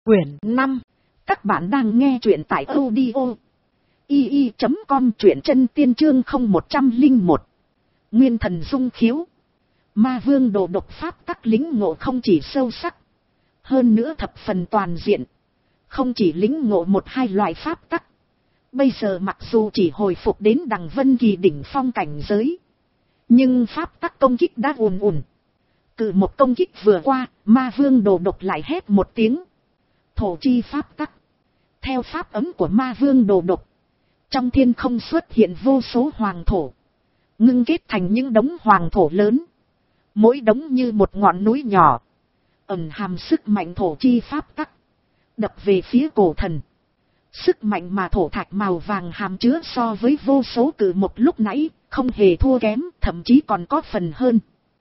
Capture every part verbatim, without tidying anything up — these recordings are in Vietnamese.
Quyển năm. Các bạn đang nghe truyện tại audio i i chấm com, truyện chân tiên chương không một không một. Nguyên thần dung khiếu. Ma vương đồ độc pháp tắc lĩnh ngộ không chỉ sâu sắc, hơn nữa thập phần toàn diện. Không chỉ lĩnh ngộ một hai loại pháp tắc, bây giờ mặc dù chỉ hồi phục đến đằng vân kỳ đỉnh phong cảnh giới, nhưng pháp tắc công kích đã ùn ùn. Cự một công kích vừa qua, ma vương đồ độc lại hét một tiếng. Thổ chi pháp tắc. Theo pháp ấm của ma vương đồ độc, trong thiên không xuất hiện vô số hoàng thổ, ngưng kết thành những đống hoàng thổ lớn, mỗi đống như một ngọn núi nhỏ, ẩn hàm sức mạnh thổ chi pháp tắc, đập về phía cổ thần. Sức mạnh mà thổ thạch màu vàng hàm chứa so với vô số cự một lúc nãy không hề thua kém, thậm chí còn có phần hơn.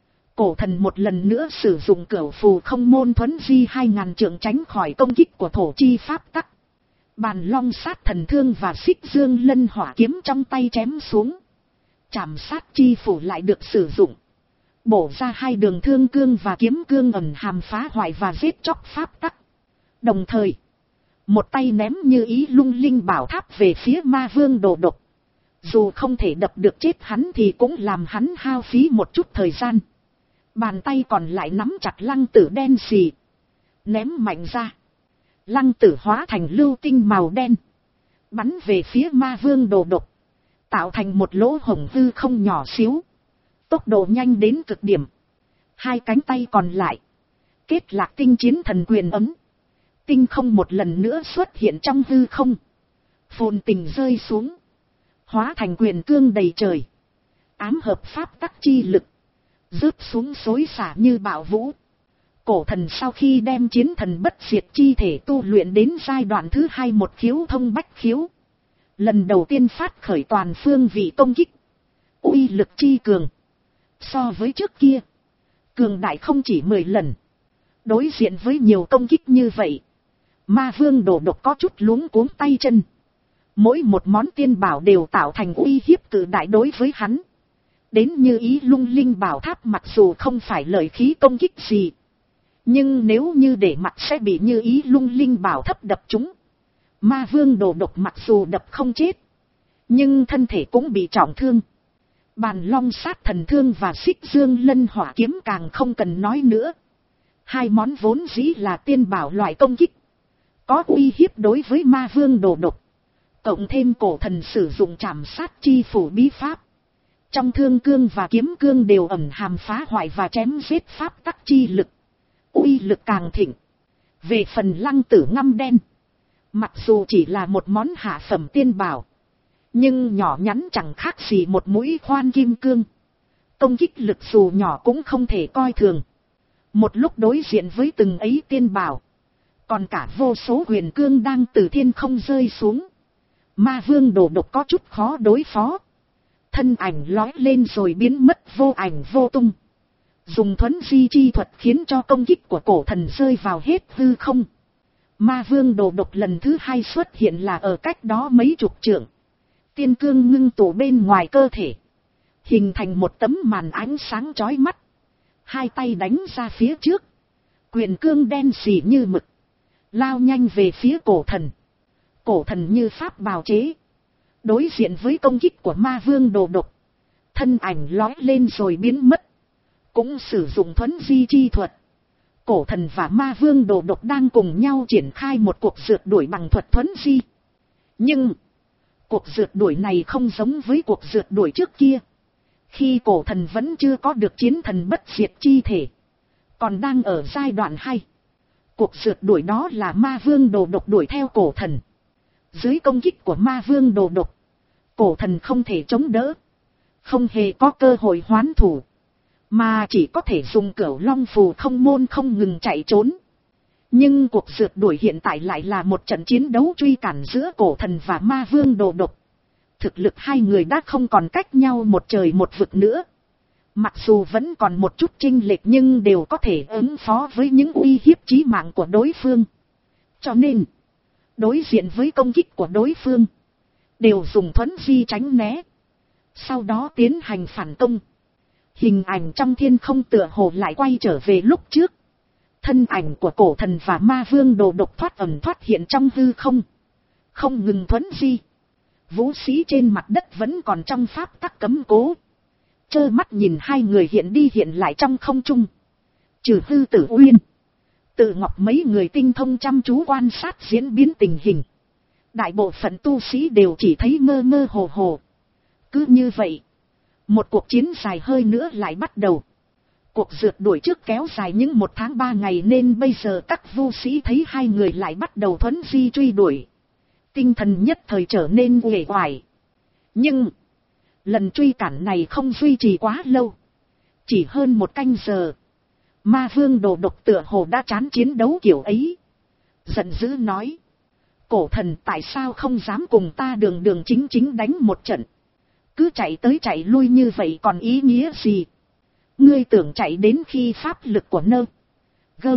Cổ thần một lần nữa sử dụng cửu phù không môn thuấn di hai ngàn trượng tránh khỏi công kích của thổ chi pháp tắc. Bàn long sát thần thương và xích dương lân hỏa kiếm trong tay chém xuống. Chảm sát chi phủ lại được sử dụng, bổ ra hai đường thương cương và kiếm cương ẩn hàm phá hoại và giết chóc pháp tắc. Đồng thời, một tay ném như ý lung linh bảo tháp về phía ma vương đồ độc. Dù không thể đập được chết hắn thì cũng làm hắn hao phí một chút thời gian. Bàn tay còn lại nắm chặt lăng tử đen xì, ném mạnh ra. Lăng tử hóa thành lưu tinh màu đen, bắn về phía ma vương đồ độc, tạo thành một lỗ hổng hư không nhỏ xíu, tốc độ nhanh đến cực điểm. Hai cánh tay còn lại kết lạc tinh chiến thần quyền ấm, tinh không một lần nữa xuất hiện trong hư không, phồn tình rơi xuống, hóa thành quyền cương đầy trời, ám hợp pháp tắc chi lực, rớt xuống xối xả như bạo vũ. Cổ thần sau khi đem chiến thần bất diệt chi thể tu luyện đến giai đoạn thứ hai, một khiếu thông bách khiếu, lần đầu tiên phát khởi toàn phương vị công kích. Uy lực chi cường, so với trước kia cường đại không chỉ mười lần. Đối diện với nhiều công kích như vậy, ma vương đồ độc có chút luống cuống tay chân. Mỗi một món tiên bảo đều tạo thành uy hiếp cự đại đối với hắn. Đến như ý lung linh bảo tháp mặc dù không phải lợi khí công kích gì, nhưng nếu như để mặt sẽ bị như ý lung linh bảo thấp đập chúng. Ma vương đồ độc mặc dù đập không chết, nhưng thân thể cũng bị trọng thương. Bàn long sát thần thương và xích dương lân hỏa kiếm càng không cần nói nữa. Hai món vốn dĩ là tiên bảo loại công kích, có uy hiếp đối với ma vương đồ độc. Cộng thêm cổ thần sử dụng chảm sát chi phủ bí pháp, trong thương cương và kiếm cương đều ẩn hàm phá hoại và chém giết pháp tắc chi lực, uy lực càng thịnh. Về phần lăng tử ngăm đen, mặc dù chỉ là một món hạ phẩm tiên bảo, nhưng nhỏ nhắn chẳng khác gì một mũi khoan kim cương, công kích lực dù nhỏ cũng không thể coi thường. Một lúc đối diện với từng ấy tiên bảo, còn cả vô số huyền cương đang từ thiên không rơi xuống, ma vương đồ độc có chút khó đối phó. Thân ảnh lói lên rồi biến mất vô ảnh vô tung, dùng thuấn di chi thuật khiến cho công kích của cổ thần rơi vào hết hư không. Ma vương đồ độc lần thứ hai xuất hiện là ở cách đó mấy chục trượng. Tiên cương ngưng tụ bên ngoài cơ thể, hình thành một tấm màn ánh sáng chói mắt. Hai tay đánh ra phía trước, quyền cương đen xì như mực, lao nhanh về phía cổ thần. Cổ thần như pháp bào chế, đối diện với công kích của ma vương đồ độc, thân ảnh lói lên rồi biến mất, cũng sử dụng thuấn di chi thuật. Cổ thần và ma vương đồ độc đang cùng nhau triển khai một cuộc rượt đuổi bằng thuật thuấn di. Nhưng cuộc rượt đuổi này không giống với cuộc rượt đuổi trước kia, khi cổ thần vẫn chưa có được chiến thần bất diệt chi thể, còn đang ở giai đoạn hai. Cuộc rượt đuổi đó là ma vương đồ độc đuổi theo cổ thần. Dưới công kích của ma vương đồ độc, cổ thần không thể chống đỡ, không hề có cơ hội hoán thủ, mà chỉ có thể dùng cửu long phù không môn không ngừng chạy trốn. Nhưng cuộc rượt đuổi hiện tại lại là một trận chiến đấu truy cản giữa cổ thần và ma vương đồ độc. Thực lực hai người đã không còn cách nhau một trời một vực nữa. Mặc dù vẫn còn một chút chênh lệch nhưng đều có thể ứng phó với những uy hiếp chí mạng của đối phương. Cho nên, đối diện với công kích của đối phương, đều dùng thuấn di tránh né, sau đó tiến hành phản công. Hình ảnh trong thiên không tựa hồ lại quay trở về lúc trước. Thân ảnh của cổ thần và ma vương đồ độc thoát ẩn thoát hiện trong hư không. Không ngừng thuấn di. Vũ sĩ trên mặt đất vẫn còn trong pháp tắc cấm cố. Trơ mắt nhìn hai người hiện đi hiện lại trong không trung. Trừ Hư Tử Uyên, Tự Ngọc mấy người tinh thông chăm chú quan sát diễn biến tình hình. Đại bộ phận tu sĩ đều chỉ thấy mơ mơ hồ hồ. Cứ như vậy, một cuộc chiến dài hơi nữa lại bắt đầu. Cuộc rượt đuổi trước kéo dài những một tháng ba ngày nên bây giờ các vu sĩ thấy hai người lại bắt đầu thuấn di truy đuổi. Tinh thần nhất thời trở nên uể oải. Nhưng lần truy cản này không duy trì quá lâu. Chỉ hơn một canh giờ. Ma vương đồ độc tựa hồ đã chán chiến đấu kiểu ấy. Giận dữ nói. Cổ thần tại sao không dám cùng ta đường đường chính chính đánh một trận. Cứ chạy tới chạy lui như vậy còn ý nghĩa gì. Ngươi tưởng chạy đến khi pháp lực của nơ. Gơ.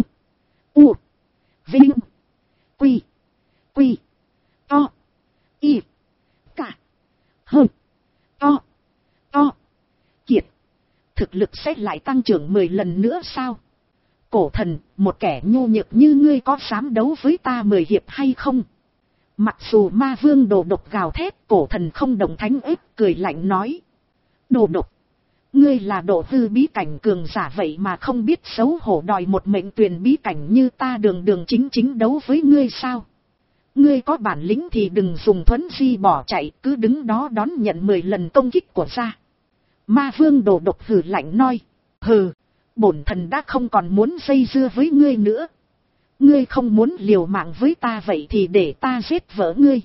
U. Vinh. Quy. Quy. To. Y. Cả. Hơn. To. To. Kiệt. Thực lực sẽ lại tăng trưởng mười lần nữa sao? Cổ thần, một kẻ nhu nhược như ngươi có dám đấu với ta mười hiệp hay không? Mặc dù ma vương đồ độc gào thét, cổ thần không đồng thánh ếp, cười lạnh nói. Đồ độc, ngươi là độ hư bí cảnh cường giả vậy mà không biết xấu hổ đòi một mệnh tuyển bí cảnh như ta đường đường chính chính đấu với ngươi sao? Ngươi có bản lĩnh thì đừng dùng thuấn di bỏ chạy, cứ đứng đó đón nhận mười lần công kích của gia. Ma vương đồ độc hừ lạnh nói. Hừ, bổn thần đã không còn muốn dây dưa với ngươi nữa. Ngươi không muốn liều mạng với ta vậy thì để ta giết vợ ngươi.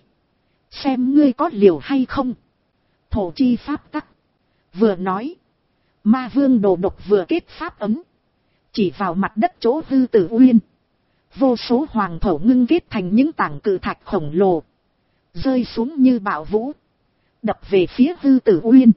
Xem ngươi có liều hay không. Thổ chi pháp tắc. Vừa nói. Ma vương đồ độc vừa kết pháp ấm. Chỉ vào mặt đất chỗ Hư Tử Uyên. Vô số hoàng thổ ngưng kết thành những tảng cự thạch khổng lồ. Rơi xuống như bão vũ. Đập về phía Hư Tử Uyên.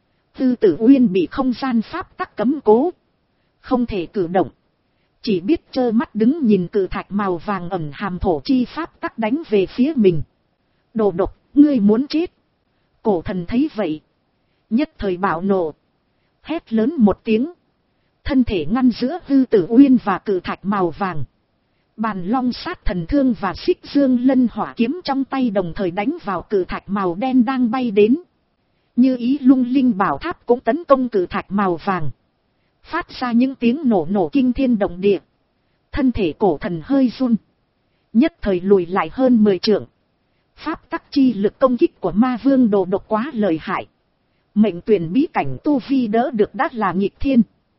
Hư Tử Uyên bị không gian pháp tắc cấm cố. Không thể cử động. Chỉ biết trơ mắt đứng nhìn cự thạch màu vàng ẩn hàm thổ chi pháp tắc đánh về phía mình. Đồ độc, ngươi muốn chết. Cổ thần thấy vậy. Nhất thời bạo nộ. Hét lớn một tiếng. Thân thể ngăn giữa Hư Tử Uyên và cự thạch màu vàng. Bàn long sát thần thương và xích dương lân hỏa kiếm trong tay đồng thời đánh vào cự thạch màu đen đang bay đến. Như ý lung linh bảo tháp cũng tấn công cự thạch màu vàng. Phát ra những tiếng nổ nổ kinh thiên động địa. Thân thể cổ thần hơi run. Nhất thời lùi lại hơn mười trượng. Pháp tắc chi lực công kích của ma vương đồ độc quá lợi hại. Mệnh tuyển bí cảnh tu vi đỡ được đã là nghịch thiên.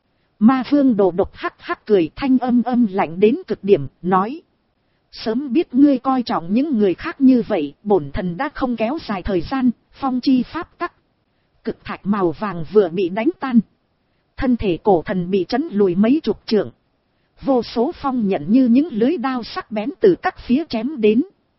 Ma vương đồ độc hắc hắc cười thanh âm âm lạnh đến cực điểm, nói. Sớm biết ngươi coi trọng những người khác như vậy, bổn thần đã không kéo dài thời gian, phong chi pháp tắc. Cực thạch màu vàng vừa bị đánh tan. Thân thể cổ thần bị chấn lùi mấy chục trượng. Vô số phong nhận như những lưới đao sắc bén từ các phía chém đến.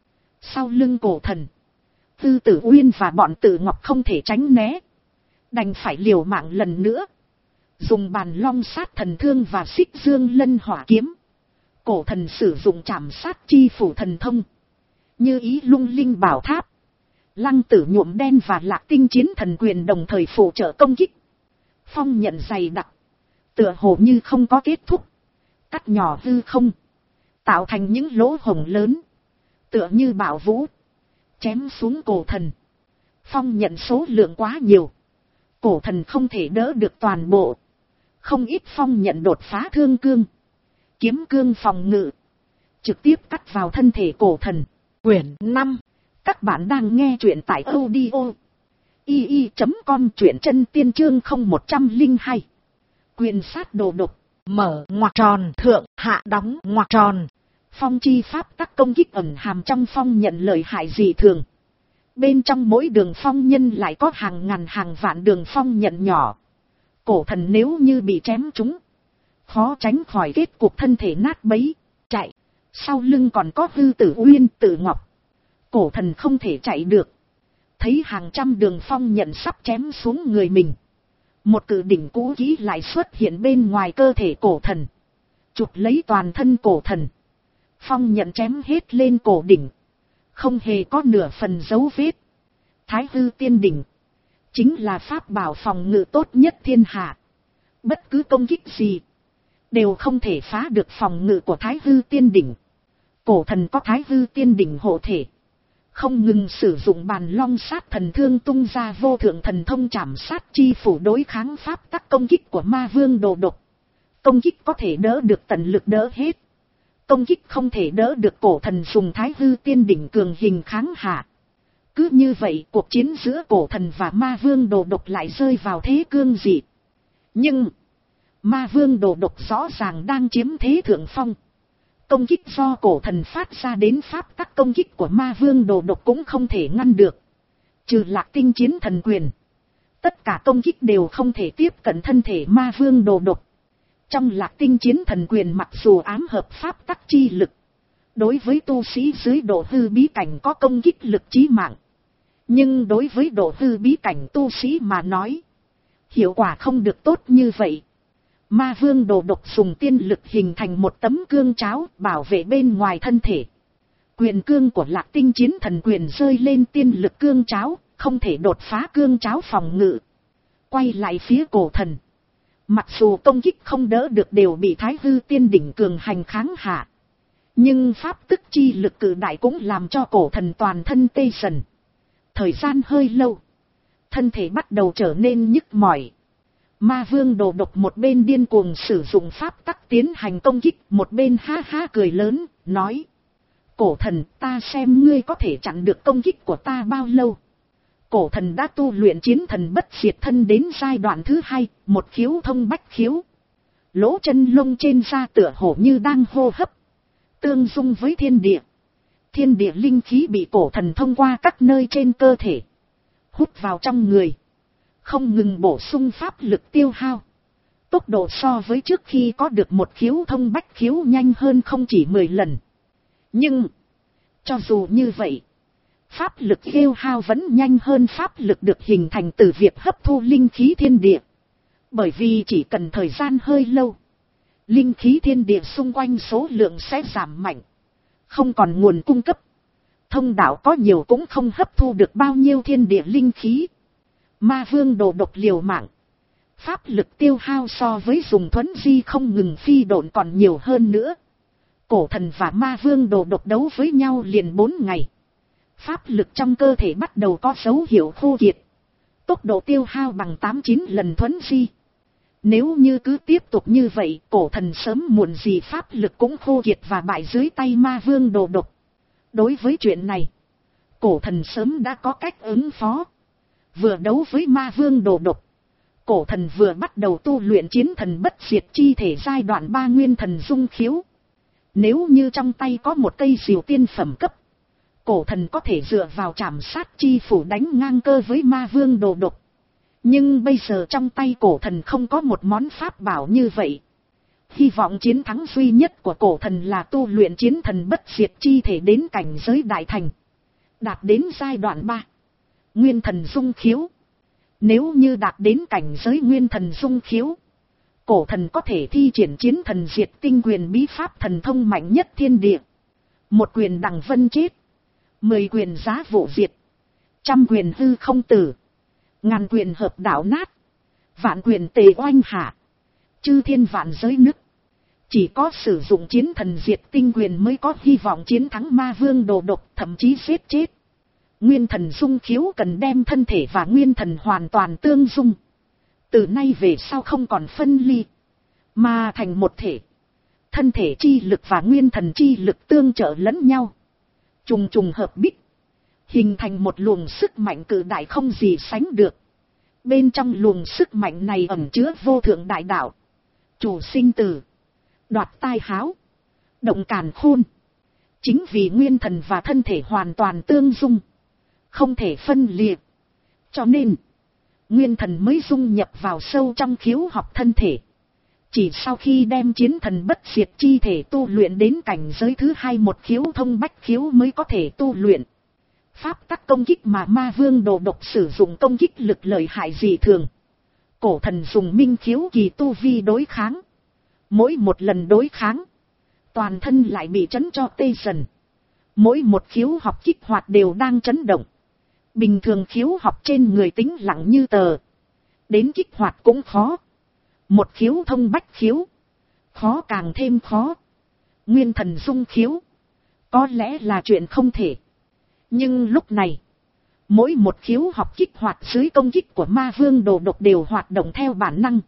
Sau lưng cổ thần, Hư Tử Uyên và bọn Tự Ngọc không thể tránh né. Đành phải liều mạng lần nữa. Dùng bàn long sát thần thương và xích dương lân hỏa kiếm. Cổ thần sử dụng trảm sát chi phủ thần thông. Như ý lung linh bảo tháp. Lăng tử nhuộm đen và lạc tinh chiến thần quyền đồng thời phụ trợ công kích. Phong nhận dày đặc. Tựa hồ như không có kết thúc. Cắt nhỏ hư không. Tạo thành những lỗ hổng lớn. Tựa như bão vũ. Chém xuống cổ thần. Phong nhận số lượng quá nhiều. Cổ thần không thể đỡ được toàn bộ. Không ít phong nhận đột phá thương cương. Kiếm cương phòng ngự. Trực tiếp cắt vào thân thể cổ thần. Quyển năm. Các bạn đang nghe truyện tại audio i i chấm com truyện chân tiên chương không một không hai. Quyền sát đồ độc. Mở ngoặc tròn thượng hạ đóng ngoặc tròn. Phong chi pháp tắc công kích ẩn hàm trong phong nhận lợi hại dị thường. Bên trong mỗi đường phong nhân lại có hàng ngàn hàng vạn đường phong nhận nhỏ. Cổ thần nếu như bị chém trúng. Khó tránh khỏi kết cục thân thể nát bấy. Chạy. Sau lưng còn có Hư Tử Uyên, Tự Ngọc. Cổ thần không thể chạy được. Thấy hàng trăm đường phong nhận sắp chém xuống người mình. Một cự đỉnh cũ kỹ lại xuất hiện bên ngoài cơ thể cổ thần. Chụp lấy toàn thân cổ thần. Phong nhận chém hết lên cổ đỉnh. Không hề có nửa phần dấu vết. Thái hư tiên đỉnh. Chính là pháp bảo phòng ngự tốt nhất thiên hạ. Bất cứ công kích gì. đều không thể phá được phòng ngự của Thái Hư Tiên Đỉnh. Cổ thần có Thái Hư Tiên Đỉnh hộ thể, không ngừng sử dụng bàn long sát thần thương tung ra vô thượng thần thông chảm sát chi phủ đối kháng pháp tắc công kích của ma vương đồ độc. Công kích có thể đỡ được tận lực đỡ hết, công kích không thể đỡ được cổ thần dùng Thái Hư Tiên Đỉnh cường hình kháng hạ. Cứ như vậy cuộc chiến giữa cổ thần và ma vương đồ độc lại rơi vào thế cương dị. Nhưng ma vương đồ độc rõ ràng đang chiếm thế thượng phong. Công kích do cổ thần phát ra đến pháp tắc công kích của ma vương đồ độc cũng không thể ngăn được. Trừ Lạc Tinh Chiến Thần Quyền, tất cả công kích đều không thể tiếp cận thân thể ma vương đồ độc. Trong Lạc Tinh Chiến Thần Quyền mặc dù ám hợp pháp tắc chi lực, đối với tu sĩ dưới độ hư bí cảnh có công kích lực chí mạng. Nhưng đối với độ hư bí cảnh tu sĩ mà nói, hiệu quả không được tốt như vậy. Ma vương đồ độc dùng tiên lực hình thành một tấm cương cháo bảo vệ bên ngoài thân thể. Quyền cương của Lạc Tinh Chiến Thần Quyền rơi lên tiên lực cương cháo, không thể đột phá cương cháo phòng ngự. Quay lại phía cổ thần, mặc dù công kích không đỡ được đều bị Thái Hư Tiên Đỉnh cường hành kháng hạ. Nhưng pháp tức chi lực cử đại cũng làm cho cổ thần toàn thân tê dần. Thời gian hơi lâu, thân thể bắt đầu trở nên nhức mỏi. Ma vương đồ độc một bên điên cuồng sử dụng pháp tắc tiến hành công kích, một bên ha ha cười lớn, nói: cổ thần, ta xem ngươi có thể chặn được công kích của ta bao lâu. Cổ thần đã tu luyện chiến thần bất diệt thân đến giai đoạn thứ hai, một khiếu thông bách khiếu. Lỗ chân lông trên da tựa hồ như đang hô hấp, tương dung với thiên địa. Thiên địa linh khí bị cổ thần thông qua các nơi trên cơ thể hút vào trong người, không ngừng bổ sung pháp lực tiêu hao. Tốc độ so với trước khi có được một khiếu thông bách khiếu nhanh hơn không chỉ mười lần. Nhưng cho dù như vậy, pháp lực tiêu hao vẫn nhanh hơn pháp lực được hình thành từ việc hấp thu linh khí thiên địa. Bởi vì chỉ cần thời gian hơi lâu, linh khí thiên địa xung quanh số lượng sẽ giảm mạnh, không còn nguồn cung cấp. Thông đạo có nhiều cũng không hấp thu được bao nhiêu thiên địa linh khí. Ma vương đồ độc liều mạng, pháp lực tiêu hao so với dùng thuấn di không ngừng phi độn còn nhiều hơn nữa. Cổ thần và ma vương đồ độc đấu với nhau liền bốn ngày. Pháp lực trong cơ thể bắt đầu có dấu hiệu khô kiệt, tốc độ tiêu hao bằng tám chín lần thuấn di. Nếu như cứ tiếp tục như vậy, cổ thần sớm muộn gì pháp lực cũng khô kiệt và bại dưới tay ma vương đồ độc. Đối với chuyện này, cổ thần sớm đã có cách ứng phó. Vừa đấu với ma vương đồ độc, cổ thần vừa bắt đầu tu luyện chiến thần bất diệt chi thể giai đoạn ba nguyên thần dung khiếu. Nếu như trong tay có một cây diều tiên phẩm cấp, cổ thần có thể dựa vào trảm sát chi phủ đánh ngang cơ với ma vương đồ độc. Nhưng bây giờ trong tay cổ thần không có một món pháp bảo như vậy. Hy vọng chiến thắng duy nhất của cổ thần là tu luyện chiến thần bất diệt chi thể đến cảnh giới đại thành, đạt đến giai đoạn ba nguyên thần dung khiếu. Nếu như đạt đến cảnh giới nguyên thần dung khiếu, cổ thần có thể thi triển chiến thần diệt tinh quyền bí pháp thần thông mạnh nhất thiên địa. Một quyền đằng vân chết, mười quyền giá vụ diệt, trăm quyền hư không tử, ngàn quyền hợp đảo nát, vạn quyền tề oanh hạ, chư thiên vạn giới nứt. Chỉ có sử dụng chiến thần diệt tinh quyền mới có hy vọng chiến thắng ma vương đồ độc, thậm chí giết chết. Nguyên thần dung khiếu cần đem thân thể và nguyên thần hoàn toàn tương dung. Từ nay về sau không còn phân ly, mà thành một thể. Thân thể chi lực và nguyên thần chi lực tương trợ lẫn nhau, trùng trùng hợp bích, hình thành một luồng sức mạnh cự đại không gì sánh được. Bên trong luồng sức mạnh này ẩn chứa vô thượng đại đạo, chủ sinh tử, đoạt tai háo, động càn khôn. Chính vì nguyên thần và thân thể hoàn toàn tương dung, không thể phân liệt, cho nên nguyên thần mới dung nhập vào sâu trong khiếu học thân thể. Chỉ sau khi đem chiến thần bất diệt chi thể tu luyện đến cảnh giới thứ hai, một khiếu thông bách khiếu mới có thể tu luyện. Pháp tắc công kích mà ma vương đồ độc sử dụng công kích lực lợi hại dị thường. Cổ thần dùng minh khiếu kỳ tu vi đối kháng. Mỗi một lần đối kháng, toàn thân lại bị chấn cho tê dần. Mỗi một khiếu học kích hoạt đều đang chấn động. Bình thường khiếu học trên người tĩnh lặng như tờ, đến kích hoạt cũng khó. Một khiếu thông bách khiếu, Khó càng thêm khó. Nguyên thần dung khiếu. Có lẽ là chuyện không thể. Nhưng lúc này. Mỗi một khiếu học kích hoạt dưới công kích của ma vương đồ độc đều hoạt động theo bản năng.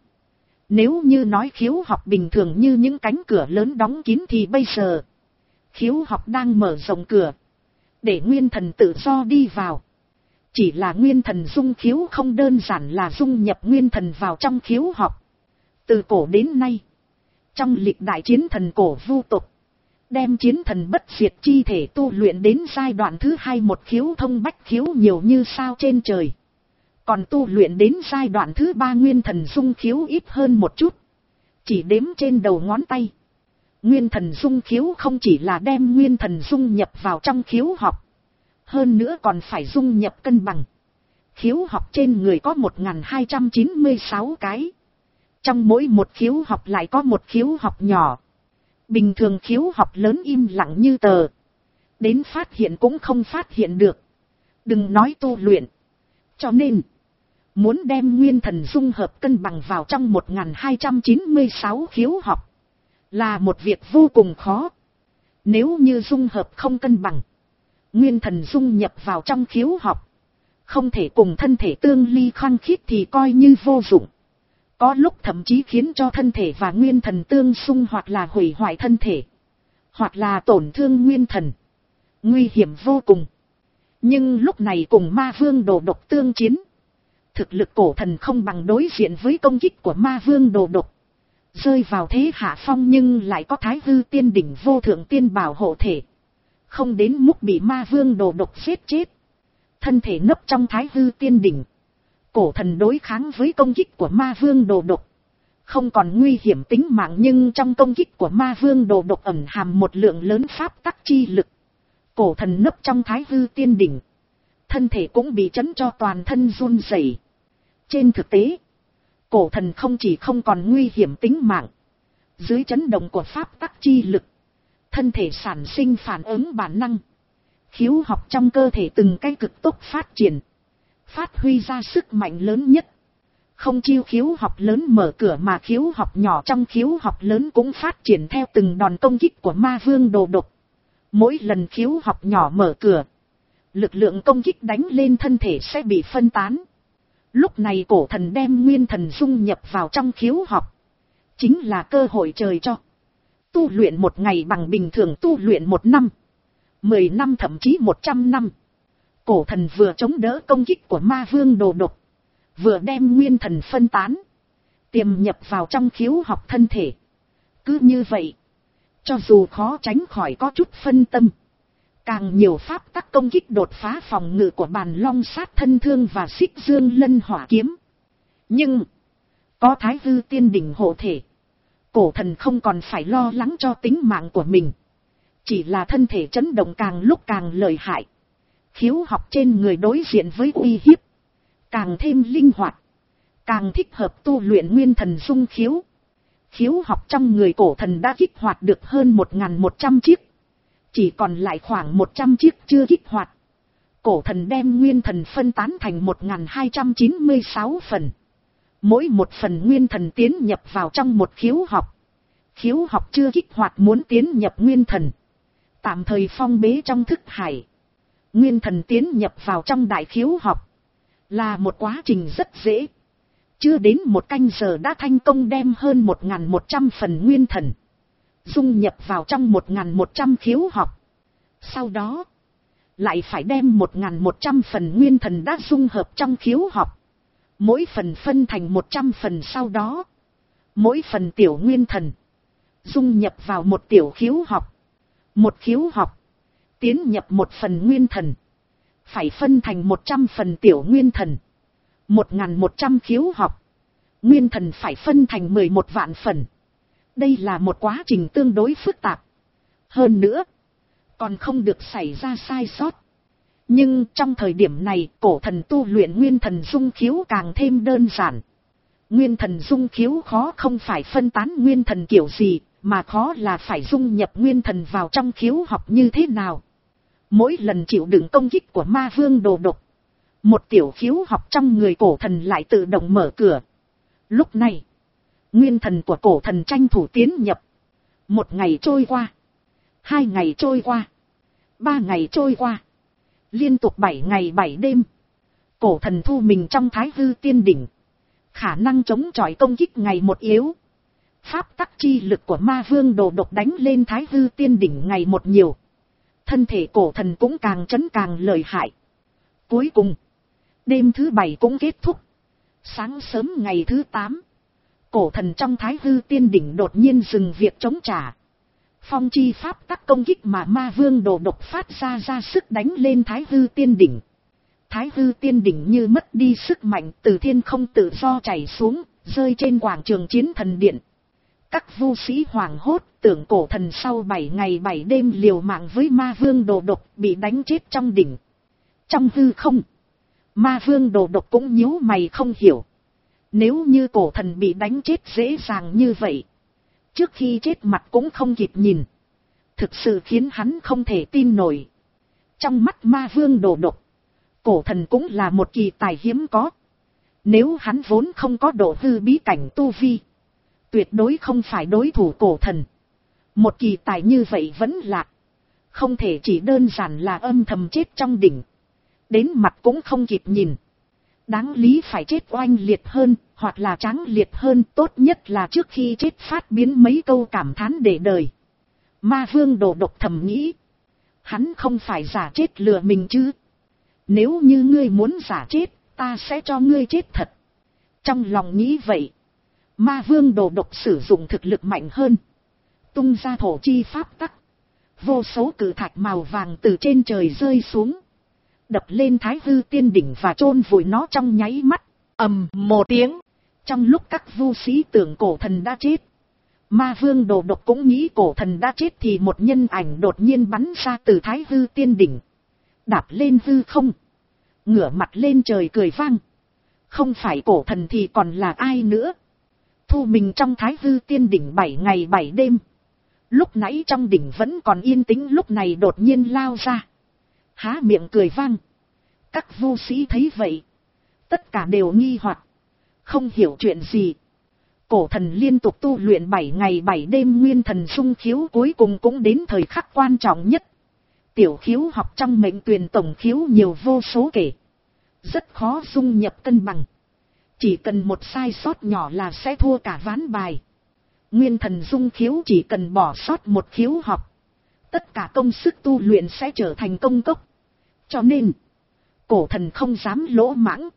Nếu như nói khiếu học bình thường như những cánh cửa lớn đóng kín thì bây giờ. Khiếu học đang mở rộng cửa. Để nguyên thần tự do đi vào. Chỉ là nguyên thần dung khiếu không đơn giản là dung nhập nguyên thần vào trong khiếu học. Từ cổ đến nay. Trong lịch đại chiến thần cổ vu tục. Đem chiến thần bất diệt chi thể tu luyện đến giai đoạn thứ hai một khiếu thông bách khiếu nhiều như sao trên trời. Còn tu luyện đến giai đoạn thứ ba nguyên thần dung khiếu ít hơn một chút. Chỉ đếm trên đầu ngón tay. Nguyên thần dung khiếu không chỉ là đem nguyên thần dung nhập vào trong khiếu học. Hơn nữa còn phải dung nhập cân bằng. Khiếu học trên người có một nghìn hai trăm chín mươi sáu cái. Trong mỗi một khiếu học lại có một khiếu học nhỏ. Bình thường khiếu học lớn im lặng như tờ. Đến phát hiện cũng không phát hiện được. Đừng nói tu luyện. Cho nên, muốn đem nguyên thần dung hợp cân bằng vào trong một nghìn hai trăm chín mươi sáu khiếu học. Là một việc vô cùng khó. Nếu như dung hợp không cân bằng. Nguyên thần dung nhập vào trong khiếu học. Không thể cùng thân thể tương ly khăng khít thì coi như vô dụng. Có lúc thậm chí khiến cho thân thể và nguyên thần tương xung hoặc là hủy hoại thân thể. Hoặc là tổn thương nguyên thần. Nguy hiểm vô cùng. Nhưng lúc này cùng ma vương đồ độc tương chiến. Thực lực cổ thần không bằng đối diện với công kích của ma vương đồ độc. Rơi vào thế hạ phong nhưng lại có thái hư tiên đỉnh vô thượng tiên bảo hộ thể. Không đến mức bị ma vương đồ độc giết chết. Thân thể nấp trong thái hư tiên đỉnh. Cổ thần đối kháng với công kích của ma vương đồ độc. Không còn nguy hiểm tính mạng nhưng trong công kích của ma vương đồ độc ẩn hàm một lượng lớn pháp tắc chi lực. Cổ thần nấp trong thái hư tiên đỉnh. Thân thể cũng bị chấn cho toàn thân run rẩy. Trên thực tế, cổ thần không chỉ không còn nguy hiểm tính mạng. Dưới chấn động của pháp tắc chi lực, thân thể sản sinh phản ứng bản năng. Khiếu học trong cơ thể từng cái cực tốc phát triển. Phát huy ra sức mạnh lớn nhất. Không chiêu khiếu học lớn mở cửa mà khiếu học nhỏ trong khiếu học lớn cũng phát triển theo từng đòn công kích của ma vương đồ độc. Mỗi lần khiếu học nhỏ mở cửa, lực lượng công kích đánh lên thân thể sẽ bị phân tán. Lúc này cổ thần đem nguyên thần dung nhập vào trong khiếu học. Chính là cơ hội trời cho. Tu luyện một ngày bằng bình thường tu luyện một năm. Mười năm thậm chí một trăm năm. Cổ thần vừa chống đỡ công kích của ma vương đồ độc. Vừa đem nguyên thần phân tán. Tiềm nhập vào trong khiếu học thân thể. Cứ như vậy. Cho dù khó tránh khỏi có chút phân tâm. Càng nhiều pháp tắc công kích đột phá phòng ngự của bàn long sát thân thương và xích dương lân hỏa kiếm. Nhưng. Có thái hư tiên đỉnh hộ thể. Cổ thần không còn phải lo lắng cho tính mạng của mình. Chỉ là thân thể chấn động càng lúc càng lợi hại. Khiếu học trên người đối diện với uy hiếp. Càng thêm linh hoạt. Càng thích hợp tu luyện nguyên thần dung khiếu. Khiếu học trong người cổ thần đã kích hoạt được hơn một nghìn một trăm chiếc. Chỉ còn lại khoảng một trăm chiếc chưa kích hoạt. Cổ thần đem nguyên thần phân tán thành một nghìn hai trăm chín mươi sáu phần. Mỗi một phần nguyên thần tiến nhập vào trong một khiếu học. Khiếu học chưa kích hoạt muốn tiến nhập nguyên thần. Tạm thời phong bế trong thức hải. Nguyên thần tiến nhập vào trong đại khiếu học. Là một quá trình rất dễ. Chưa đến một canh giờ đã thành công đem hơn một nghìn một trăm phần nguyên thần. Dung nhập vào trong một nghìn một trăm khiếu học. Sau đó. Lại phải đem một nghìn một trăm phần nguyên thần đã dung hợp trong khiếu học. Mỗi phần phân thành một trăm phần sau đó. Mỗi phần tiểu nguyên thần. Dung nhập vào một tiểu khiếu học. Một khiếu học. Tiến nhập một phần nguyên thần. Phải phân thành một trăm phần tiểu nguyên thần. một nghìn một trăm khiếu học. Nguyên thần phải phân thành mười một vạn phần. Đây là một quá trình tương đối phức tạp. Hơn nữa. Còn không được xảy ra sai sót. Nhưng trong thời điểm này cổ thần tu luyện nguyên thần dung khiếu càng thêm đơn giản. Nguyên thần dung khiếu khó không phải phân tán nguyên thần kiểu gì. Mà khó là phải dung nhập nguyên thần vào trong khiếu học như thế nào. Mỗi lần chịu đựng công kích của ma vương đồ độc. Một tiểu khiếu học trong người cổ thần lại tự động mở cửa. Lúc này. Nguyên thần của cổ thần tranh thủ tiến nhập. Một ngày trôi qua. Hai ngày trôi qua. Ba ngày trôi qua. Liên tục bảy ngày bảy đêm. Cổ thần thu mình trong thái hư tiên đỉnh. Khả năng chống chọi công kích ngày một yếu. Pháp tắc chi lực của ma vương đồ độc đánh lên thái hư tiên đỉnh ngày một nhiều. Thân thể cổ thần cũng càng chấn càng lợi hại. Cuối cùng, đêm thứ bảy cũng kết thúc. Sáng sớm ngày thứ tám, cổ thần trong thái hư tiên đỉnh đột nhiên dừng việc chống trả. Phong chi pháp tắc công kích mà ma vương đồ độc phát ra ra sức đánh lên thái hư tiên đỉnh. Thái hư tiên đỉnh như mất đi sức mạnh, từ thiên không tự do chảy xuống, rơi trên quảng trường chiến thần điện. Các vu sĩ hoảng hốt, tưởng cổ thần sau bảy ngày bảy đêm liều mạng với ma vương đồ độc bị đánh chết trong đỉnh. Trong hư không, ma vương đồ độc cũng nhíu mày không hiểu. Nếu như cổ thần bị đánh chết dễ dàng như vậy, trước khi chết mặt cũng không kịp nhìn, thực sự khiến hắn không thể tin nổi. Trong mắt ma vương đồ độc, cổ thần cũng là một kỳ tài hiếm có. Nếu hắn vốn không có độ hư bí cảnh tu vi, tuyệt đối không phải đối thủ cổ thần. Một kỳ tài như vậy vẫn lạc, không thể chỉ đơn giản là âm thầm chết trong đỉnh, đến mặt cũng không kịp nhìn. Đáng lý phải chết oanh liệt hơn, hoặc là tráng liệt hơn, tốt nhất là trước khi chết phát biến mấy câu cảm thán để đời. Ma vương đồ độc thầm nghĩ, hắn không phải giả chết lừa mình chứ. Nếu như ngươi muốn giả chết, ta sẽ cho ngươi chết thật. Trong lòng nghĩ vậy, ma vương đồ độc sử dụng thực lực mạnh hơn, tung ra thổ chi pháp tắc. Vô số cự thạch màu vàng từ trên trời rơi xuống, đập lên thái hư tiên đỉnh và chôn vùi nó trong nháy mắt. Ầm một tiếng, trong lúc các vu sĩ tưởng cổ thần đã chết, ma vương đồ độc cũng nghĩ cổ thần đã chết, thì một nhân ảnh đột nhiên bắn ra từ thái hư tiên đỉnh, đạp lên hư không, ngửa mặt lên trời cười vang. Không phải cổ thần thì còn là ai nữa? Thu mình trong thái hư tiên đỉnh bảy ngày bảy đêm, lúc nãy trong đỉnh vẫn còn yên tĩnh, lúc này đột nhiên lao ra, há miệng cười vang. Các vu sĩ thấy vậy, tất cả đều nghi hoặc, không hiểu chuyện gì. Cổ thần liên tục tu luyện bảy ngày bảy đêm nguyên thần sung khiếu, cuối cùng cũng đến thời khắc quan trọng nhất. Tiểu khiếu học trong mệnh tuyền tổng khiếu nhiều vô số kể, rất khó dung nhập cân bằng. Chỉ cần một sai sót nhỏ là sẽ thua cả ván bài. Nguyên thần dung khiếu chỉ cần bỏ sót một khiếu học, tất cả công sức tu luyện sẽ trở thành công cốc. Cho nên, cổ thần không dám lỗ mãng,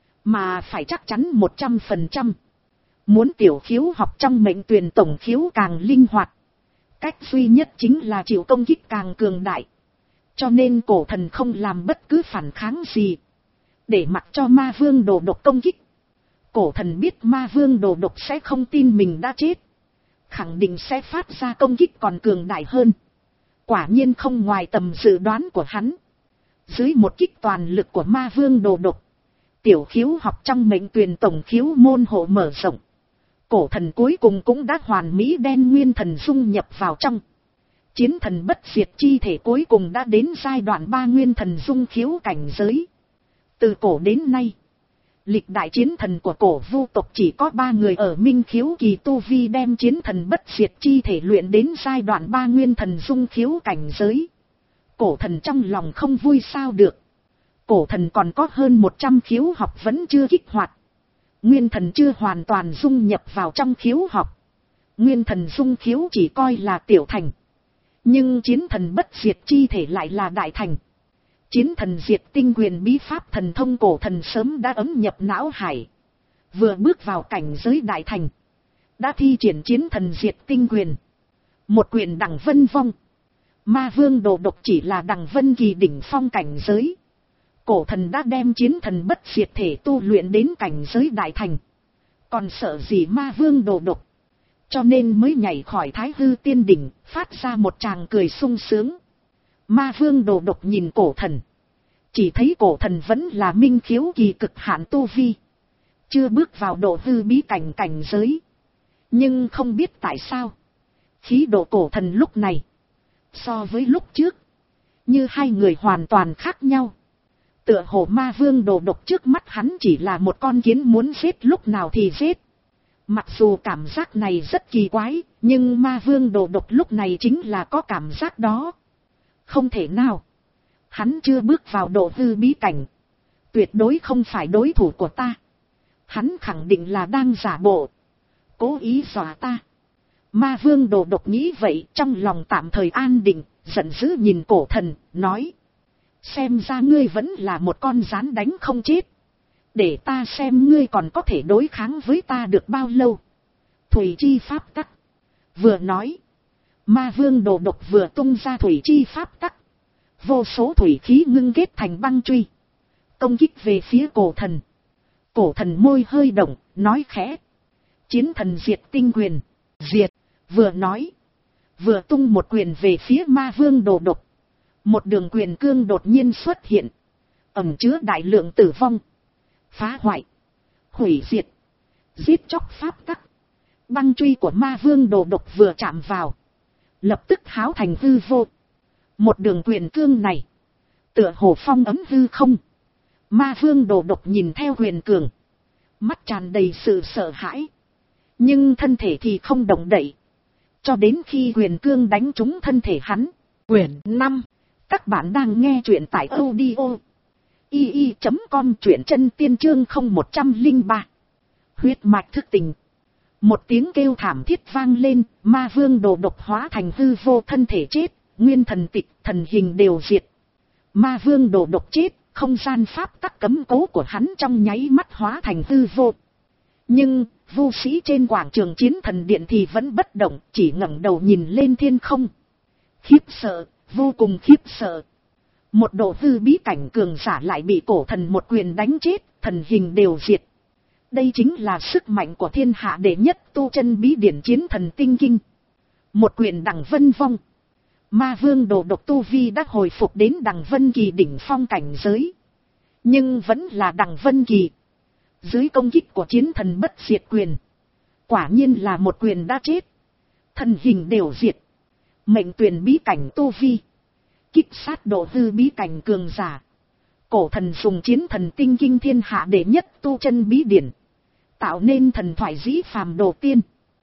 mà phải chắc chắn một trăm phần trăm. Muốn tiểu khiếu học trong mệnh tuyền tổng khiếu càng linh hoạt, cách duy nhất chính là chịu công kích càng cường đại. Cho nên cổ thần không làm bất cứ phản kháng gì, để mặc cho ma vương đồ độc công kích. Cổ thần biết ma vương đồ độc sẽ không tin mình đã chết, khẳng định sẽ phát ra công kích còn cường đại hơn. Quả nhiên không ngoài tầm dự đoán của hắn. Dưới một kích toàn lực của ma vương đồ độc, tiểu khiếu học trong mệnh tuyền tổng khiếu môn hộ mở rộng. Cổ thần cuối cùng cũng đã hoàn mỹ đem nguyên thần dung nhập vào trong. Chiến thần bất diệt chi thể cuối cùng đã đến giai đoạn ba nguyên thần dung khiếu cảnh giới. Từ cổ đến nay, lịch đại chiến thần của cổ vu tộc chỉ có ba người ở minh khiếu kỳ tu vi đem chiến thần bất diệt chi thể luyện đến giai đoạn ba nguyên thần dung khiếu cảnh giới. Cổ thần trong lòng không vui sao được. Cổ thần còn có hơn một trăm khiếu học vẫn chưa kích hoạt. Nguyên thần chưa hoàn toàn dung nhập vào trong khiếu học. Nguyên thần dung khiếu chỉ coi là tiểu thành. Nhưng chiến thần bất diệt chi thể lại là đại thành. Chiến thần diệt tinh quyền bí pháp thần thông cổ thần sớm đã ấm nhập não hải. Vừa bước vào cảnh giới đại thành, đã thi triển chiến thần diệt tinh quyền. Một quyền đằng vân vong. Ma vương đồ độc chỉ là đằng vân kỳ đỉnh phong cảnh giới. Cổ thần đã đem chiến thần bất diệt thể tu luyện đến cảnh giới đại thành. Còn sợ gì ma vương đồ độc? Cho nên mới nhảy khỏi thái hư tiên đỉnh, phát ra một tràng cười sung sướng. Ma vương đồ độc nhìn cổ thần, chỉ thấy cổ thần vẫn là minh khiếu kỳ cực hạn tu vi, chưa bước vào độ hư bí cảnh cảnh giới. Nhưng không biết tại sao, khí độ cổ thần lúc này, so với lúc trước, như hai người hoàn toàn khác nhau. Tựa hồ ma vương đồ độc trước mắt hắn chỉ là một con kiến muốn giết lúc nào thì giết. Mặc dù cảm giác này rất kỳ quái, nhưng ma vương đồ độc lúc này chính là có cảm giác đó. Không thể nào. Hắn chưa bước vào độ hư bí cảnh. Tuyệt đối không phải đối thủ của ta. Hắn khẳng định là đang giả bộ. Cố ý dọa ta. Ma vương đồ độc nghĩ vậy, trong lòng tạm thời an định, giận dữ nhìn cổ thần, nói. Xem ra ngươi vẫn là một con rắn đánh không chết. Để ta xem ngươi còn có thể đối kháng với ta được bao lâu. Thủy chi pháp tắc. Vừa nói. Ma vương đồ độc vừa tung ra thủy chi pháp tắc. Vô số thủy khí ngưng kết thành băng truy. Công kích về phía cổ thần. Cổ thần môi hơi động, nói khẽ. Chiến thần diệt tinh quyền. Diệt. Vừa nói. Vừa tung một quyền về phía ma vương đồ độc. Một đường quyền cương đột nhiên xuất hiện. Ẩn chứa đại lượng tử vong. Phá hoại. Hủy diệt. Giết chóc pháp tắc. Băng truy của ma vương đồ độc vừa chạm vào. Lập tức háo thành hư vô. Một đường quyền cương này. Tựa hồ phong ấm hư không. Ma vương đồ độc nhìn theo quyền cường. Mắt tràn đầy sự sợ hãi. Nhưng thân thể thì không động đậy. Cho đến khi quyền cương đánh trúng thân thể hắn. Quyển năm. Các bạn đang nghe truyện tại audio. i i chấm com truyện chân tiên chương không một không ba. Huyết mạch thức tình. Một tiếng kêu thảm thiết vang lên. Ma vương đồ độc hóa thành hư vô, thân thể chết. Nguyên thần tịch, thần hình đều diệt. Ma vương đồ độc chết. Không gian pháp tắc cấm cố của hắn trong nháy mắt hóa thành hư vô. Nhưng vu sĩ trên quảng trường chiến thần điện thì vẫn bất động, chỉ ngẩng đầu nhìn lên thiên không. Khiếp sợ, vô cùng khiếp sợ. Một độ hư bí cảnh cường giả lại bị cổ thần một quyền đánh chết, thần hình đều diệt. Đây chính là sức mạnh của thiên hạ đệ nhất tu chân bí điển chiến thần tinh kinh. Một quyền đằng vân vong. Ma vương đồ độc tu vi đã hồi phục đến đằng vân kỳ đỉnh phong cảnh giới. Nhưng vẫn là đằng vân kỳ. Dưới công kích của chiến thần bất diệt quyền. Quả nhiên là một quyền đã chết. Thần hình đều diệt. Mệnh tuyển bí cảnh tu vi. Kích sát độ hư bí cảnh cường giả. Cổ thần dùng chiến thần tinh kinh thiên hạ đệ nhất tu chân bí điển. Tạo nên thần thoại dĩ phàm đồ tiên.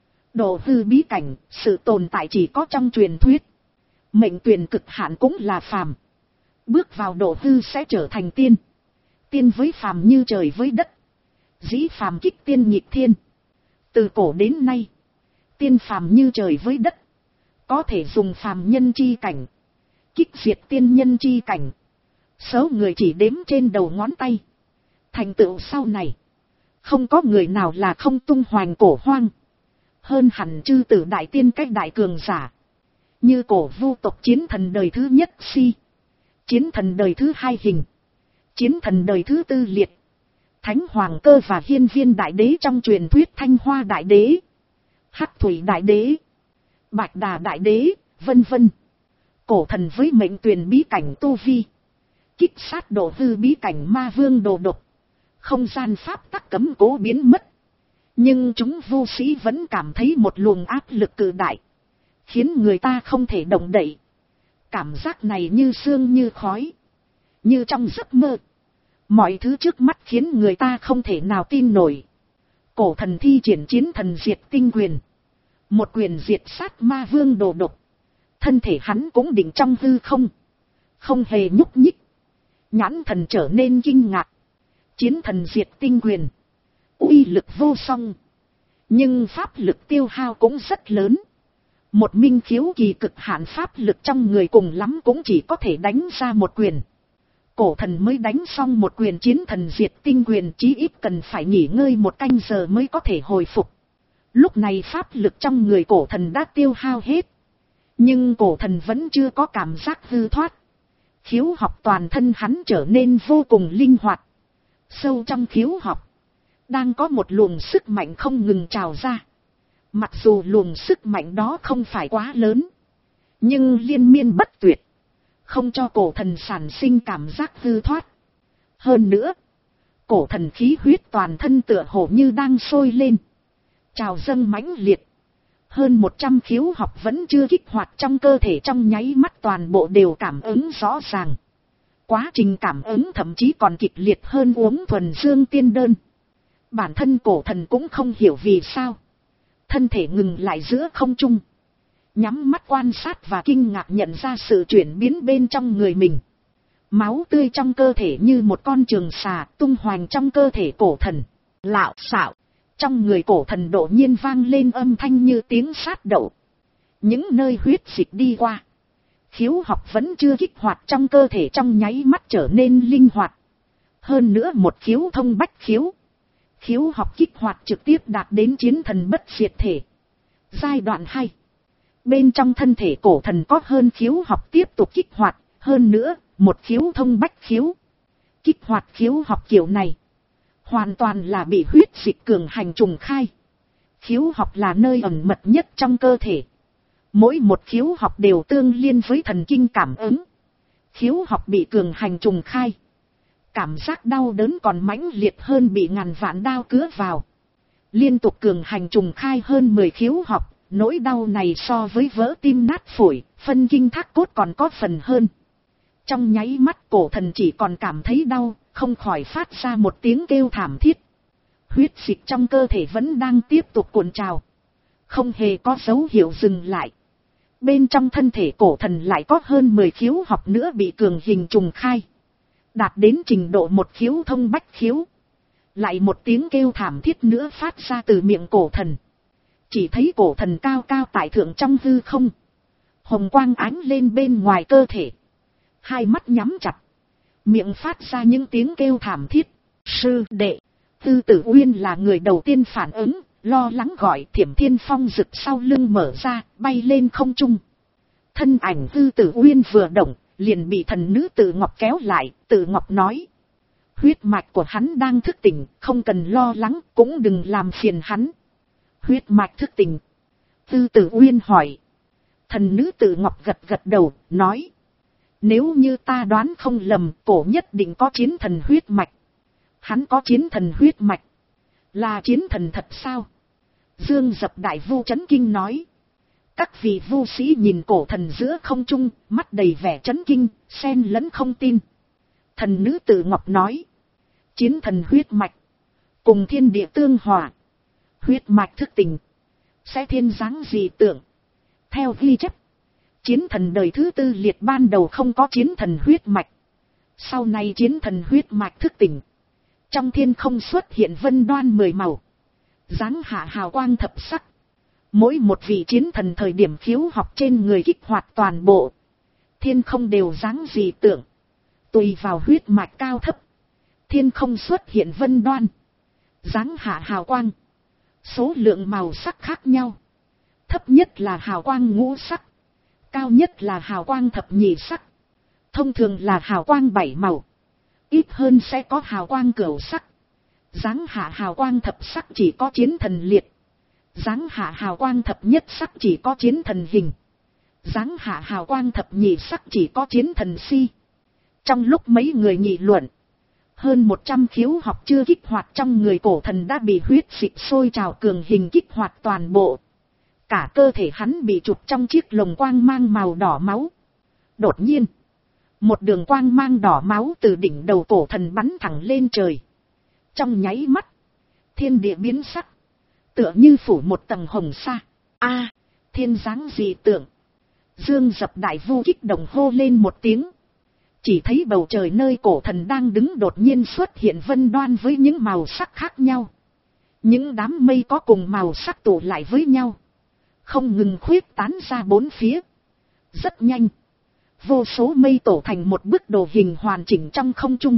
Độ hư bí cảnh, sự tồn tại chỉ có trong truyền thuyết. Mệnh tuyển cực hạn cũng là phàm. Bước vào độ hư sẽ trở thành tiên. Tiên với phàm như trời với đất. Dĩ phàm kích tiên nhịp thiên. Từ cổ đến nay. Tiên phàm như trời với đất. Có thể dùng phàm nhân chi cảnh. Kích diệt tiên nhân chi cảnh. Số người chỉ đếm trên đầu ngón tay. Thành tựu sau này. Không có người nào là không tung hoành cổ hoang. Hơn hẳn chư tử đại tiên cách đại cường giả. Như cổ vu tộc chiến thần đời thứ nhất Si. Chiến thần đời thứ hai Hình. Chiến thần đời thứ tư Liệt. Thánh Hoàng Cơ và Hiên Viên Đại Đế trong truyền thuyết Thanh Hoa Đại Đế. Hắc Thủy Đại Đế. Bạch Đà Đại Đế, vân vân. Cổ thần với mệnh tuyển bí cảnh tu vi. Kích sát độ hư bí cảnh ma vương đồ độc. Không gian pháp tắc cấm cố biến mất. Nhưng chúng vô sĩ vẫn cảm thấy một luồng áp lực cự đại. Khiến người ta không thể động đậy. Cảm giác này như sương như khói. Như trong giấc mơ. Mọi thứ trước mắt khiến người ta không thể nào tin nổi. Cổ thần thi triển chiến thần diệt tinh quyền. Một quyền diệt sát ma vương đồ độc. Thân thể hắn cũng định trong hư không. Không hề nhúc nhích. Nhãn thần trở nên kinh ngạc. Chiến thần diệt tinh quyền. Uy lực vô song. Nhưng pháp lực tiêu hao cũng rất lớn. Một minh khiếu kỳ cực hạn pháp lực trong người cùng lắm cũng chỉ có thể đánh ra một quyền. Cổ thần mới đánh xong một quyền chiến thần diệt tinh quyền, chí ít cần phải nghỉ ngơi một canh giờ mới có thể hồi phục. Lúc này pháp lực trong người cổ thần đã tiêu hao hết. Nhưng cổ thần vẫn chưa có cảm giác hư thoát. Khiếu học toàn thân hắn trở nên vô cùng linh hoạt. Sâu trong khiếu học, đang có một luồng sức mạnh không ngừng trào ra. Mặc dù luồng sức mạnh đó không phải quá lớn, nhưng liên miên bất tuyệt. Không cho cổ thần sản sinh cảm giác hư thoát. Hơn nữa, cổ thần khí huyết toàn thân tựa hồ như đang sôi lên. Trào dâng mãnh liệt. Hơn một trăm khiếu học vẫn chưa kích hoạt trong cơ thể, trong nháy mắt toàn bộ đều cảm ứng rõ ràng. Quá trình cảm ứng thậm chí còn kịch liệt hơn uống thuần dương tiên đơn. Bản thân cổ thần cũng không hiểu vì sao. Thân thể ngừng lại giữa không trung. Nhắm mắt quan sát và kinh ngạc nhận ra sự chuyển biến bên trong người mình. Máu tươi trong cơ thể như một con trường xà tung hoành trong cơ thể cổ thần. Lạo xạo. Trong người cổ thần đột nhiên vang lên âm thanh như tiếng sát đậu. Những nơi huyết dịch đi qua. Khiếu học vẫn chưa kích hoạt trong cơ thể trong nháy mắt trở nên linh hoạt. Hơn nữa một khiếu thông bách khiếu. Khiếu học kích hoạt trực tiếp đạt đến chiến thần bất diệt thể. Giai đoạn hai. Bên trong thân thể cổ thần có hơn khiếu học tiếp tục kích hoạt. Hơn nữa, một khiếu thông bách khiếu. Kích hoạt khiếu học kiểu này. Hoàn toàn là bị huyết dịch cường hành trùng khai. Khiếu học là nơi ẩn mật nhất trong cơ thể. Mỗi một khiếu học đều tương liên với thần kinh cảm ứng. Khiếu học bị cường hành trùng khai. Cảm giác đau đớn còn mãnh liệt hơn bị ngàn vạn đao cứa vào. Liên tục cường hành trùng khai hơn mười khiếu học. Nỗi đau này so với vỡ tim nát phổi, phân kinh thác cốt còn có phần hơn. Trong nháy mắt cổ thần chỉ còn cảm thấy đau, không khỏi phát ra một tiếng kêu thảm thiết. Huyết dịch trong cơ thể vẫn đang tiếp tục cuộn trào. Không hề có dấu hiệu dừng lại. Bên trong thân thể cổ thần lại có hơn mười khiếu học nữa bị cường hình trùng khai. Đạt đến trình độ một khiếu thông bách khiếu. Lại một tiếng kêu thảm thiết nữa phát ra từ miệng cổ thần. Chỉ thấy cổ thần cao cao tại thượng trong hư không. Hồng quang ánh lên bên ngoài cơ thể. Hai mắt nhắm chặt. Miệng phát ra những tiếng kêu thảm thiết. Sư đệ. Tư Tử Uyên là người đầu tiên phản ứng. Lo lắng gọi Thiểm Thiên Phong rực sau lưng mở ra. Bay lên không trung. Thân ảnh Tư Tử Uyên vừa động. Liền bị thần nữ Tự Ngọc kéo lại. Tự Ngọc nói. Huyết mạch của hắn đang thức tỉnh. Không cần lo lắng. Cũng đừng làm phiền hắn. Huyết mạch thức tỉnh. Tư Tử Uyên hỏi. Thần nữ Tự Ngọc gật gật đầu. Nói. Nếu như ta đoán không lầm, cổ nhất định có chiến thần huyết mạch. Hắn có chiến thần huyết mạch. Là chiến thần thật sao? Dương Dập Đại Vu chấn kinh nói. Các vị vu sĩ nhìn cổ thần giữa không trung, mắt đầy vẻ chấn kinh, xen lẫn không tin. Thần nữ Tự Ngọc nói. Chiến thần huyết mạch. Cùng thiên địa tương hòa. Huyết mạch thức tỉnh. Sẽ thiên dáng dị tượng. Theo ghi chép. Chiến thần đời thứ tư liệt ban đầu không có chiến thần huyết mạch. Sau này chiến thần huyết mạch thức tỉnh. Trong thiên không xuất hiện vân đoan mười màu. Giáng hạ hào quang thập sắc. Mỗi một vị chiến thần thời điểm khiếu học trên người kích hoạt toàn bộ. Thiên không đều dáng dị tượng. Tùy vào huyết mạch cao thấp. Thiên không xuất hiện vân đoan. Giáng hạ hào quang. Số lượng màu sắc khác nhau. Thấp nhất là hào quang ngũ sắc. Cao nhất là hào quang thập nhị sắc. Thông thường là hào quang bảy màu. Ít hơn sẽ có hào quang cửu sắc. Giáng hạ hào quang thập sắc chỉ có chiến thần liệt. Giáng hạ hào quang thập nhất sắc chỉ có chiến thần hình. Giáng hạ hào quang thập nhị sắc chỉ có chiến thần si. Trong lúc mấy người nghị luận. Hơn một trăm khiếu học chưa kích hoạt trong người cổ thần đã bị huyết dịch sôi trào cường hình kích hoạt toàn bộ. Cả cơ thể hắn bị chụp trong chiếc lồng quang mang màu đỏ máu. Đột nhiên, một đường quang mang đỏ máu từ đỉnh đầu cổ thần bắn thẳng lên trời. Trong nháy mắt, thiên địa biến sắc, tựa như phủ một tầng hồng sa. A, thiên dáng dị tượng. Dương Dập Đại Vu kích động hô lên một tiếng. Chỉ thấy bầu trời nơi cổ thần đang đứng đột nhiên xuất hiện vân đoan với những màu sắc khác nhau. Những đám mây có cùng màu sắc tụ lại với nhau. Không ngừng khuyết tán ra bốn phía. Rất nhanh. Vô số mây tổ thành một bức đồ hình hoàn chỉnh trong không trung.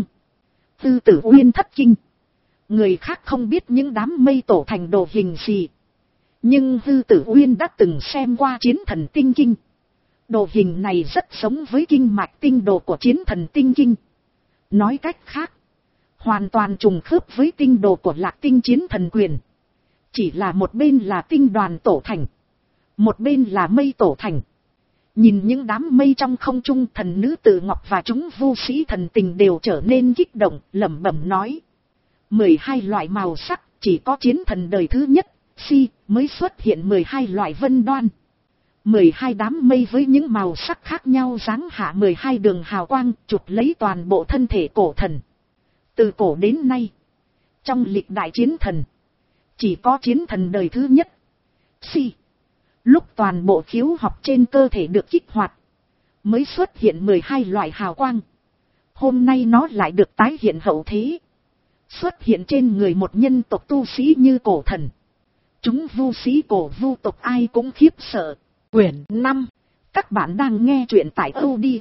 Tư Tử Uyên thất kinh. Người khác không biết những đám mây tổ thành đồ hình gì. Nhưng Tư Tử Uyên đã từng xem qua Chiến Thần Tinh Kinh. Đồ hình này rất giống với kinh mạch tinh đồ của Chiến Thần Tinh Kinh. Nói cách khác. Hoàn toàn trùng khớp với tinh đồ của Lạc Tinh Chiến Thần Quyền. Chỉ là một bên là tinh đoàn tổ thành. Một bên là mây tổ thành. Nhìn những đám mây trong không trung, thần nữ Tự Ngọc và chúng vu sĩ thần tình đều trở nên kích động, lẩm bẩm nói. mười hai loại màu sắc, chỉ có chiến thần đời thứ nhất, si, mới xuất hiện mười hai loại vân đoan. mười hai đám mây với những màu sắc khác nhau giáng hạ mười hai đường hào quang, chụp lấy toàn bộ thân thể cổ thần. Từ cổ đến nay, Trong lịch đại chiến thần, chỉ có chiến thần đời thứ nhất, Si. Lúc toàn bộ khiếu học trên cơ thể được kích hoạt, mới xuất hiện mười hai loại hào quang. Hôm nay nó lại được tái hiện hậu thế, xuất hiện trên người một nhân tộc tu sĩ như cổ thần. Chúng vu sĩ cổ vu tộc ai cũng khiếp sợ. Quyển năm. Các bạn đang nghe truyện tại audio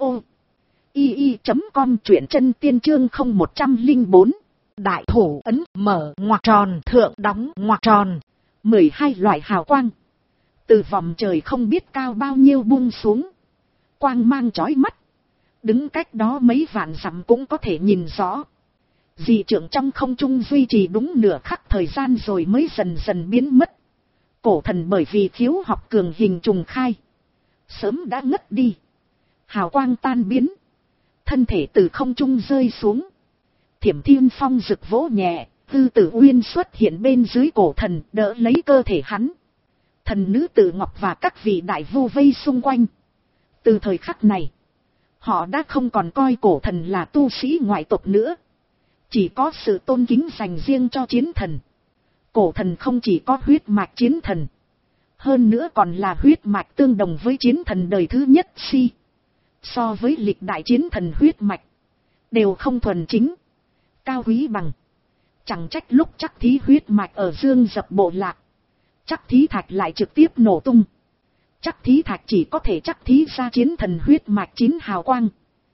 i i chấm com, truyện chân tiên chương không một trăm linh bốn. Đại thủ ấn mở ngoặc tròn, thượng đóng ngoặc tròn. mười hai loại hào quang từ vòng trời không biết cao bao nhiêu buông xuống, quang mang chói mắt, đứng cách đó mấy vạn dặm cũng có thể nhìn rõ. Dị tượng trong không trung duy trì đúng nửa khắc thời gian rồi mới dần dần biến mất. Cổ thần bởi vì khiếu học cường hình trùng khai, sớm đã ngất đi. Hào quang tan biến, thân thể từ không trung rơi xuống. Thiểm Thiên Phong rực vỗ nhẹ, Tư Tử Uyên xuất hiện bên dưới cổ thần, đỡ lấy cơ thể hắn. Thần nữ Tử Ngọc và các vị đại vu vây xung quanh. Từ thời khắc này, họ đã không còn coi cổ thần là tu sĩ ngoại tộc nữa, chỉ có sự tôn kính dành riêng cho chiến thần. Cổ thần không chỉ có huyết mạch chiến thần, hơn nữa còn là huyết mạch tương đồng với chiến thần đời thứ nhất Si. So với lịch đại chiến thần huyết mạch, đều không thuần chính, cao quý bằng. Chẳng trách lúc Chắc Thí huyết mạch ở Dương Dập bộ lạc, Chắc Thí thạch lại trực tiếp nổ tung. Chắc Thí thạch chỉ có thể chắc thí ra chiến thần huyết mạch chín hào quang,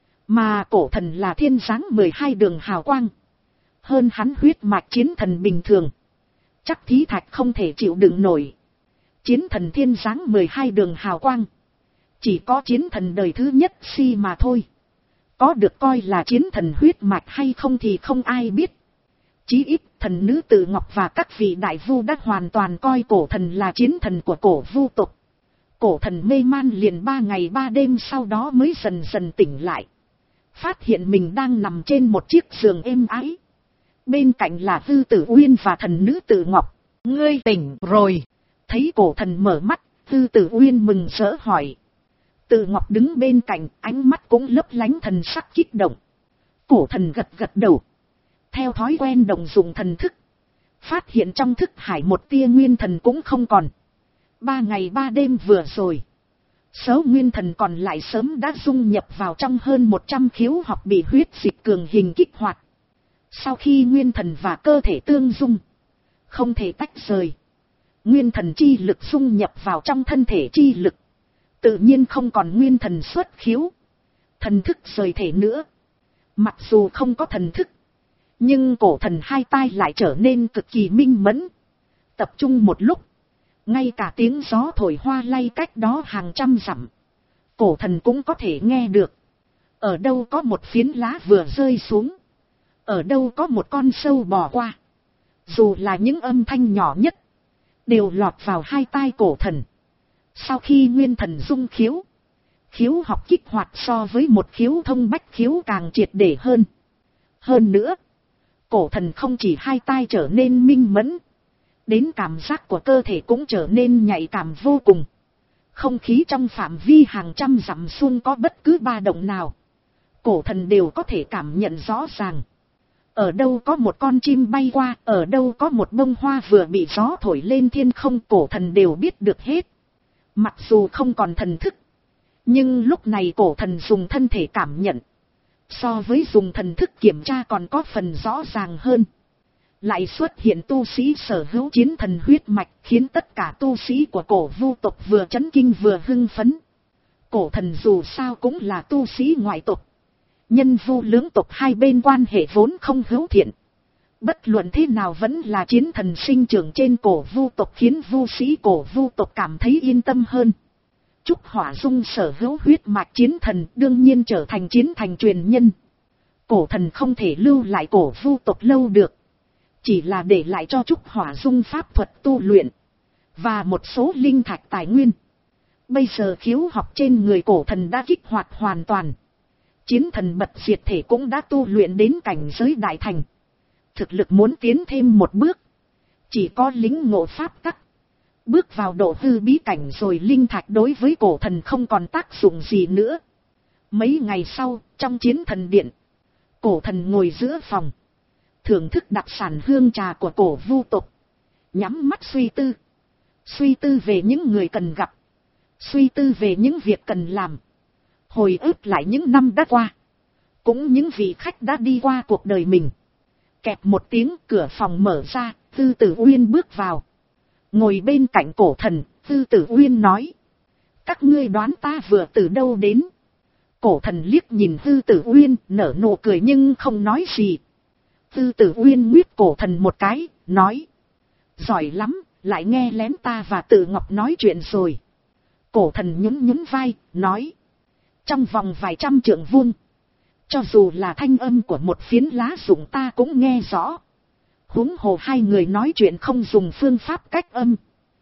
mà cổ thần là thiên giáng mười hai đường hào quang, hơn hắn huyết mạch chiến thần bình thường. Chắc Thí thạch không thể chịu đựng nổi. Chiến thần thiên giáng mười hai đường hào quang, chỉ có chiến thần đời thứ nhất Si mà thôi. Có được coi là chiến thần huyết mạch hay không thì không ai biết. Chí ít thần nữ Tử Ngọc và các vị đại vu đã hoàn toàn coi cổ thần là chiến thần của cổ vu tộc. Cổ thần mê man liền ba ngày ba đêm sau đó mới dần dần tỉnh lại. Phát hiện mình đang nằm trên một chiếc giường êm ái. Bên cạnh là Tư Tử Uyên và thần nữ Tử Ngọc. Ngươi tỉnh rồi. Thấy cổ thần mở mắt, Tư Tử Uyên mừng rỡ hỏi. Tử Ngọc đứng bên cạnh, ánh mắt cũng lấp lánh thần sắc kích động. Cổ thần gật gật đầu. Theo thói quen động dụng thần thức, phát hiện trong thức hải một tia nguyên thần cũng không còn. Ba ngày ba đêm vừa rồi, số nguyên thần còn lại sớm đã dung nhập vào trong hơn một trăm khiếu học bị huyết dịch cường hình kích hoạt. Sau khi nguyên thần và cơ thể tương dung, không thể tách rời. Nguyên thần chi lực dung nhập vào trong thân thể chi lực, tự nhiên không còn nguyên thần xuất khiếu, thần thức rời thể nữa. Mặc dù không có thần thức, nhưng cổ thần hai tai lại trở nên cực kỳ minh mẫn. Tập trung một lúc, ngay cả tiếng gió thổi hoa lay cách đó hàng trăm dặm, cổ thần cũng có thể nghe được. Ở đâu có một phiến lá vừa rơi xuống, ở đâu có một con sâu bò qua, dù là những âm thanh nhỏ nhất, đều lọt vào hai tai cổ thần. Sau khi nguyên thần dung khiếu, khiếu học kích hoạt so với một khiếu thông bách khiếu càng triệt để hơn. Hơn nữa, cổ thần không chỉ hai tai trở nên minh mẫn, đến cảm giác của cơ thể cũng trở nên nhạy cảm vô cùng. Không khí trong phạm vi hàng trăm dặm xung có bất cứ ba động nào, cổ thần đều có thể cảm nhận rõ ràng. Ở đâu có một con chim bay qua, ở đâu có một bông hoa vừa bị gió thổi lên thiên không, cổ thần đều biết được hết. Mặc dù không còn thần thức, nhưng lúc này cổ thần dùng thân thể cảm nhận, so với dùng thần thức kiểm tra còn có phần rõ ràng hơn. Lại xuất hiện tu sĩ sở hữu chiến thần huyết mạch, khiến tất cả tu sĩ của cổ vu tộc vừa chấn kinh vừa hưng phấn. Cổ thần dù sao cũng là tu sĩ ngoại tộc, nhân vu lưỡng tộc hai bên quan hệ vốn không hữu thiện. Bất luận thế nào vẫn là chiến thần sinh trưởng trên cổ vu tộc, khiến vu sĩ cổ vu tộc cảm thấy yên tâm hơn. Trúc Hỏa Dung sở hữu huyết mạch chiến thần, đương nhiên trở thành chiến thành truyền nhân. Cổ thần không thể lưu lại cổ vu tộc lâu được, chỉ là để lại cho Trúc Hỏa Dung pháp thuật tu luyện, và một số linh thạch tài nguyên. Bây giờ khiếu học trên người cổ thần đã kích hoạt hoàn toàn. Chiến thần bật diệt thể cũng đã tu luyện đến cảnh giới đại thành. Thực lực muốn tiến thêm một bước, chỉ có lính ngộ pháp tắc, bước vào độ hư bí cảnh rồi linh thạch đối với cổ thần không còn tác dụng gì nữa. Mấy ngày sau, trong chiến thần điện, cổ thần ngồi giữa phòng, thưởng thức đặc sản hương trà của cổ vu tộc. Nhắm mắt suy tư. Suy tư về những người cần gặp. Suy tư về những việc cần làm. Hồi ức lại những năm đã qua. Cũng những vị khách đã đi qua cuộc đời mình. Kẹp một tiếng, cửa phòng mở ra, Tư Tử Uyên bước vào. Ngồi bên cạnh cổ thần, Tư Tử Uyên nói. Các ngươi đoán ta vừa từ đâu đến? Cổ thần liếc nhìn Tư Tử Uyên, nở nụ cười nhưng không nói gì. Tư Tử Uyên nguyết cổ thần một cái, nói. Giỏi lắm, lại nghe lén ta và Tử Ngọc nói chuyện rồi. Cổ thần nhún nhún vai, nói. Trong vòng vài trăm trượng vuông, cho dù là thanh âm của một phiến lá rụng ta cũng nghe rõ. Huống hồ hai người nói chuyện không dùng phương pháp cách âm.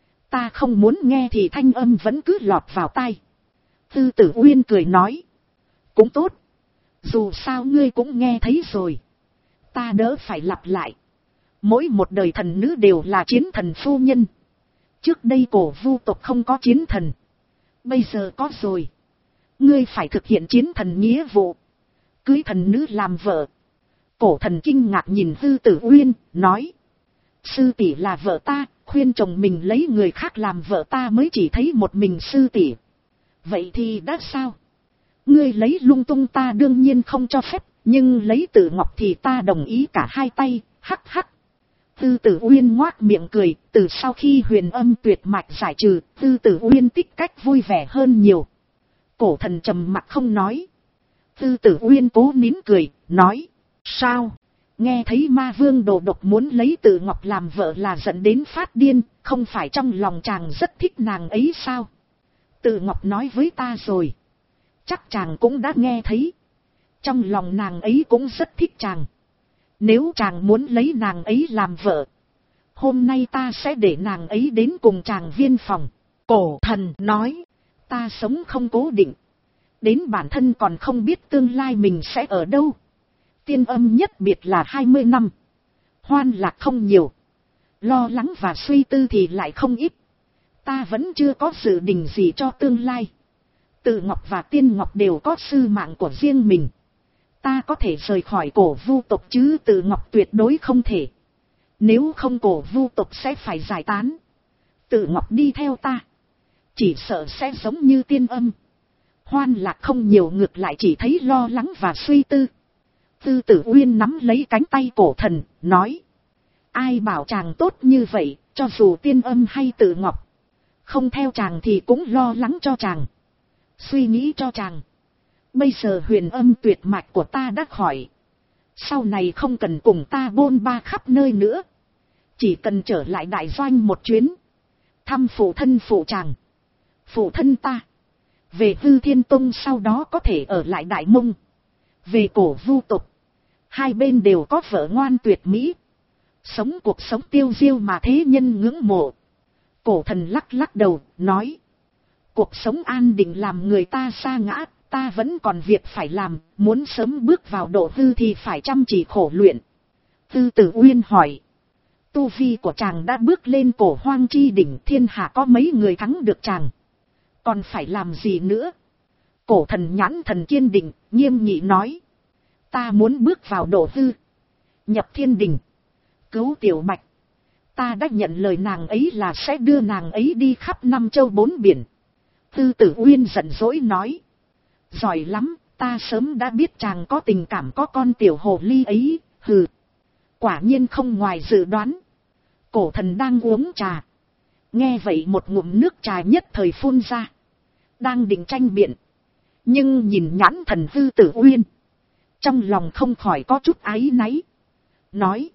Ta không muốn nghe thì thanh âm vẫn cứ lọt vào tai. Tư Tử Uyên cười nói. Cũng tốt. Dù sao ngươi cũng nghe thấy rồi. Ta đỡ phải lặp lại. Mỗi một đời thần nữ đều là chiến thần phu nhân. Trước đây cổ vu tộc không có chiến thần. Bây giờ có rồi. Ngươi phải thực hiện chiến thần nghĩa vụ. Cưới thần nữ làm vợ. Cổ thần kinh ngạc nhìn Tư Tử Uyên, nói. Sư tỷ là vợ ta, khuyên chồng mình lấy người khác làm vợ ta mới chỉ thấy một mình sư tỷ. Vậy thì đã sao? Ngươi lấy lung tung ta đương nhiên không cho phép, nhưng lấy Tử Ngọc thì ta đồng ý cả hai tay, hắc hắc. Tư Tử Uyên ngoác miệng cười, từ sau khi huyền âm tuyệt mạch giải trừ, Tư Tử Uyên tích cách vui vẻ hơn nhiều. Cổ thần trầm mặc không nói. Tư Tử Uyên cố nín cười, nói. Sao? Nghe thấy ma vương Đồ Độc muốn lấy Tử Ngọc làm vợ là dẫn đến phát điên, không phải trong lòng chàng rất thích nàng ấy sao? Tử Ngọc nói với ta rồi. Chắc chàng cũng đã nghe thấy. Trong lòng nàng ấy cũng rất thích chàng. Nếu chàng muốn lấy nàng ấy làm vợ, hôm nay ta sẽ để nàng ấy đến cùng chàng viên phòng. Cổ thần nói. Ta sống không cố định. Đến bản thân còn không biết tương lai mình sẽ ở đâu. Tiên âm nhất biệt là hai mươi năm. Hoan lạc không nhiều. Lo lắng và suy tư thì lại không ít. Ta vẫn chưa có dự định gì cho tương lai. Tự Ngọc và Tiên Ngọc đều có sư mạng của riêng mình. Ta có thể rời khỏi cổ vu tộc chứ Tự Ngọc tuyệt đối không thể. Nếu không cổ vu tộc sẽ phải giải tán. Tự Ngọc đi theo ta, chỉ sợ sẽ giống như tiên âm. Hoan lạc không nhiều, ngược lại chỉ thấy lo lắng và suy tư. Tư Tử Uyên nắm lấy cánh tay cổ thần, nói. Ai bảo chàng tốt như vậy, cho dù tiên âm hay Tự Ngọc. Không theo chàng thì cũng lo lắng cho chàng. Suy nghĩ cho chàng. Bây giờ huyền âm tuyệt mạch của ta đã khỏi. Sau này không cần cùng ta bôn ba khắp nơi nữa. Chỉ cần trở lại đại doanh một chuyến. Thăm phụ thân phụ chàng. Phụ thân ta. Về Hư Thiên Tông sau đó có thể ở lại Đại Mông. Về cổ vu tộc. Hai bên đều có vợ ngoan tuyệt mỹ. Sống cuộc sống tiêu diêu mà thế nhân ngưỡng mộ. Cổ thần lắc lắc đầu, nói. Cuộc sống an định làm người ta sa ngã. Ta vẫn còn việc phải làm. Muốn sớm bước vào độ hư thì phải chăm chỉ khổ luyện. Tư Tử Uyên hỏi. Tu vi của chàng đã bước lên cổ hoang chi đỉnh, thiên hạ có mấy người thắng được chàng. Còn phải làm gì nữa? Cổ thần nhãn thần kiên định, nghiêm nghị nói. Ta muốn bước vào độ hư. Nhập thiên đình. Cứu Tiểu Bạch. Ta đã nhận lời nàng ấy là sẽ đưa nàng ấy đi khắp năm châu bốn biển. Tư Tử Uyên giận dỗi nói. Giỏi lắm, ta sớm đã biết chàng có tình cảm có con tiểu hồ ly ấy, hừ. Quả nhiên không ngoài dự đoán. Cổ thần đang uống trà. Nghe vậy một ngụm nước trà nhất thời phun ra. Đang định tranh biện. Nhưng nhìn nhãn thần Tư Tử Uyên. Trong lòng không khỏi có chút áy náy. Nói.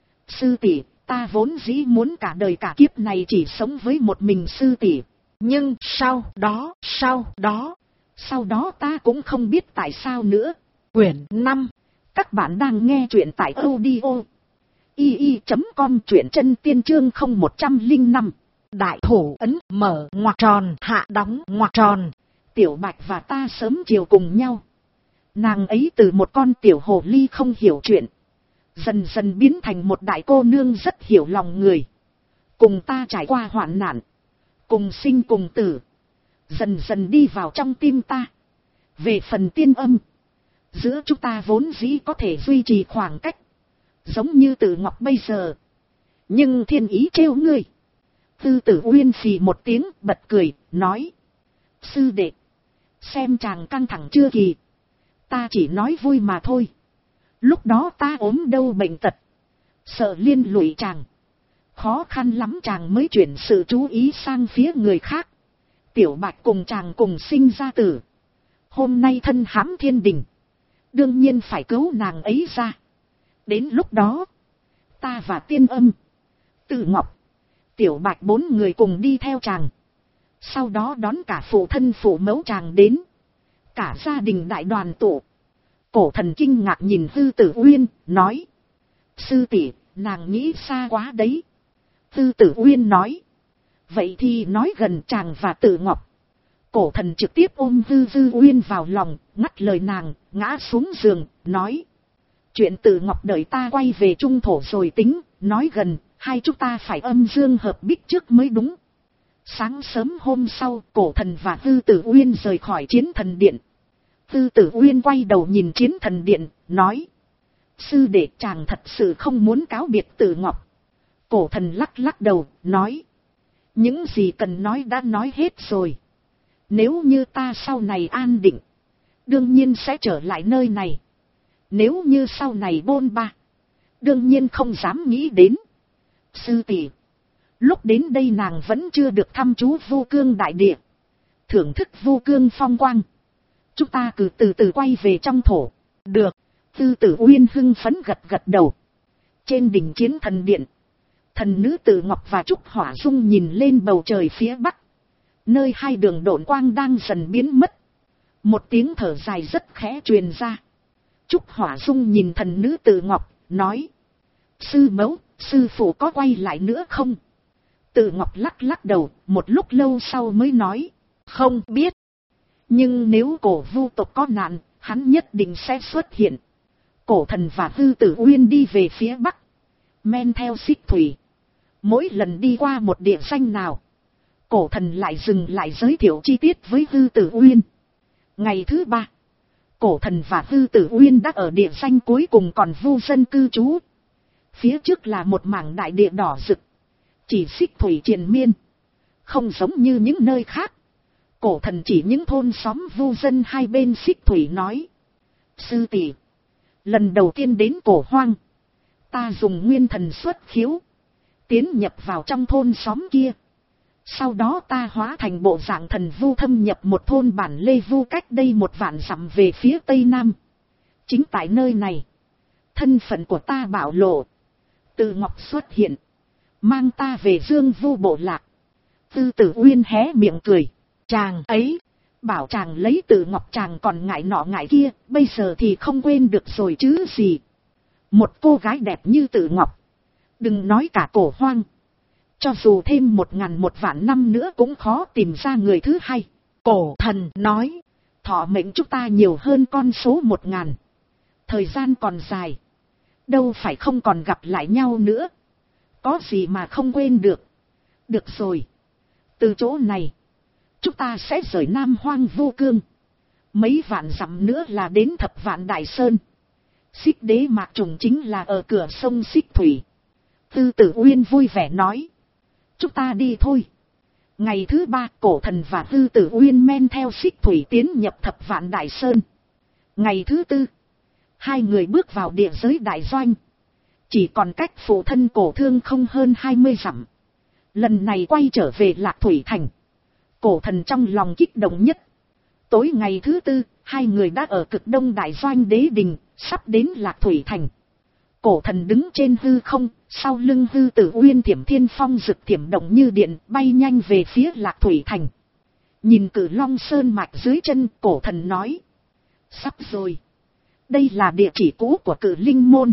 Sư tỷ, ta vốn dĩ muốn cả đời cả kiếp này chỉ sống với một mình sư tỷ. Nhưng sau đó, sau đó, sau đó ta cũng không biết tại sao nữa. Quyển năm. Các bạn đang nghe truyện tại audio i i chấm com, truyện chân tiên chương không một không năm. Đại thủ ấn mở ngoặc tròn, hạ đóng ngoặc tròn. Tiểu Bạch và ta sớm chiều cùng nhau. Nàng ấy từ một con tiểu hồ ly không hiểu chuyện, dần dần biến thành một đại cô nương rất hiểu lòng người. Cùng ta trải qua hoạn nạn, cùng sinh cùng tử, dần dần đi vào trong tim ta. Về phần tiên âm, giữa chúng ta vốn dĩ có thể duy trì khoảng cách. giống như Tử Ngọc bây giờ. Nhưng thiên ý trêu ngươi. Tư Tử Uyên phì một tiếng bật cười, nói. Sư đệ, xem chàng căng thẳng chưa kỳ. Ta chỉ nói vui mà thôi. Lúc đó ta ốm đâu bệnh tật, sợ liên lụy chàng. Khó khăn lắm chàng mới chuyển sự chú ý sang phía người khác. Tiểu Bạch cùng chàng cùng sinh ra tử. Hôm nay thân hãm thiên đình, đương nhiên phải cứu nàng ấy ra. Đến lúc đó, ta và Tiên Âm, Tử Ngọc, Tiểu Bạch bốn người cùng đi theo chàng. Sau đó đón cả phụ thân phụ mẫu chàng đến. Cả gia đình đại đoàn tụ. Cổ thần kinh ngạc nhìn Tư Tử Uyên, nói. Sư tỷ, nàng nghĩ xa quá đấy. Tư Tử Uyên nói. Vậy thì nói gần chàng và Tử Ngọc. Cổ thần trực tiếp ôm Tư Tư Uyên vào lòng, ngắt lời nàng, ngã xuống giường, nói. Chuyện Tử Ngọc đợi ta quay về trung thổ rồi tính, nói gần, hai chúng ta phải âm dương hợp bích trước mới đúng. Sáng sớm hôm sau, cổ thần và Tư Tử Uyên rời khỏi chiến thần điện. Tư Tử Uyên quay đầu nhìn chiến thần điện, nói. Sư đệ, chàng thật sự không muốn cáo biệt Tử Ngọc. Cổ thần lắc lắc đầu, nói. Những gì cần nói đã nói hết rồi. Nếu như ta sau này an định, đương nhiên sẽ trở lại nơi này. Nếu như sau này bôn ba, đương nhiên không dám nghĩ đến. Sư tỷ, lúc đến đây nàng vẫn chưa được thăm chú Vô Cương đại địa, thưởng thức Vô Cương phong quang. Chúng ta cứ từ từ quay về trong thổ. Được. Tư Tử Uyên hưng phấn gật gật đầu. Trên đỉnh chiến thần điện, thần nữ Tử Ngọc và Trúc Hỏa Dung nhìn lên bầu trời phía bắc, nơi hai đường độn quang đang dần biến mất. Một tiếng thở dài rất khẽ truyền ra. Trúc Hỏa Dung nhìn thần nữ Tử Ngọc, nói. Sư mẫu, sư phụ có quay lại nữa không? Tử Ngọc lắc lắc đầu, một lúc lâu sau mới nói. Không biết. Nhưng nếu cổ vu tộc có nạn, hắn nhất định sẽ xuất hiện. Cổ thần và Tư Tử Uyên đi về phía bắc, men theo xích thủy. Mỗi lần đi qua một địa danh nào, cổ thần lại dừng lại giới thiệu chi tiết với Tư Tử Uyên. Ngày thứ ba, cổ thần và Tư Tử Uyên đã ở địa danh cuối cùng còn vu dân cư trú. Phía trước là một mảng đại địa đỏ rực, chỉ xích thủy triền miên, không giống như những nơi khác. Cổ thần chỉ những thôn xóm vu dân hai bên xích thủy, nói. Sư tỷ, lần đầu tiên đến cổ hoang, ta dùng nguyên thần xuất khiếu, tiến nhập vào trong thôn xóm kia. Sau đó ta hóa thành bộ dạng thần vu thâm nhập một thôn bản Lê Vu cách đây một vạn dặm về phía tây nam. Chính tại nơi này, thân phận của ta bạo lộ. Từ Ngọc xuất hiện, mang ta về Dương Vu bộ lạc. Tư Tử Uyên hé miệng cười. Chàng ấy, bảo chàng lấy Tử Ngọc chàng còn ngại nọ ngại kia, bây giờ thì không quên được rồi chứ gì. Một cô gái đẹp như Tử Ngọc, đừng nói cả cổ hoang, cho dù thêm một ngàn một vạn năm nữa cũng khó tìm ra người thứ hai. Cổ thần nói, thọ mệnh chúng ta nhiều hơn con số một ngàn. Thời gian còn dài, đâu phải không còn gặp lại nhau nữa. Có gì mà không quên được. Được rồi, từ chỗ này, chúng ta sẽ rời Nam Hoang Vô Cương. Mấy vạn dặm nữa là đến Thập Vạn Đại Sơn. Xích Đế Mạc Trùng chính là ở cửa sông Xích Thủy. Tư Tử Uyên vui vẻ nói. Chúng ta đi thôi. Ngày thứ ba, cổ thần và Tư Tử Uyên men theo Xích Thủy tiến nhập Thập Vạn Đại Sơn. Ngày thứ tư, hai người bước vào địa giới đại doanh. Chỉ còn cách phụ thân cổ thương không hơn hai mươi dặm. Lần này quay trở về Lạc Thủy Thành, cổ thần trong lòng kích động nhất. Tối ngày thứ tư, hai người đã ở cực đông đại doanh đế đình, sắp đến Lạc Thủy Thành. Cổ thần đứng trên hư không, sau lưng Tư Tử Uyên thiểm thiên phong rực thiểm động như điện, bay nhanh về phía Lạc Thủy Thành. Nhìn Cử Long Sơn mạch dưới chân, cổ thần nói. Sắp rồi. Đây là địa chỉ cũ của Cử Linh Môn,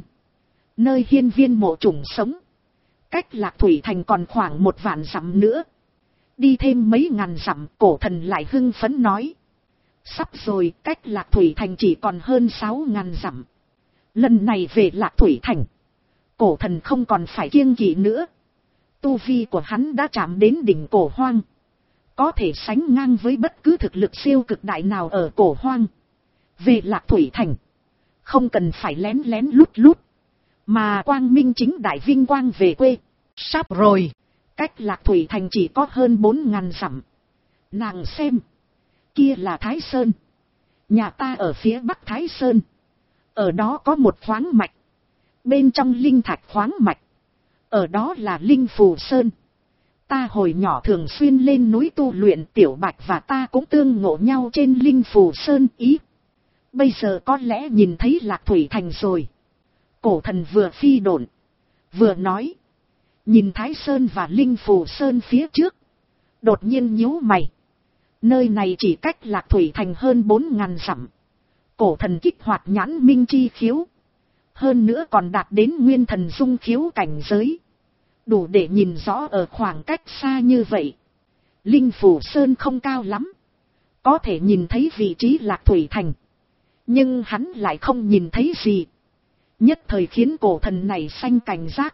nơi hiên viên mộ trùng sống. Cách Lạc Thủy Thành còn khoảng một vạn dặm nữa. Đi thêm mấy ngàn dặm, cổ thần lại hưng phấn nói. Sắp rồi, cách Lạc Thủy Thành chỉ còn hơn sáu ngàn dặm. Lần này về Lạc Thủy Thành, cổ thần không còn phải kiêng kỵ nữa. Tu vi của hắn đã chạm đến đỉnh cổ hoang, có thể sánh ngang với bất cứ thực lực siêu cực đại nào ở cổ hoang. Về Lạc Thủy Thành, không cần phải lén lén lút lút, Mà quang minh chính đại vinh quang về quê. Sắp rồi. Cách Lạc Thủy Thành chỉ có hơn bốn ngàn dặm. Nàng xem. Kia là Thái Sơn. Nhà ta ở phía bắc Thái Sơn. Ở đó có một khoáng mạch. Bên trong linh thạch khoáng mạch. Ở đó là Linh Phù Sơn. Ta hồi nhỏ thường xuyên lên núi tu luyện, Tiểu Bạch và ta cũng tương ngộ nhau trên Linh Phù Sơn ý. Bây giờ có lẽ nhìn thấy Lạc Thủy Thành rồi. Cổ thần vừa phi độn, vừa nói. Nhìn Thái Sơn và Linh Phù Sơn phía trước. Đột nhiên nhíu mày. Nơi này chỉ cách Lạc Thủy Thành hơn bốn ngàn dặm. Cổ thần kích hoạt nhãn minh chi khiếu. Hơn nữa còn đạt đến nguyên thần dung khiếu cảnh giới. Đủ để nhìn rõ ở khoảng cách xa như vậy. Linh Phù Sơn không cao lắm. Có thể nhìn thấy vị trí Lạc Thủy Thành. Nhưng hắn lại không nhìn thấy gì. Nhất thời khiến cổ thần này sanh cảnh giác.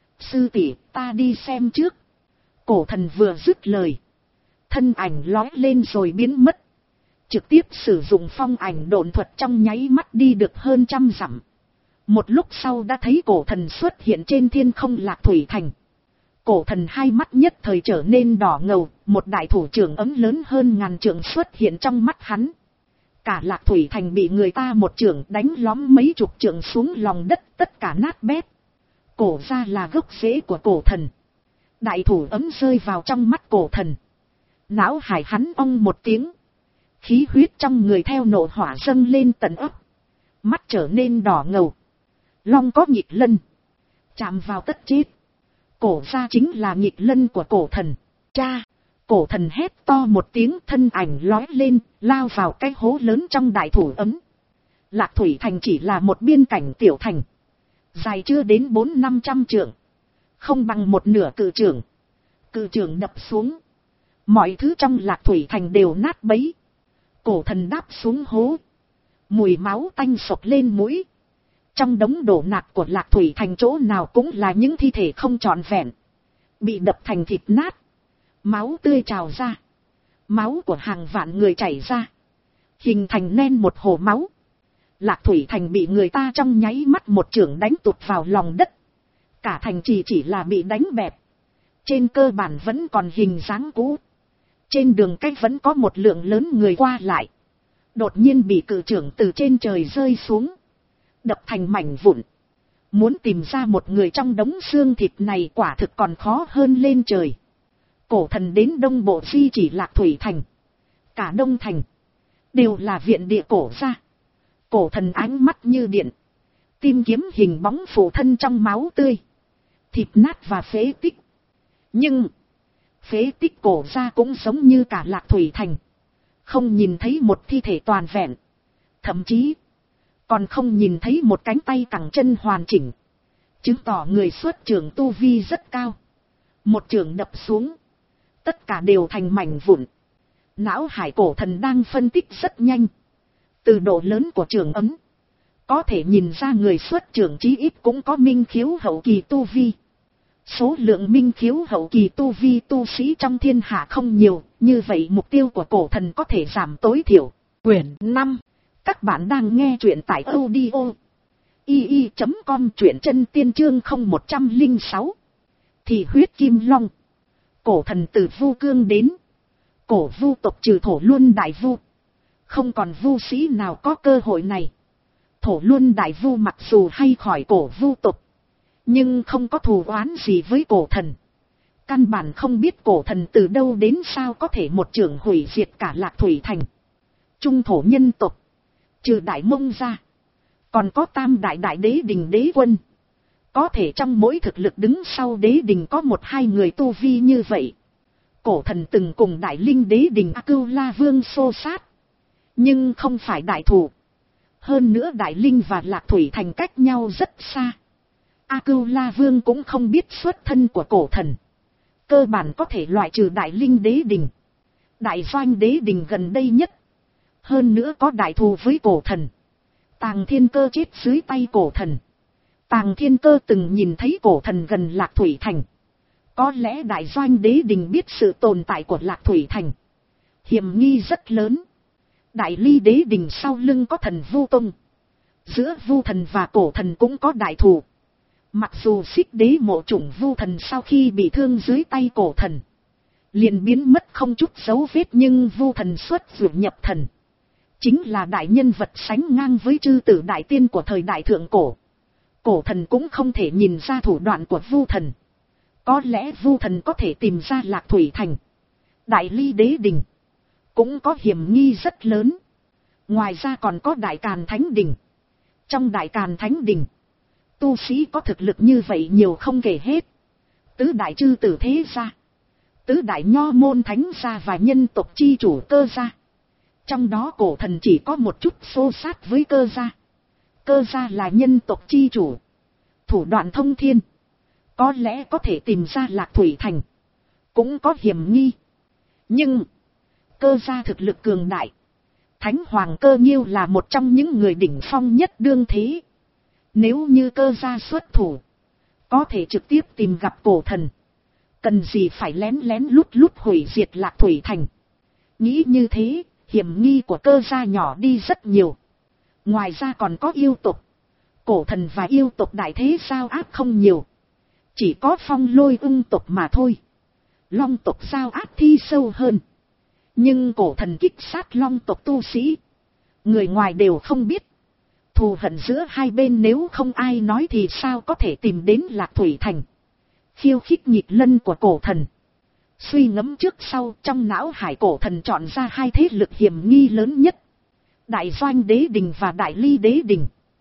Sư tỷ, ta đi xem trước. Cổ thần vừa dứt lời. Thân ảnh lói lên rồi biến mất. Trực tiếp sử dụng phong ảnh độn thuật trong nháy mắt đi được hơn trăm dặm. Một lúc sau đã thấy cổ thần xuất hiện trên thiên không Lạc Thủy Thành. Cổ thần hai mắt nhất thời trở nên đỏ ngầu, một đại thủ trưởng ấm lớn hơn ngàn trượng xuất hiện trong mắt hắn. Cả Lạc Thủy Thành bị người ta một trưởng đánh lóm mấy chục trượng xuống lòng đất, tất cả nát bét. Cổ ra là gốc rễ của cổ thần. Đại thủ ấm rơi vào trong mắt cổ thần. Não hải hắn ong một tiếng. Khí huyết trong người theo nộ hỏa dâng lên tận ấp. Mắt trở nên đỏ ngầu. Long có nhịp lân. Chạm vào tất chết. Cổ ra chính là nhịp lân của cổ thần. Cha! Cổ thần hét to một tiếng, thân ảnh lói lên, lao vào cái hố lớn trong đại thủ ấm. Lạc Thủy Thành chỉ là một biên cảnh tiểu thành. Dài chưa đến bốn năm trăm trượng. Không bằng một nửa cự trưởng. Cự trưởng đập xuống. Mọi thứ trong Lạc Thủy Thành đều nát bấy. Cổ thần đáp xuống hố. Mùi máu tanh sộc lên mũi. Trong đống đổ nát của Lạc Thủy Thành chỗ nào cũng là những thi thể không trọn vẹn. Bị đập thành thịt nát. Máu tươi trào ra. Máu của hàng vạn người chảy ra. Hình thành nên một hồ máu. Lạc Thủy Thành bị người ta trong nháy mắt một chưởng đánh tụt vào lòng đất. Cả thành trì chỉ, chỉ là bị đánh bẹp. Trên cơ bản vẫn còn hình dáng cũ. Trên đường cách vẫn có một lượng lớn người qua lại. Đột nhiên bị cự trưởng từ trên trời rơi xuống. Đập thành mảnh vụn. Muốn tìm ra một người trong đống xương thịt này quả thực còn khó hơn lên trời. Cổ thần đến đông bộ di chỉ Lạc Thủy Thành. Cả đông thành. Đều là viện địa cổ ra. Cổ thần ánh mắt như điện. Tìm kiếm hình bóng phụ thân trong máu tươi. Thịt nát và phế tích. Nhưng. Phế tích cổ ra cũng giống như cả Lạc Thủy Thành. Không nhìn thấy một thi thể toàn vẹn. Thậm chí. Còn không nhìn thấy một cánh tay cẳng chân hoàn chỉnh. Chứng tỏ người xuất trưởng tu vi rất cao. Một trưởng đập xuống. Tất cả đều thành mảnh vụn. Não hải cổ thần đang phân tích rất nhanh. Từ độ lớn của trường ấm. Có thể nhìn ra người xuất trưởng chí ít cũng có minh khiếu hậu kỳ tu vi. Số lượng minh khiếu hậu kỳ tu vi tu sĩ trong thiên hạ không nhiều. Như vậy mục tiêu của cổ thần có thể giảm tối thiểu. Quyển năm. Các bạn đang nghe truyện tại audio i i chấm com, truyện chân tiên chương không một không sáu. Thì huyết kim long. Cổ thần từ Vu Cương đến. Cổ vu tộc trừ Thổ Luân Đại Vu. Không còn vu sĩ nào có cơ hội này. Thổ Luân Đại Vu mặc dù hay khỏi cổ vu tộc. Nhưng không có thù oán gì với cổ thần. Căn bản không biết cổ thần từ đâu đến sao có thể một trưởng hủy diệt cả Lạc Thủy Thành. Trung thổ nhân tộc. Trừ Đại Mông ra. Còn có tam đại đại đế đình đế quân. Có thể trong mỗi thực lực đứng sau đế đình có một hai người tu vi như vậy. Cổ thần từng cùng đại linh đế đình A Cưu La Vương xô sát. Nhưng không phải đại thủ. Hơn nữa đại linh và Lạc Thủy Thành cách nhau rất xa. A Cưu La Vương cũng không biết xuất thân của cổ thần. Cơ bản có thể loại trừ đại linh đế đình. Đại doanh đế đình gần đây nhất. Hơn nữa có đại thù với cổ thần. Tàng Thiên Cơ chết dưới tay cổ thần. Tàng Thiên Cơ từng nhìn thấy cổ thần gần Lạc Thủy Thành. Có lẽ đại doanh đế đình biết sự tồn tại của Lạc Thủy Thành. Hiểm nghi rất lớn. Đại ly đế đình sau lưng có thần Vu Tông. Giữa Vu thần và cổ thần cũng có đại thù. Mặc dù Xích Đế mộ chủng Vu Thần sau khi bị thương dưới tay Cổ Thần liền biến mất không chút dấu vết, nhưng Vu Thần xuất ruột nhập thần, chính là đại nhân vật sánh ngang với chư tử đại tiên của thời đại thượng cổ. Cổ Thần cũng không thể nhìn ra thủ đoạn của Vu Thần. Có lẽ Vu Thần có thể tìm ra Lạc Thủy Thành, Đại Ly Đế Đình, cũng có hiểm nghi rất lớn. Ngoài ra còn có Đại Càn Thánh Đình. Trong Đại Càn Thánh Đình, tu sĩ có thực lực như vậy nhiều không kể hết. Tứ đại chư tử thế gia, tứ đại nho môn thánh gia và nhân tộc chi chủ Cơ gia. Trong đó Cổ Thần chỉ có một chút xô sát với Cơ gia. Cơ gia là nhân tộc chi chủ, thủ đoạn thông thiên, có lẽ có thể tìm ra Lạc Thủy Thành, cũng có hiểm nghi. Nhưng Cơ gia thực lực cường đại, Thánh Hoàng Cơ Nghiêu là một trong những người đỉnh phong nhất đương thế. Nếu như Cơ gia xuất thủ, có thể trực tiếp tìm gặp Cổ Thần, cần gì phải lén lén lút lút hủy diệt Lạc Thủy Thành. Nghĩ như thế, hiểm nghi của Cơ gia nhỏ đi rất nhiều. Ngoài ra còn có yêu tộc. Cổ Thần và yêu tộc đại thế giao áp không nhiều, chỉ có Phong Lôi Ưng tộc mà thôi. Long tộc giao áp thi sâu hơn, nhưng Cổ Thần kích sát long tộc tu sĩ, người ngoài đều không biết. Thù hận giữa hai bên nếu không ai nói thì sao có thể tìm đến Lạc Thủy Thành. Khiêu khích nghịch lân của Cổ Thần. Suy ngẫm trước sau, trong não hải Cổ Thần chọn ra hai thế lực hiểm nghi lớn nhất, Đại Doanh Đế Đình và Đại Ly Đế Đình.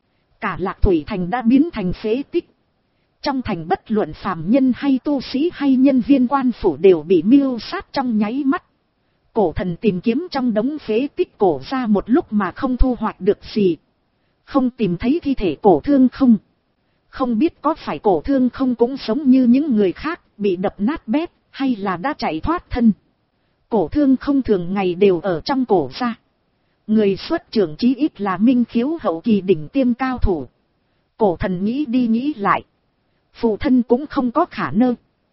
Cả Lạc Thủy Thành đã biến thành phế tích. Trong thành bất luận phàm nhân hay tu sĩ hay nhân viên quan phủ đều bị miêu sát trong nháy mắt. Cổ Thần tìm kiếm trong đống phế tích cổ ra một lúc mà không thu hoạch được gì. Không tìm thấy thi thể Cổ Thương không. Không biết có phải Cổ Thương không cũng sống như những người khác, bị đập nát bét, hay là đã chạy thoát thân. Cổ Thương không thường ngày đều ở trong cổ ra. Người xuất trưởng chí ít là minh khiếu hậu kỳ đỉnh tiêm cao thủ. Cổ Thần nghĩ đi nghĩ lại, phụ thân cũng không có khả năng.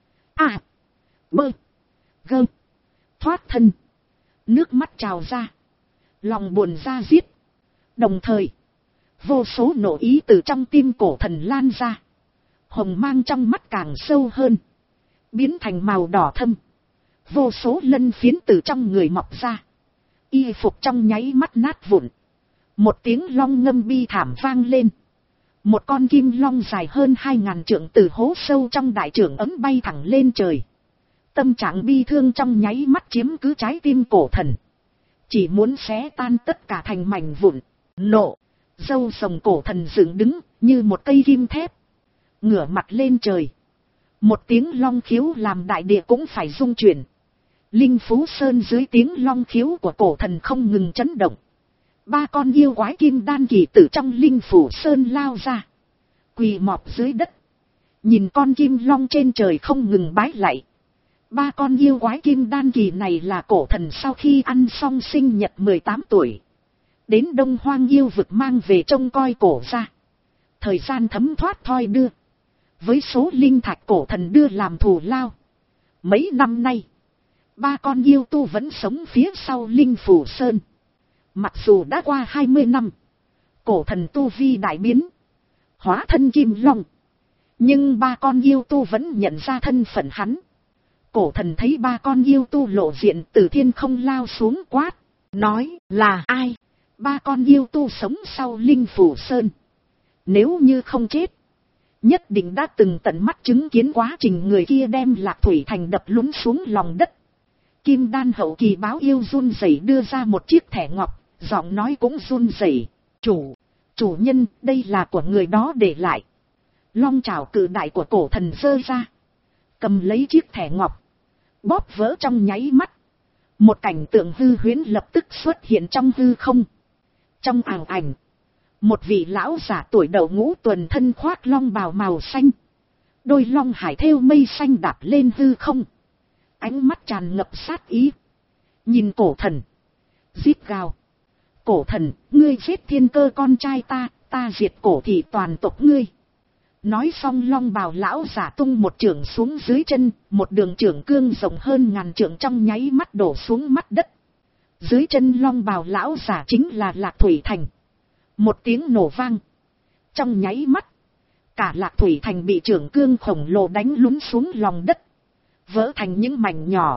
À, bơ, gơ, thoát thân. Nước mắt trào ra, lòng buồn ra giết. Đồng thời, vô số nộ ý từ trong tim Cổ Thần lan ra. Hồng mang trong mắt càng sâu hơn, biến thành màu đỏ thâm. Vô số lân phiến từ trong người mọc ra. Y phục trong nháy mắt nát vụn. Một tiếng long ngâm bi thảm vang lên. Một con kim long dài hơn hai ngàn trượng từ hố sâu trong đại trưởng ấm bay thẳng lên trời. Tâm trạng bi thương trong nháy mắt chiếm cứ trái tim Cổ Thần. Chỉ muốn xé tan tất cả thành mảnh vụn. Nộ, râu sồng Cổ Thần dựng đứng như một cây kim thép, ngửa mặt lên trời. Một tiếng long khiếu làm đại địa cũng phải rung chuyển. Linh Phú Sơn dưới tiếng long khiếu của Cổ Thần không ngừng chấn động. Ba con yêu quái kim đan kỳ từ trong Linh Phủ Sơn lao ra, quỳ mọp dưới đất, nhìn con kim long trên trời không ngừng bái lạy. Ba con yêu quái kim đan kỳ này là Cổ Thần sau khi ăn xong sinh nhật mười tám tuổi, đến Đông Hoang yêu vực mang về trông coi cổ ra. Thời gian thấm thoát thoi đưa, với số linh thạch Cổ Thần đưa làm thù lao. Mấy năm nay, ba con yêu tu vẫn sống phía sau Linh Phủ Sơn. Mặc dù đã qua hai mươi năm, Cổ Thần tu vi đại biến, hóa thân kim long, nhưng ba con yêu tu vẫn nhận ra thân phận hắn. Cổ Thần thấy ba con yêu tu lộ diện từ thiên không lao xuống quát, nói là ai? Ba con yêu tu sống sau Linh Phủ Sơn, nếu như không chết, nhất định đã từng tận mắt chứng kiến quá trình người kia đem Lạc Thủy Thành đập lún xuống lòng đất. Kim đan hậu kỳ báo yêu run rẩy đưa ra một chiếc thẻ ngọc, giọng nói cũng run rẩy. Chủ, chủ nhân, đây là của người đó để lại. Long trảo cự đại của Cổ Thần giơ ra, cầm lấy chiếc thẻ ngọc, bóp vỡ trong nháy mắt. Một cảnh tượng hư huyễn lập tức xuất hiện trong hư không. Trong ảo ảnh, một vị lão giả tuổi đầu ngũ tuần thân khoác long bào màu xanh, đôi long hải thêu mây xanh đạp lên hư không, ánh mắt tràn ngập sát ý, nhìn Cổ Thần, rít gào. Cổ Thần, ngươi giết Thiên Cơ con trai ta, ta diệt Cổ thị toàn tộc ngươi. Nói xong long bào lão giả tung một chưởng xuống dưới chân, một đường chưởng cương rộng hơn ngàn trượng trong nháy mắt đổ xuống mắt đất. Dưới chân long bào lão giả chính là Lạc Thủy Thành. Một tiếng nổ vang, trong nháy mắt, Cả Lạc Thủy Thành bị trưởng cương khổng lồ đánh lún xuống lòng đất, vỡ thành những mảnh nhỏ.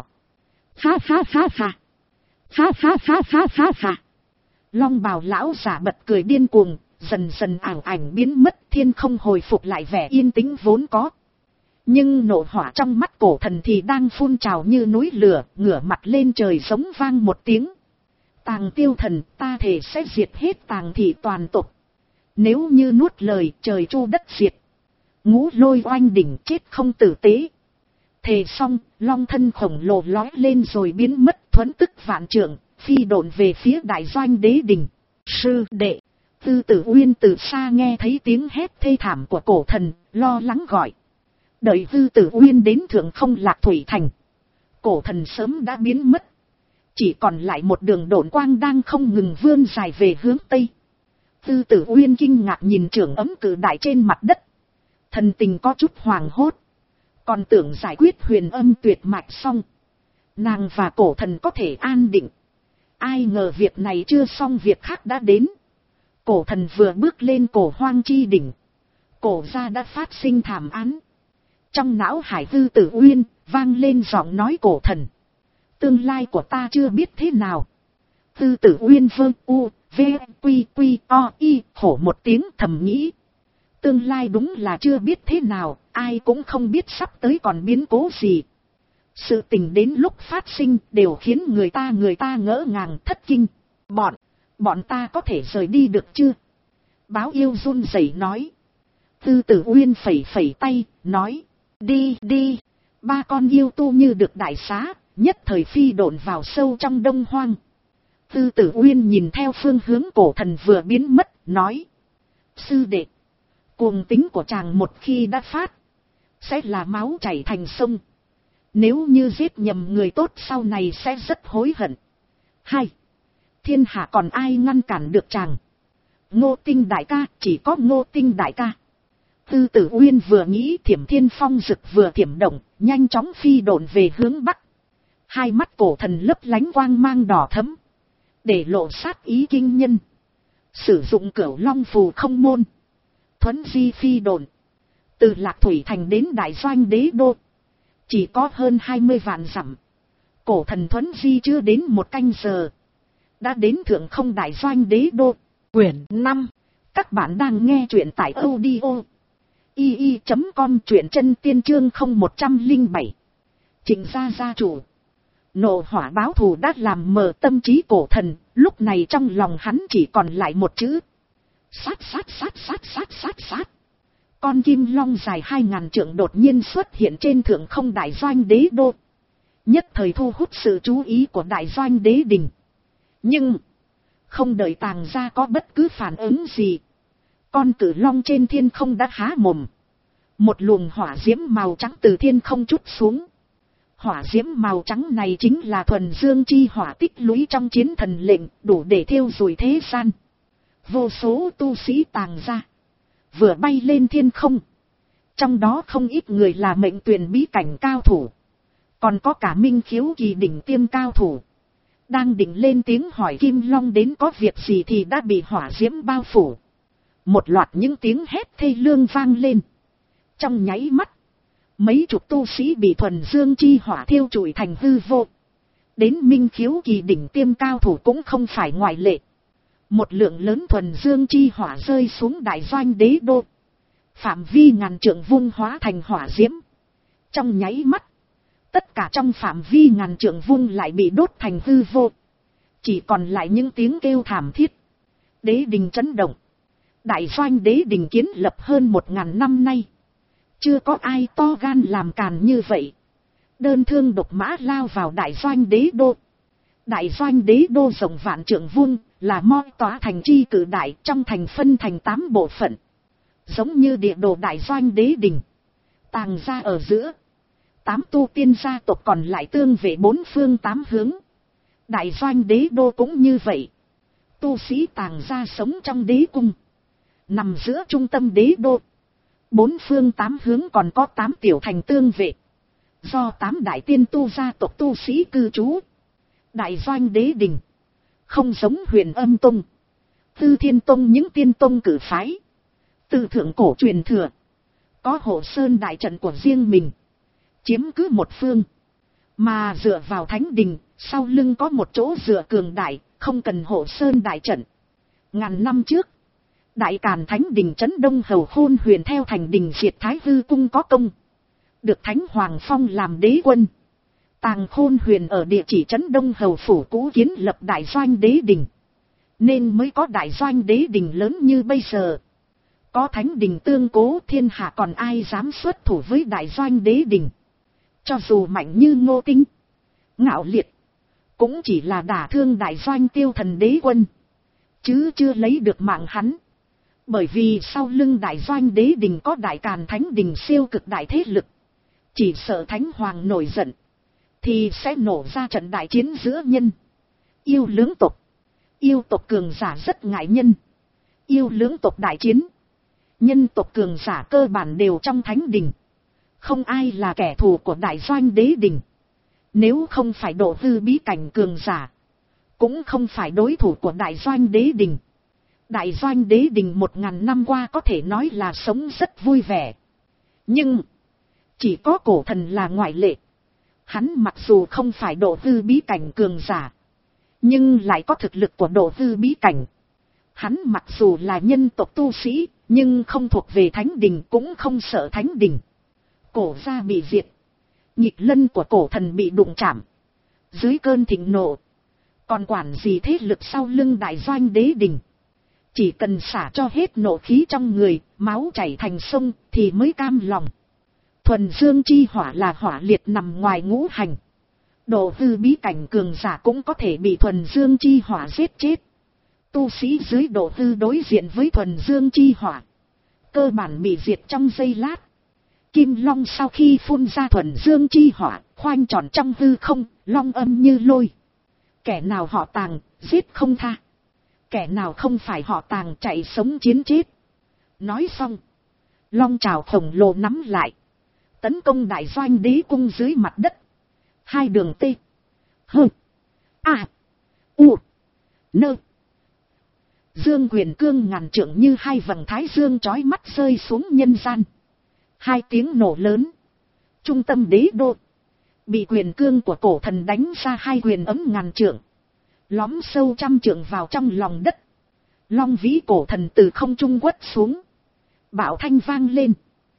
Ha ha ha ha. Ha ha ha ha ha ha. Long bào lão giả bật cười điên cuồng, dần dần ảo ảnh biến mất, thiên không hồi phục lại vẻ yên tĩnh vốn có. Nhưng nộ hỏa trong mắt cổ thần thì đang phun trào như núi lửa, ngửa mặt lên trời giống vang một tiếng. Tàng Tiêu Thần, ta thề sẽ diệt hết Tàng thị toàn tộc. Nếu như nuốt lời, trời chu đất diệt. Ngũ Lôi oanh đỉnh, chết không tử tế. Thề xong, long thân khổng lồ lói lên rồi biến mất, thuẫn tức vạn trượng, phi độn về phía đại doanh đế đình. Sư đệ, Tư Tử Uyên từ xa nghe thấy tiếng hét thê thảm của cổ thần, lo lắng gọi. Đợi Tư Tử Uyên đến thượng không Lạc Thủy Thành, cổ thần sớm đã biến mất. Chỉ còn lại một đường độn quang đang không ngừng vươn dài về hướng Tây. Tư Tử Uyên kinh ngạc nhìn trưởng ấm cử đại trên mặt đất. Thần tình có chút hoàng hốt. Còn tưởng giải quyết huyền âm tuyệt mạch xong, nàng và cổ thần có thể an định. Ai ngờ việc này chưa xong việc khác đã đến. Cổ thần vừa bước lên cổ hoang chi đỉnh, cổ gia đã phát sinh thảm án. Trong não hải Tư Tử Uyên vang lên giọng nói cổ thần. Tương lai của ta chưa biết thế nào. Tư Tử Uyên vơ u, v, quy quy, o, y, hổ một tiếng thầm nghĩ. Tương lai đúng là chưa biết thế nào, ai cũng không biết sắp tới còn biến cố gì. Sự tình đến lúc phát sinh đều khiến người ta người ta ngỡ ngàng thất kinh. Bọn, bọn ta có thể rời đi được chưa? Báo yêu run rẩy nói. Tư Tử Uyên phẩy phẩy tay, nói. Đi đi. Ba con yêu tu như được đại xá, nhất thời phi độn vào sâu trong đông hoang. Tư Tử Uyên nhìn theo phương hướng cổ thần vừa biến mất, nói. Sư đệ, cuồng tính của chàng một khi đã phát, sẽ là máu chảy thành sông. Nếu như giết nhầm người tốt sau này sẽ rất hối hận. Hai, thiên hạ còn ai ngăn cản được chàng? Ngô Tinh đại ca, chỉ có Ngô Tinh đại ca. Tư Tử Uyên vừa nghĩ Thiểm Thiên Phong rực vừa thiểm động, nhanh chóng phi độn về hướng bắc. Hai mắt cổ thần lấp lánh quang mang đỏ thẫm, để lộ sát ý kinh nhân. Sử dụng Cửu Long phù không môn, thuấn di phi độn. Từ Lạc Thủy Thành đến đại doanh đế đô, chỉ có hơn hai mươi vạn dặm. Cổ thần thuấn di chưa đến một canh giờ, đã đến thượng không đại doanh đế đô. Quyển năm. Các bạn đang nghe truyện tại audio i i chấm com, truyện chân tiên chương không một trăm linh bảy. Trịnh gia gia chủ. Nộ hỏa báo thù đã làm mờ tâm trí cổ thần, lúc này trong lòng hắn chỉ còn lại một chữ. Sát sát sát sát sát sát sát. Con kim long dài hai ngàn trượng đột nhiên xuất hiện trên thượng không đại doanh đế đô. Nhất thời thu hút sự chú ý của đại doanh đế đình. Nhưng, không đợi Tàng gia có bất cứ phản ứng gì, con cử long trên thiên không đã há mồm. Một luồng hỏa diễm màu trắng từ thiên không trút xuống. Hỏa diễm màu trắng này chính là thuần dương chi hỏa tích lũy trong chiến thần lệnh, đủ để thiêu rụi thế gian. Vô số tu sĩ Tàng gia vừa bay lên thiên không. Trong đó không ít người là mệnh tuyển bí cảnh cao thủ, còn có cả minh khiếu kỳ đỉnh tiêm cao thủ. Đang định lên tiếng hỏi Kim Long đến có việc gì thì đã bị hỏa diễm bao phủ. Một loạt những tiếng hét thê lương vang lên. Trong nháy mắt, mấy chục tu sĩ bị thuần dương chi hỏa thiêu trụi thành hư vô. Đến minh khiếu kỳ đỉnh tiêm cao thủ cũng không phải ngoại lệ. Một lượng lớn thuần dương chi hỏa rơi xuống đại doanh đế đô. Phạm vi ngàn trượng vung hóa thành hỏa diễm. Trong nháy mắt, tất cả trong phạm vi ngàn trượng vung lại bị đốt thành hư vô. Chỉ còn lại những tiếng kêu thảm thiết. Đế đình chấn động. Đại doanh đế đình kiến lập hơn một ngàn năm nay, chưa có ai to gan làm càn như vậy. Đơn thương độc mã lao vào đại doanh đế đô. Đại doanh đế đô rộng vạn trượng vuông, là moi tỏa thành chi cử đại, trong thành phân thành tám bộ phận. Giống như địa đồ đại doanh đế đình. Tàng gia ở giữa, tám tu tiên gia tộc còn lại tương về bốn phương tám hướng. Đại doanh đế đô cũng như vậy. Tu sĩ Tàng gia sống trong đế cung, nằm giữa trung tâm đế đô. Bốn phương tám hướng còn có tám tiểu thành tương vệ, do tám đại tiên tu gia tộc tu sĩ cư trú. Đại doanh đế đình không giống Huyền Âm Tông, Tư Thiên Tông những tiên tông cử phái từ thượng cổ truyền thừa. có hộ sơn đại trận của riêng mình, chiếm cứ một phương, mà dựa vào thánh đình, sau lưng có một chỗ dựa cường đại, không cần hộ sơn đại trận. Ngàn năm trước, đại càn thánh đình trấn Đông Hầu Khôn Huyền theo thành đình diệt Thái Hư cung có công, được Thánh Hoàng phong làm đế quân. Tàng Khôn Huyền ở địa chỉ trấn Đông Hầu phủ cũ kiến lập đại doanh đế đình, nên mới có đại doanh đế đình lớn như bây giờ. Có thánh đình tương cố, thiên hạ còn ai dám xuất thủ với đại doanh đế đình. Cho dù mạnh như Ngô Tinh, Ngạo Liệt, cũng chỉ là đả thương đại doanh Tiêu Thần đế quân, chứ chưa lấy được mạng hắn. Bởi vì sau lưng đại doanh đế đình có đại càn thánh đình siêu cực đại thế lực, chỉ sợ Thánh Hoàng nổi giận, thì sẽ nổ ra trận đại chiến giữa nhân, yêu lưỡng tộc. Yêu tộc cường giả rất ngại nhân, yêu lưỡng tộc đại chiến, nhân tộc cường giả cơ bản đều trong thánh đình, không ai là kẻ thù của đại doanh đế đình. Nếu không phải độ hư bí cảnh cường giả, cũng không phải đối thủ của đại doanh đế đình. Đại doanh đế đình một ngàn năm qua có thể nói là sống rất vui vẻ. Nhưng, chỉ có cổ thần là ngoại lệ. Hắn mặc dù không phải độ hư bí cảnh cường giả, nhưng lại có thực lực của độ hư bí cảnh. Hắn mặc dù là nhân tộc tu sĩ, nhưng không thuộc về thánh đình, cũng không sợ thánh đình. Cổ gia bị diệt, nhịp lân của cổ thần bị đụng chạm. Dưới cơn thịnh nộ, còn quản gì thế lực sau lưng đại doanh đế đình. Chỉ cần xả cho hết nộ khí trong người, máu chảy thành sông, thì mới cam lòng. Thuần dương chi hỏa là hỏa liệt nằm ngoài ngũ hành. Độ hư bí cảnh cường giả cũng có thể bị thuần dương chi hỏa giết chết. Tu sĩ dưới độ hư đối diện với thuần dương chi hỏa, cơ bản bị diệt trong giây lát. Kim long sau khi phun ra thuần dương chi hỏa, khoanh tròn trong hư không, long âm như lôi. Kẻ nào họ Tàng, giết không tha. Kẻ nào không phải họ Tàng, chạy sống chiến chết. Nói xong, long trào khổng lồ nắm lại, tấn công đại doanh đế cung dưới mặt đất. Hai đường T, H, A, U, Nơ. Dương quyền cương ngàn trượng như hai vầng thái dương chói mắt rơi xuống nhân gian. Hai tiếng nổ lớn, trung tâm đế đô bị quyền cương của cổ thần đánh ra hai quyền ấm ngàn trượng, lõm sâu trăm trượng vào trong lòng đất. Long vĩ cổ thần từ không trung quất xuống, bạo thanh vang lên,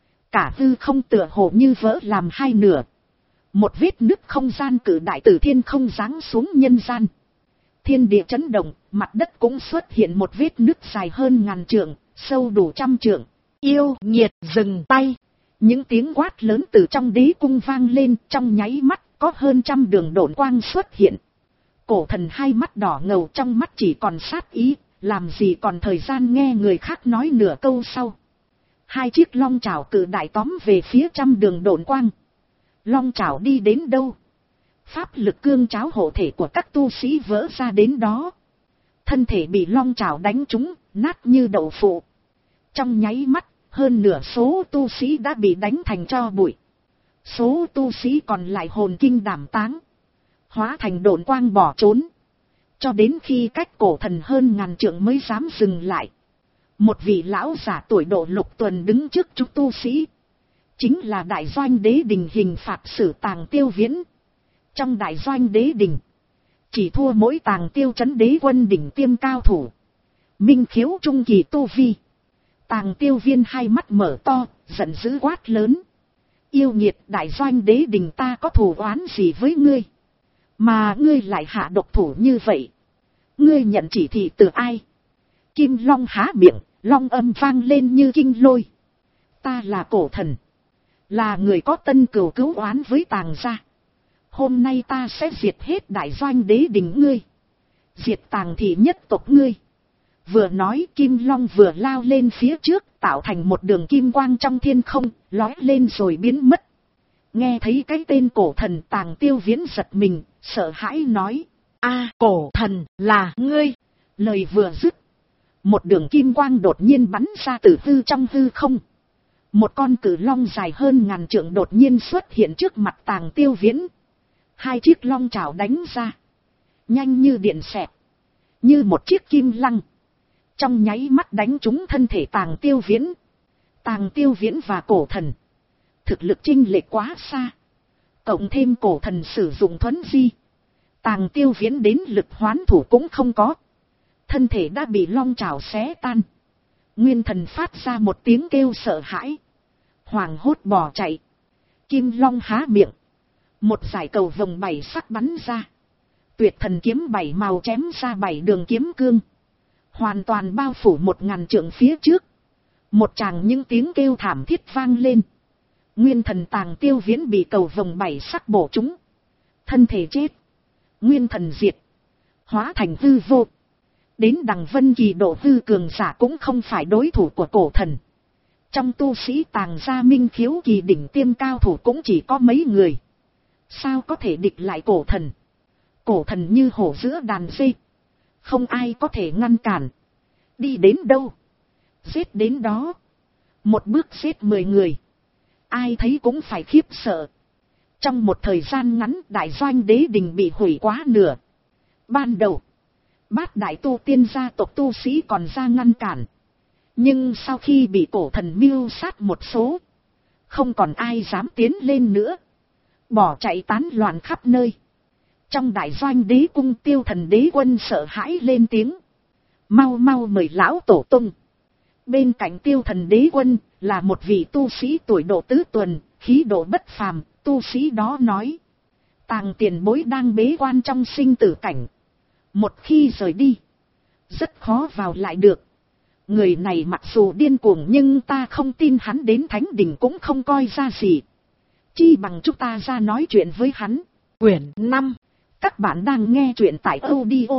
cả hư không tựa hồ như vỡ làm hai nửa. Một vết nứt không gian cử đại từ thiên không giáng xuống nhân gian. Thiên địa chấn động, mặt đất cũng xuất hiện một vết nứt dài hơn ngàn trượng, sâu đủ trăm trượng. Yêu nghiệt dừng tay. Những tiếng quát lớn từ trong đế cung vang lên, trong nháy mắt có hơn trăm đường độn quang xuất hiện. Cổ thần hai mắt đỏ ngầu, trong mắt chỉ còn sát ý, làm gì còn thời gian nghe người khác nói nửa câu sau. Hai chiếc long chảo cự đại tóm về phía trăm đường độn quang. Long chảo đi đến đâu, pháp lực cương cháo hộ thể của các tu sĩ vỡ ra đến đó. Thân thể bị long chảo đánh trúng, nát như đậu phụ. Trong nháy mắt, hơn nửa số tu sĩ đã bị đánh thành tro bụi. Số tu sĩ còn lại hồn kinh đảm táng, hóa thành độn quang bỏ trốn. Cho đến khi cách cổ thần hơn ngàn trượng mới dám dừng lại. Một vị lão giả tuổi độ lục tuần đứng trước chúng tu sĩ. Chính là đại doanh đế đình hình phạt sử Tàng Tiêu Viễn. Trong đại doanh đế đình, chỉ thua mỗi Tàng Tiêu trấn đế quân đỉnh tiêm cao thủ. Minh khiếu trung kỳ tu vi. Tàng Tiêu Viên hai mắt mở to, giận dữ quát lớn. Yêu nghiệt, đại doanh đế đình ta có thù oán gì với ngươi, mà ngươi lại hạ độc thủ như vậy? Ngươi nhận chỉ thị từ ai? Kim Long há miệng, long âm vang lên như kinh lôi. Ta là cổ thần, là người có tân cừu cứu oán với Tàng gia. Hôm nay ta sẽ diệt hết đại doanh đế đình ngươi, diệt Tàng thị nhất tộc ngươi. Vừa nói, Kim Long vừa lao lên phía trước, tạo thành một đường kim quang trong thiên không, lói lên rồi biến mất. Nghe thấy cái tên cổ thần, Tàng Tiêu Viễn giật mình, sợ hãi nói: A, cổ thần là ngươi. Lời vừa dứt, một đường kim quang đột nhiên bắn ra từ hư trong hư không. Một con cử long dài hơn ngàn trượng đột nhiên xuất hiện trước mặt Tàng Tiêu Viễn. Hai chiếc long chảo đánh ra, nhanh như điện xẹt, như một chiếc kim lăng, trong nháy mắt đánh trúng thân thể Tàng Tiêu Viễn. Tàng Tiêu Viễn và cổ thần thực lực chênh lệch quá xa, cộng thêm cổ thần sử dụng thuấn di, Tàng Tiêu Viễn đến lực hoán thủ cũng không có, thân thể đã bị long trảo xé tan. Nguyên thần phát ra một tiếng kêu sợ hãi, hoảng hốt bỏ chạy. Kim long há miệng, một dải cầu vồng bảy sắc bắn ra, tuyệt thần kiếm bảy màu chém ra bảy đường kiếm cương, hoàn toàn bao phủ một ngàn trượng phía trước. Một tràng những tiếng kêu thảm thiết vang lên. Nguyên thần Tàng Tiêu Viễn bị cầu vồng bảy sắc bổ trúng, thân thể chết, nguyên thần diệt, hóa thành hư vô. Đến đằng Vân Kỳ độ hư cường giả cũng không phải đối thủ của cổ thần. Trong tu sĩ Tàng gia Minh Khiếu kỳ đỉnh tiêm cao thủ cũng chỉ có mấy người, sao có thể địch lại cổ thần. Cổ thần như hổ giữa đàn dê, không ai có thể ngăn cản. Đi đến đâu, giết đến đó. Một bước giết mười người, ai thấy cũng phải khiếp sợ. Trong một thời gian ngắn, đại doanh đế đình bị hủy quá nửa. Ban đầu, bát đại tu tiên gia tộc tu sĩ còn ra ngăn cản, nhưng sau khi bị cổ thần mưu sát một số, không còn ai dám tiến lên nữa, bỏ chạy tán loạn khắp nơi. Trong đại doanh đế cung, Tiêu Thần đế quân sợ hãi lên tiếng, mau mau mời lão tổ tung. Bên cạnh Tiêu Thần đế quân là một vị tu sĩ tuổi độ tứ tuần, khí độ bất phàm. Tu sĩ đó nói, Tàng tiền bối đang bế quan trong sinh tử cảnh, một khi rời đi, rất khó vào lại được. Người này mặc dù điên cuồng nhưng ta không tin hắn đến thánh đỉnh cũng không coi ra gì. Chi bằng chúng ta ra nói chuyện với hắn. Quyển năm. Các bạn đang nghe chuyện tại audio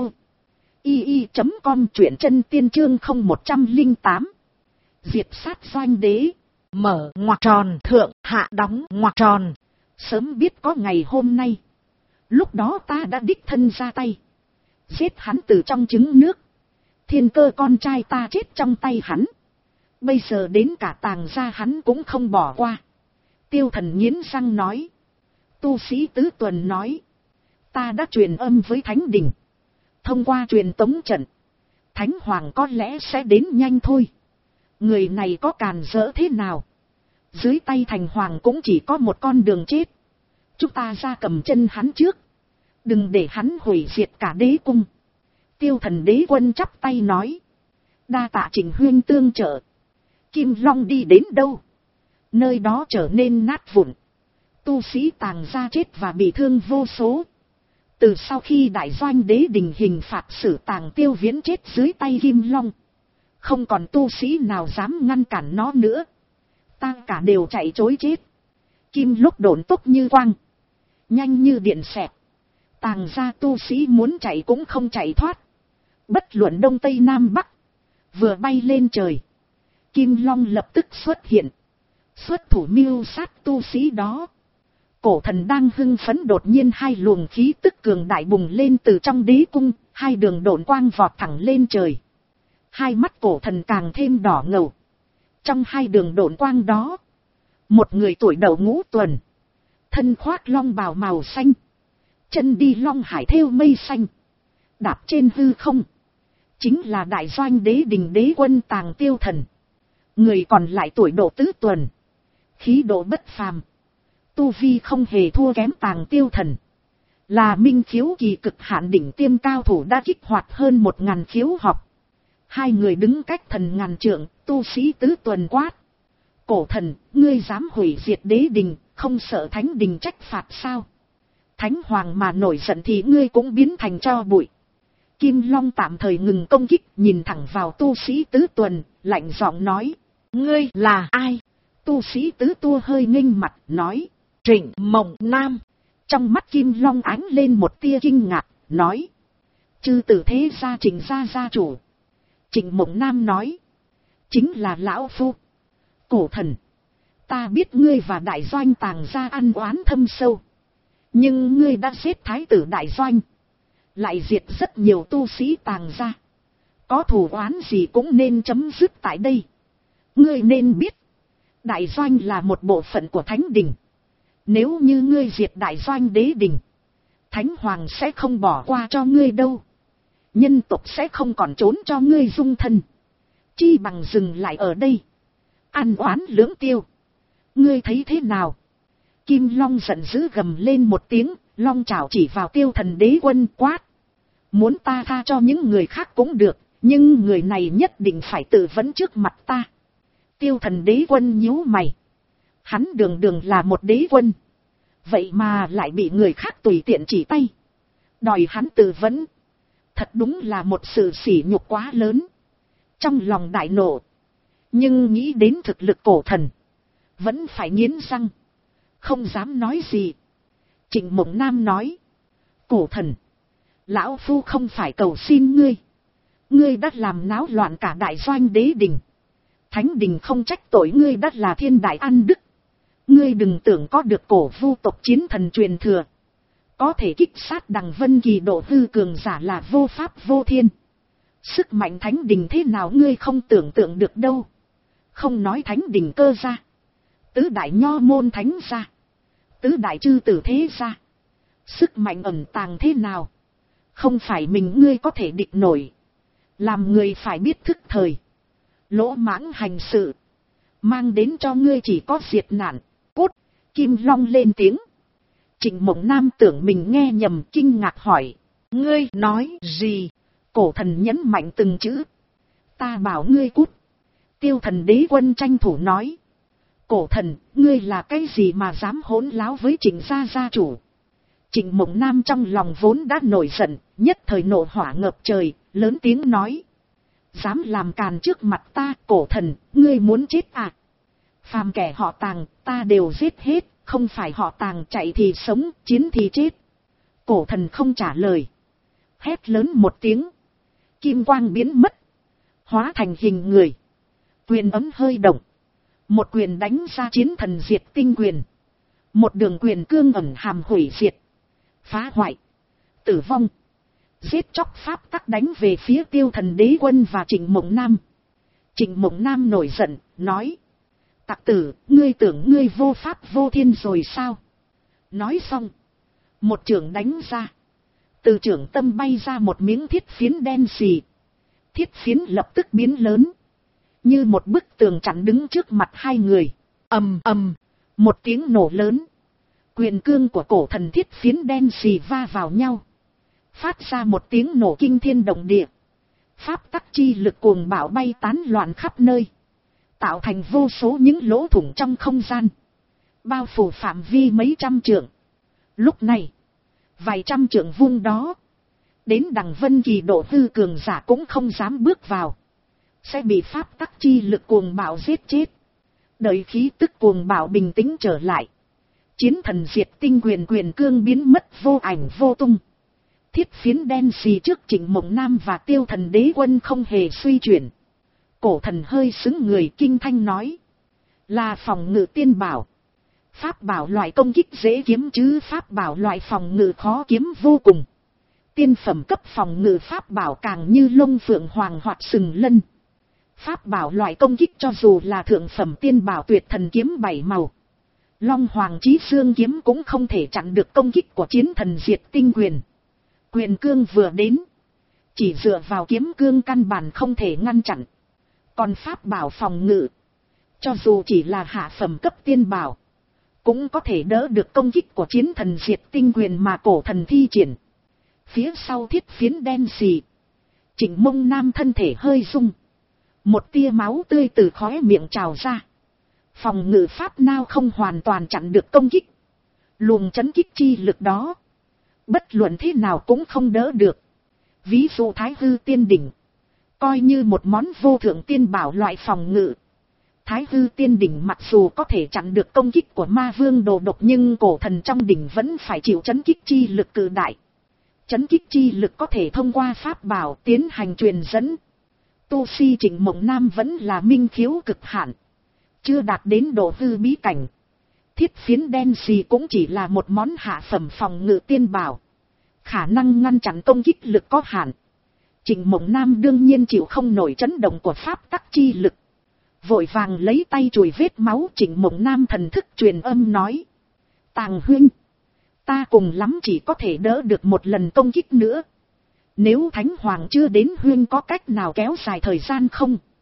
i i chấm com, truyện chân tiên chương không một không tám. Diệt sát doanh đế. Mở ngoặc tròn, thượng hạ đóng ngoặc tròn. Sớm biết có ngày hôm nay, lúc đó ta đã đích thân ra tay, giết hắn từ trong trứng nước. Thiên Cơ con trai ta chết trong tay hắn, bây giờ đến cả Tàng gia hắn cũng không bỏ qua. Tiêu Thần nghiến răng nói. Tu sĩ tứ tuần nói, ta đã truyền âm với thánh đình, thông qua truyền tống trận, thánh hoàng có lẽ sẽ đến nhanh thôi. Người này có càn rỡ thế nào, dưới tay thành hoàng cũng chỉ có một con đường chết. Chúng ta ra cầm chân hắn trước, đừng để hắn hủy diệt cả đế cung. Tiêu Thần đế quân chắp tay nói, đa tạ Trình huyên tương trợ. Kim Long đi đến đâu, nơi đó trở nên nát vụn, tu sĩ Tàng gia chết và bị thương vô số. Từ sau khi đại doanh đế đình hình phạt xử Tàng Tiêu Viễn chết dưới tay Kim Long, không còn tu sĩ nào dám ngăn cản nó nữa, ta cả đều chạy trối chết. Kim lúc độn tốc như quang, nhanh như điện xẹt, Tàng gia tu sĩ muốn chạy cũng không chạy thoát. Bất luận đông tây nam bắc, vừa bay lên trời, Kim Long lập tức xuất hiện, xuất thủ mưu sát tu sĩ đó. Cổ thần đang hưng phấn, đột nhiên hai luồng khí tức cường đại bùng lên từ trong đế cung, hai đường độn quang vọt thẳng lên trời. Hai mắt cổ thần càng thêm đỏ ngầu. Trong hai đường độn quang đó, một người tuổi đầu ngũ tuần, thân khoác long bào màu xanh, chân đi long hải thêu mây xanh, đạp trên hư không, chính là đại doanh đế đình đế quân Tàng Tiêu Thần. Người còn lại tuổi độ tứ tuần, khí độ bất phàm, tu vi không hề thua kém Tàng Tiêu Thần, là Minh Khiếu kỳ cực hạn đỉnh tiêm cao thủ đã kích hoạt hơn một ngàn khiếu học. Hai người đứng cách thần ngàn trượng, tu sĩ tứ tuần quát, cổ thần, ngươi dám hủy diệt đế đình, không sợ thánh đình trách phạt sao? Thánh hoàng mà nổi giận thì ngươi cũng biến thành tro bụi. Kim Long tạm thời ngừng công kích, nhìn thẳng vào tu sĩ tứ tuần, lạnh giọng nói, ngươi là ai? Tu sĩ tứ tua hơi nghênh mặt, nói, Trịnh Mộng Nam. Trong mắt Kim Long ánh lên một tia kinh ngạc, nói, chư tử thế gia Trịnh gia gia chủ. Trịnh Mộng Nam nói, chính là lão phu. Cổ thần, ta biết ngươi và đại doanh Tàng gia ăn oán thâm sâu, nhưng ngươi đã giết thái tử đại doanh, lại diệt rất nhiều tu sĩ Tàng gia, có thù oán gì cũng nên chấm dứt tại đây. Ngươi nên biết, đại doanh là một bộ phận của thánh đình, nếu như ngươi diệt đại doanh đế đình, thánh hoàng sẽ không bỏ qua cho ngươi đâu, nhân tộc sẽ không còn trốn cho ngươi dung thân, chi bằng dừng lại ở đây, Ăn oán lưỡng tiêu. Ngươi thấy thế nào? Kim Long giận dữ gầm lên một tiếng, long chảo chỉ vào Tiêu Thần Đế Quân quát. Muốn ta tha cho những người khác cũng được, nhưng người này nhất định phải tự vấn trước mặt ta. Tiêu Thần Đế Quân nhíu mày. Hắn đường đường là một đế quân, vậy mà lại bị người khác tùy tiện chỉ tay, đòi hắn tự vấn. Thật đúng là một sự sỉ nhục quá lớn. Trong lòng đại nộ, nhưng nghĩ đến thực lực cổ thần, vẫn phải nghiến răng, không dám nói gì. Trịnh Mộng Nam nói, cổ thần, lão phu không phải cầu xin ngươi. Ngươi đã làm náo loạn cả đại doanh đế đình. Thánh đình không trách tội ngươi đã là thiên đại ăn đức. Ngươi đừng tưởng có được cổ vu tộc chiến thần truyền thừa, có thể kích sát Đằng Vân Kỳ độ hư cường giả là vô pháp vô thiên. Sức mạnh thánh đình thế nào ngươi không tưởng tượng được đâu. Không nói thánh đình cơ gia, tứ đại nho môn thánh gia, tứ đại chư tử thế gia, sức mạnh ẩn tàng thế nào, không phải mình ngươi có thể địch nổi. Làm người phải biết thức thời, lỗ mãng hành sự, mang đến cho ngươi chỉ có diệt nạn. Cút! Kim Long lên tiếng. Trịnh Mộng Nam tưởng mình nghe nhầm, kinh ngạc hỏi, ngươi nói gì? Cổ thần nhấn mạnh từng chữ. Ta bảo ngươi cút. Tiêu Thần Đế Quân tranh thủ nói, cổ thần, ngươi là cái gì mà dám hỗn láo với Trịnh gia gia chủ? Trịnh Mộng Nam trong lòng vốn đã nổi giận, nhất thời nộ hỏa ngập trời, lớn tiếng nói, dám làm càn trước mặt ta, cổ thần, ngươi muốn chết à? Phàm kẻ họ Tàng, ta đều giết hết, không phải họ Tàng chạy thì sống, chiến thì chết. Cổ thần không trả lời, hét lớn một tiếng, kim quang biến mất, hóa thành hình người, quyền ấm hơi động, một quyền đánh ra chiến thần diệt tinh quyền, một đường quyền cương ẩn hàm hủy diệt, phá hoại, tử vong, giết chóc pháp tắc đánh về phía Tiêu Thần Đế Quân và Trịnh Mộng Nam. Trịnh Mộng Nam nổi giận, nói, tặc tử, ngươi tưởng ngươi vô pháp vô thiên rồi sao? Nói xong, một chưởng đánh ra, từ chưởng tâm bay ra một miếng thiết phiến đen xì. Thiết phiến lập tức biến lớn, như một bức tường chắn đứng trước mặt hai người. Ầm ầm, một tiếng nổ lớn, quyền cương của cổ thần thiết phiến đen xì va vào nhau, phát ra một tiếng nổ kinh thiên động địa. Pháp tắc chi lực cuồng bạo bay tán loạn khắp nơi, tạo thành vô số những lỗ thủng trong không gian, bao phủ phạm vi mấy trăm trượng. Lúc này, vài trăm trượng vuông đó, đến Đằng Vân Kỳ độ hư cường giả cũng không dám bước vào, sẽ bị pháp tắc chi lực cuồng bạo giết chết. Đợi khí tức cuồng bạo bình tĩnh trở lại, chiến thần diệt tinh quyền quyền cương biến mất vô ảnh vô tung. Thiết phiến đen xì trước Trịnh Mộng Nam và Tiêu Thần Đế Quân không hề suy chuyển. Cổ thần hơi xứng người, kinh thanh nói, là phòng ngự tiên bảo. Pháp bảo loại công kích dễ kiếm chứ pháp bảo loại phòng ngự khó kiếm vô cùng. Tiên phẩm cấp phòng ngự pháp bảo càng như lông phượng hoàng hoặc sừng lân. Pháp bảo loại công kích cho dù là thượng phẩm tiên bảo tuyệt thần kiếm bảy màu, Long Hoàng Chí Xương kiếm cũng không thể chặn được công kích của chiến thần diệt tinh quyền. Quyền cương vừa đến, chỉ dựa vào kiếm cương căn bản không thể ngăn chặn. Còn pháp bảo phòng ngự, cho dù chỉ là hạ phẩm cấp tiên bảo, cũng có thể đỡ được công kích của chiến thần diệt tinh quyền mà cổ thần thi triển. Phía sau thiết phiến đen xì, Trịnh Mông Nam thân thể hơi rung, một tia máu tươi từ khóe miệng trào ra. Phòng ngự pháp nao không hoàn toàn chặn được công kích, luồng chấn kích chi lực đó, bất luận thế nào cũng không đỡ được. Ví dụ Thái Hư Tiên Đỉnh, coi như một món vô thượng tiên bảo loại phòng ngự. Thái Hư Tiên Đỉnh mặc dù có thể chặn được công kích của ma vương đồ độc, nhưng cổ thần trong đỉnh vẫn phải chịu chấn kích chi lực cự đại. Chấn kích chi lực có thể thông qua pháp bảo tiến hành truyền dẫn. Tu si Trịnh Mộng Nam vẫn là minh khiếu cực hạn, chưa đạt đến độ hư bí cảnh. Thiết phiến đen xì cũng chỉ là một món hạ phẩm phòng ngự tiên bảo, khả năng ngăn chặn công kích lực có hạn. Trịnh Mộng Nam đương nhiên chịu không nổi chấn động của pháp tắc chi lực, vội vàng lấy tay chùi vết máu. Trịnh Mộng Nam thần thức truyền âm nói, Tàng huynh, ta cùng lắm chỉ có thể đỡ được một lần công kích nữa, nếu Thánh Hoàng chưa đến huynh có cách nào kéo dài thời gian không?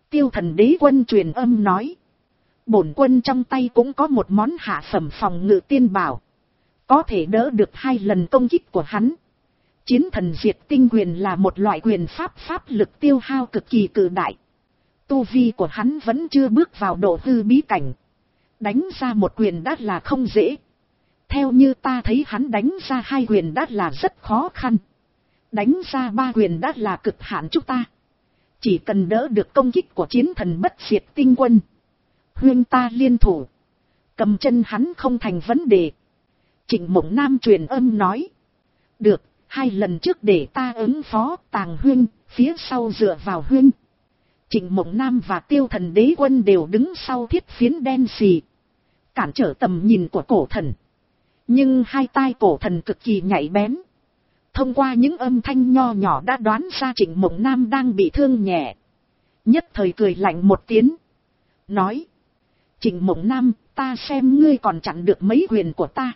Tiêu Thần Đế Quân truyền âm nói. Bổn quân trong tay cũng có một món hạ phẩm phòng ngự tiên bảo. Có thể đỡ được hai lần công kích của hắn. Chiến thần diệt tinh quyền là một loại quyền pháp pháp lực tiêu hao cực kỳ cự đại. Tu vi của hắn vẫn chưa bước vào độ hư bí cảnh. Đánh ra một quyền đã là không dễ. Theo như ta thấy hắn đánh ra hai quyền đã là rất khó khăn. Đánh ra ba quyền đã là cực hạn chúng ta. Chỉ cần đỡ được công kích của chiến thần bất diệt tinh quân. Huyên ta liên thủ. Cầm chân hắn không thành vấn đề. Trịnh Mộng Nam truyền âm nói. Được, hai lần trước để ta ứng phó Tàng Huyên, phía sau dựa vào Huyên. Trịnh Mộng Nam và Tiêu Thần Đế Quân đều đứng sau thiết phiến đen xì. Cản trở tầm nhìn của cổ thần. Nhưng hai tai cổ thần cực kỳ nhạy bén. Thông qua những âm thanh nho nhỏ đã đoán ra Trịnh Mộng Nam đang bị thương nhẹ. Nhất thời cười lạnh một tiếng. Nói. Trịnh Mộng Nam, ta xem ngươi còn chặn được mấy quyền của ta.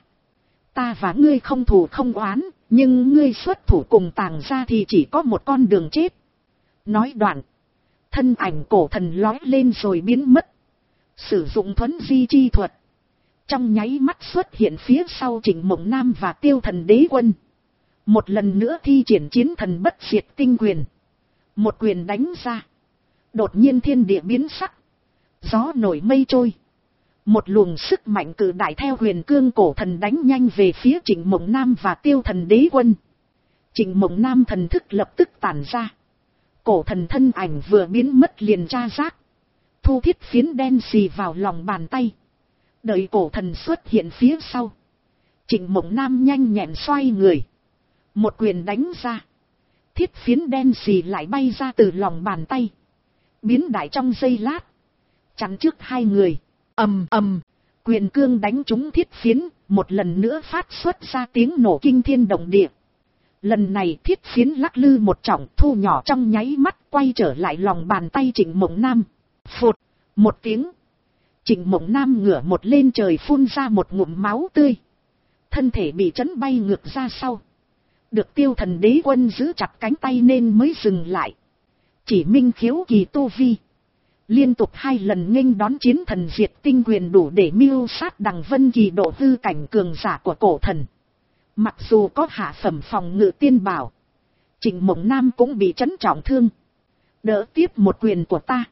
Ta và ngươi không thù không oán, nhưng ngươi xuất thủ cùng Tàng ra thì chỉ có một con đường chết. Nói đoạn. Thân ảnh cổ thần lói lên rồi biến mất. Sử dụng thuấn di chi thuật. Trong nháy mắt xuất hiện phía sau Trịnh Mộng Nam và Tiêu Thần Đế Quân. Một lần nữa thi triển chiến thần bất diệt tinh quyền. Một quyền đánh ra. Đột nhiên thiên địa biến sắc. Gió nổi mây trôi. Một luồng sức mạnh cự đại theo huyền cương cổ thần đánh nhanh về phía Trịnh Mộng Nam và Tiêu Thần Đế Quân. Trịnh Mộng Nam thần thức lập tức tản ra. Cổ thần thân ảnh vừa biến mất liền tra giác. Thu thiết phiến đen xì vào lòng bàn tay. Đợi cổ thần xuất hiện phía sau. Trịnh Mộng Nam nhanh nhẹn xoay người. Một quyền đánh ra. Thiết phiến đen xì lại bay ra từ lòng bàn tay. Biến đại trong giây lát. Chắn trước hai người. Ầm ầm. Quyền cương đánh trúng thiết phiến. Một lần nữa phát xuất ra tiếng nổ kinh thiên động địa. Lần này thiết phiến lắc lư một trọng thu nhỏ trong nháy mắt quay trở lại lòng bàn tay Trịnh Mộng Nam. Phụt. Một tiếng. Trịnh Mộng Nam ngửa một lên trời phun ra một ngụm máu tươi. Thân thể bị chấn bay ngược ra sau. Được Tiêu Thần Đế Quân giữ chặt cánh tay nên mới dừng lại. Chỉ minh khiếu kỳ tu vi. Liên tục hai lần nghênh đón chiến thần diệt tinh quyền đủ để mưu sát Đằng Vân Kỳ độ hư cảnh cường giả của cổ thần. Mặc dù có hạ phẩm phòng ngự tiên bảo. Trịnh Mộng Nam cũng bị chấn trọng thương. Đỡ tiếp một quyền của ta.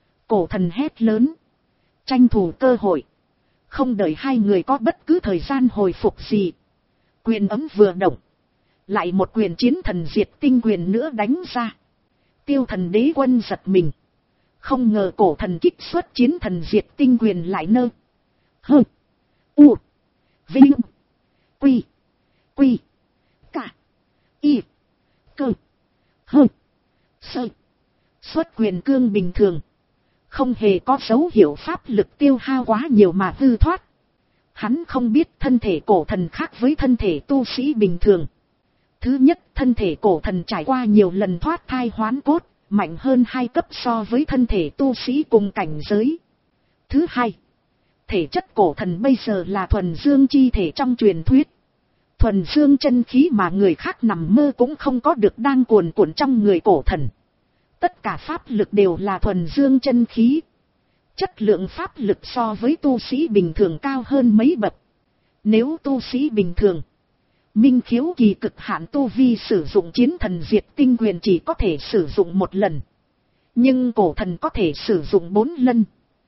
Cổ thần hét lớn. Tranh thủ cơ hội. Không đợi hai người có bất cứ thời gian hồi phục gì. Quyền ấm vừa động. Lại một quyền chiến thần diệt tinh quyền nữa đánh ra. Tiêu Thần Đế Quân giật mình. Không ngờ cổ thần kích xuất chiến thần diệt tinh quyền lại nơ. Hơ. U. Vinh. Quy. Quy. Cả. Y. Cơ. Hơ. Sơ. Xuất quyền cương bình thường. Không hề có dấu hiệu pháp lực tiêu hao quá nhiều mà hư thoát. Hắn không biết thân thể cổ thần khác với thân thể tu sĩ bình thường. Thứ nhất, thân thể cổ thần trải qua nhiều lần thoát thai hoán cốt, mạnh hơn hai cấp so với thân thể tu sĩ cùng cảnh giới. Thứ hai, thể chất cổ thần bây giờ là thuần dương chi thể trong truyền thuyết. Thuần dương chân khí mà người khác nằm mơ cũng không có được đang cuồn cuộn trong người cổ thần. Tất cả pháp lực đều là thuần dương chân khí. Chất lượng pháp lực so với tu sĩ bình thường cao hơn mấy bậc. Nếu tu sĩ bình thường, minh khiếu kỳ cực hạn tu vi sử dụng chiến thần diệt tinh quyền chỉ có thể sử dụng một lần. Nhưng cổ thần có thể sử dụng bốn lần,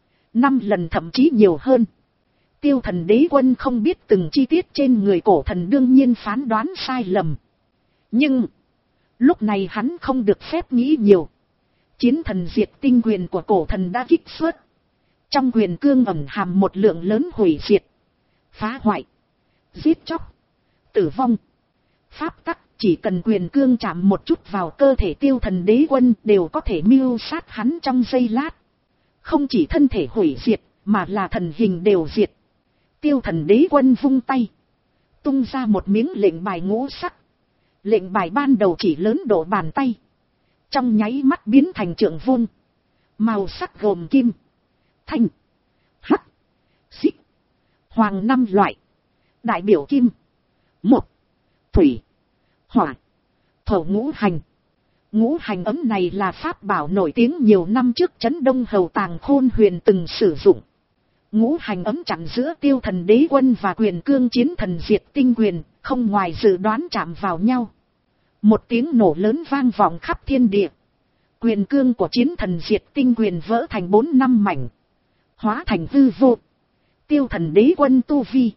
năm lần thậm chí nhiều hơn. Tiêu Thần Đế Quân không biết từng chi tiết trên người cổ thần đương nhiên phán đoán sai lầm. Nhưng lúc này hắn không được phép nghĩ nhiều. Chiến thần diệt tinh quyền của cổ thần đã kích xuất. Trong quyền cương ẩn hàm một lượng lớn hủy diệt, phá hoại, giết chóc, tử vong. Pháp tắc chỉ cần quyền cương chạm một chút vào cơ thể Tiêu Thần Đế Quân đều có thể mưu sát hắn trong giây lát. Không chỉ thân thể hủy diệt mà là thần hình đều diệt. Tiêu Thần Đế Quân vung tay, tung ra một miếng lệnh bài ngũ sắc. Lệnh bài ban đầu chỉ lớn độ bàn tay, trong nháy mắt biến thành trượng vuông. Màu sắc gồm kim, thanh, hắc, xích, hoàng năm loại. Đại biểu kim, mộc, thủy, hỏa, thổ ngũ hành. Ngũ hành ấm này là pháp bảo nổi tiếng nhiều năm trước Trấn Đông Hầu Tàng Khôn Huyền từng sử dụng. Ngũ hành ấm chặn giữa Tiêu Thần Đế Quân và Quyền Cương Chiến Thần Diệt Tinh Quyền, không ngoài dự đoán chạm vào nhau. Một tiếng nổ lớn vang vọng khắp thiên địa. Quyền cương của Chiến Thần Diệt Tinh Quyền vỡ thành bốn năm mảnh, hóa thành hư vô. Tiêu Thần Đế Quân tu vi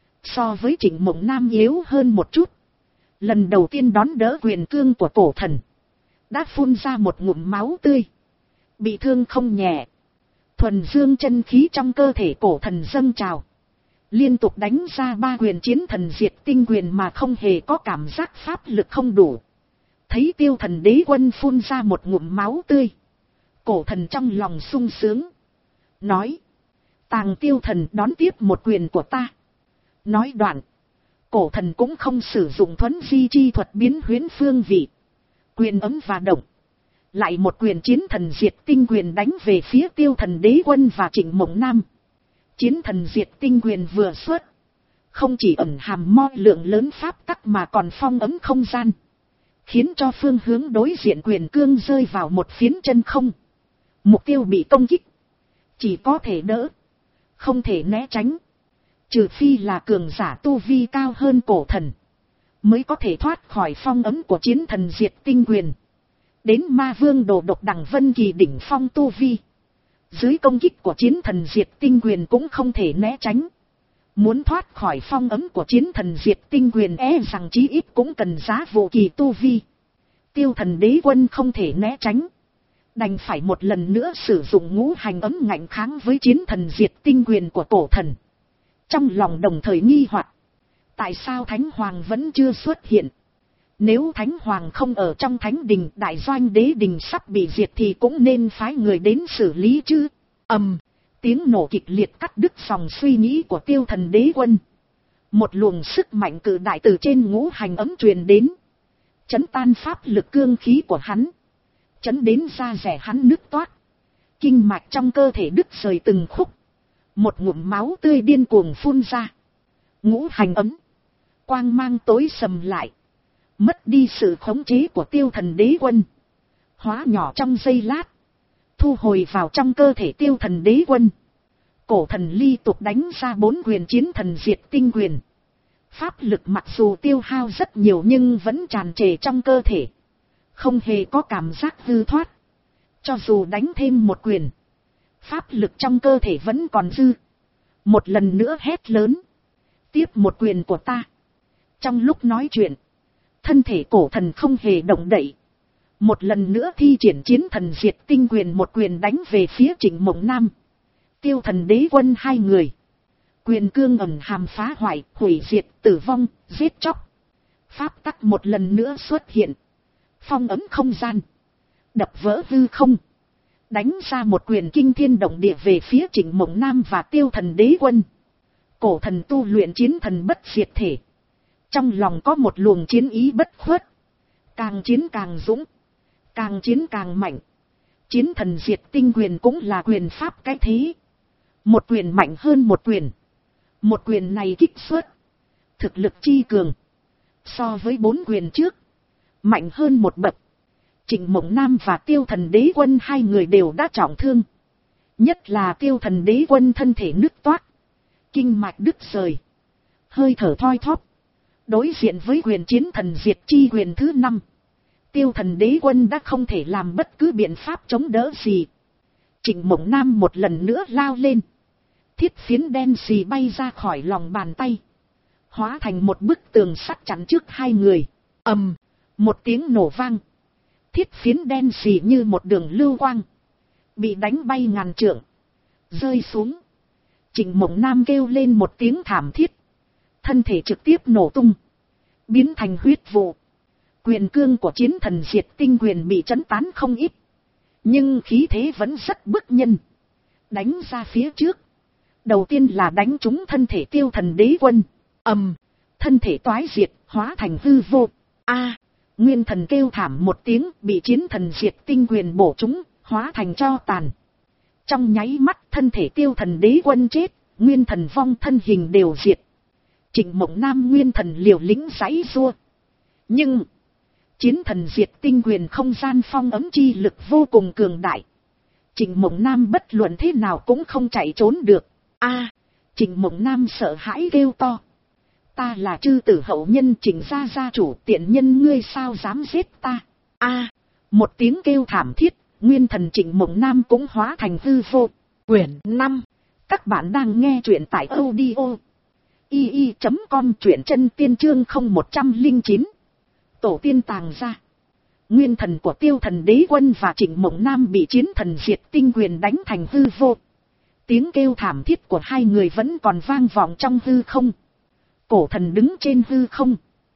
so với Trịnh Mộng Nam yếu hơn một chút. Lần đầu tiên đón đỡ quyền cương của cổ thần, đã phun ra một ngụm máu tươi, bị thương không nhẹ. Thuần dương chân khí trong cơ thể cổ thần dâng trào, liên tục đánh ra ba quyền Chiến Thần Diệt Tinh Quyền mà không hề có cảm giác pháp lực không đủ. Thấy Tiêu Thần Đế Quân phun ra một ngụm máu tươi, cổ thần trong lòng sung sướng, nói: Tàng Tiêu Thần đón tiếp một quyền của ta. Nói đoạn, cổ thần cũng không sử dụng thuấn di chi thuật biến huyễn phương vị, quyền ấm và động, lại một quyền Chiến Thần Diệt Tinh Quyền đánh về phía Tiêu Thần Đế Quân và Trịnh Mộng Nam. Chiến Thần Diệt Tinh Quyền vừa xuất, không chỉ ẩn hàm mo lượng lớn pháp tắc mà còn phong ấm không gian, khiến cho phương hướng đối diện quyền cương rơi vào một phiến chân không. Mục tiêu bị công kích, chỉ có thể đỡ, không thể né tránh. Trừ phi là cường giả tu vi cao hơn cổ thần, mới có thể thoát khỏi phong ấm của Chiến Thần Diệt Tinh Quyền. Đến Ma Vương Đồ Độc Đằng Vân Kỳ đỉnh phong tu vi, dưới công kích của Chiến Thần Diệt Tinh Quyền cũng không thể né tránh. Muốn thoát khỏi phong ấm của Chiến Thần Diệt Tinh Quyền e rằng chí ít cũng cần giá vô kỳ tu vi. Tiêu Thần Đế Quân không thể né tránh, đành phải một lần nữa sử dụng ngũ hành ấm ngạnh kháng với Chiến Thần Diệt Tinh Quyền của cổ thần. Trong lòng đồng thời nghi hoặc, tại sao Thánh Hoàng vẫn chưa xuất hiện? Nếu Thánh Hoàng không ở trong Thánh Đình, Đại Doanh Đế Đình sắp bị diệt thì cũng nên phái người đến xử lý chứ. Ầm, tiếng nổ kịch liệt cắt đứt dòng suy nghĩ của Tiêu Thần Đế Quân. Một luồng sức mạnh cự đại từ trên ngũ hành ấm truyền đến, chấn tan pháp lực cương khí của hắn, chấn đến da rẻ hắn nứt toát, kinh mạch trong cơ thể đứt rời từng khúc, một ngụm máu tươi điên cuồng phun ra. Ngũ hành ấm, quang mang tối sầm lại, mất đi sự khống chế của Tiêu Thần Đế Quân, hóa nhỏ trong giây lát, thu hồi vào trong cơ thể Tiêu Thần Đế Quân. Cổ thần liên tục đánh ra bốn quyền Chiến Thần Diệt Tinh Quyền. Pháp lực mặc dù tiêu hao rất nhiều nhưng vẫn tràn trề trong cơ thể, không hề có cảm giác hư thoát. Cho dù đánh thêm một quyền, pháp lực trong cơ thể vẫn còn dư. Một lần nữa hét lớn: Tiếp một quyền của ta. Trong lúc nói chuyện, thân thể cổ thần không hề động đậy, một lần nữa thi triển Chiến Thần Diệt Tinh Quyền, một quyền đánh về phía Trịnh Mộng Nam, Tiêu Thần Đế Quân hai người. Quyền cương ẩn hàm phá hoại, hủy diệt, tử vong, giết chóc. Pháp tắc một lần nữa xuất hiện, phong ấm không gian, đập vỡ hư không, đánh ra một quyền kinh thiên động địa về phía Trịnh Mộng Nam và Tiêu Thần Đế Quân. Cổ thần tu luyện Chiến Thần Bất Diệt Thể, trong lòng có một luồng chiến ý bất khuất, càng chiến càng dũng, càng chiến càng mạnh. Chiến Thần Diệt Tinh Quyền cũng là quyền pháp cái thế, một quyền mạnh hơn một quyền. Một quyền này kích xuất, thực lực chi cường, so với bốn quyền trước, mạnh hơn một bậc. Trịnh Mộng Nam và Tiêu Thần Đế Quân hai người đều đã trọng thương. Nhất là Tiêu Thần Đế Quân thân thể nứt toát, kinh mạch đứt rời, hơi thở thoi thóp. Đối diện với quyền Chiến Thần Diệt chi quyền thứ năm, Tiêu Thần Đế Quân đã không thể làm bất cứ biện pháp chống đỡ gì. Trịnh Mộng Nam một lần nữa lao lên, thiết phiến đen xì bay ra khỏi lòng bàn tay, hóa thành một bức tường sắt chắn trước hai người. Ầm, một tiếng nổ vang, thiết phiến đen xì như một đường lưu quang, bị đánh bay ngàn trượng, rơi xuống. Trịnh Mộng Nam kêu lên một tiếng thảm thiết, thân thể trực tiếp nổ tung, biến thành huyết vụ. Quyền cương của Chiến Thần Diệt Tinh Quyền bị chấn tán không ít, nhưng khí thế vẫn rất bức nhân, đánh ra phía trước. Đầu tiên là đánh trúng thân thể Tiêu Thần Đế Quân. Ầm, thân thể toái diệt, hóa thành hư vô. A, Nguyên Thần kêu thảm một tiếng, bị Chiến Thần Diệt Tinh Quyền bổ trúng, hóa thành tro tàn. Trong nháy mắt thân thể Tiêu Thần Đế Quân chết, Nguyên Thần vong, thân hình đều diệt. Trịnh Mộng Nam Nguyên Thần liều lĩnh giãy giụa, nhưng Chiến thần diệt tinh quyền không gian phong ấm chi lực vô cùng cường đại. Trịnh Mộng Nam bất luận thế nào cũng không chạy trốn được. A, Trịnh Mộng Nam sợ hãi kêu to. Ta là chư tử hậu nhân Trịnh gia gia chủ, tiện nhân ngươi sao dám giết ta. A, một tiếng kêu thảm thiết, nguyên thần Trịnh Mộng Nam cũng hóa thành hư vô. Quyển năm. Các bạn đang nghe truyện tại audio i i chấm com, truyện chân tiên chương không một trăm linh chín. Tổ tiên tàng ra. Nguyên thần của Tiêu Thần Đế Quân và Trịnh Mộng Nam bị chiến thần diệt tinh quyền đánh thành hư vô. Tiếng kêu thảm thiết của hai người vẫn còn vang vọng trong hư không. Cổ thần đứng trên hư không.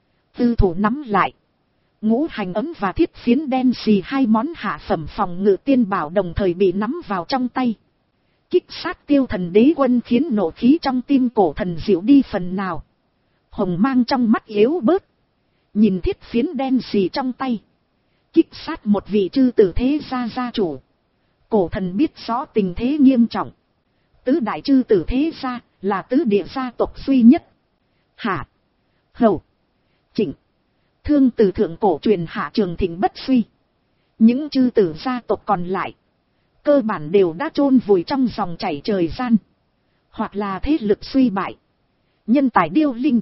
Tư thủ nắm lại. Ngũ hành ấm và thiết phiến đen xì, hai món hạ phẩm phòng ngự tiên bảo đồng thời bị nắm vào trong tay. Kích sát Tiêu Thần Đế Quân khiến nộ khí trong tim cổ thần dịu đi phần nào. Hồng mang trong mắt yếu bớt. Nhìn thiết phiến đen xì trong tay. Kích sát một vị chư tử thế gia gia chủ. Cổ thần biết rõ tình thế nghiêm trọng. Tứ đại chư tử thế gia là tứ địa gia tộc duy nhất. Hạ, Hầu, Trịnh, Thương từ thượng cổ truyền hạ trường thịnh bất suy. Những chư tử gia tộc còn lại cơ bản đều đã chôn vùi trong dòng chảy trời gian. Hoặc là thế lực suy bại. Nhân tài điêu linh.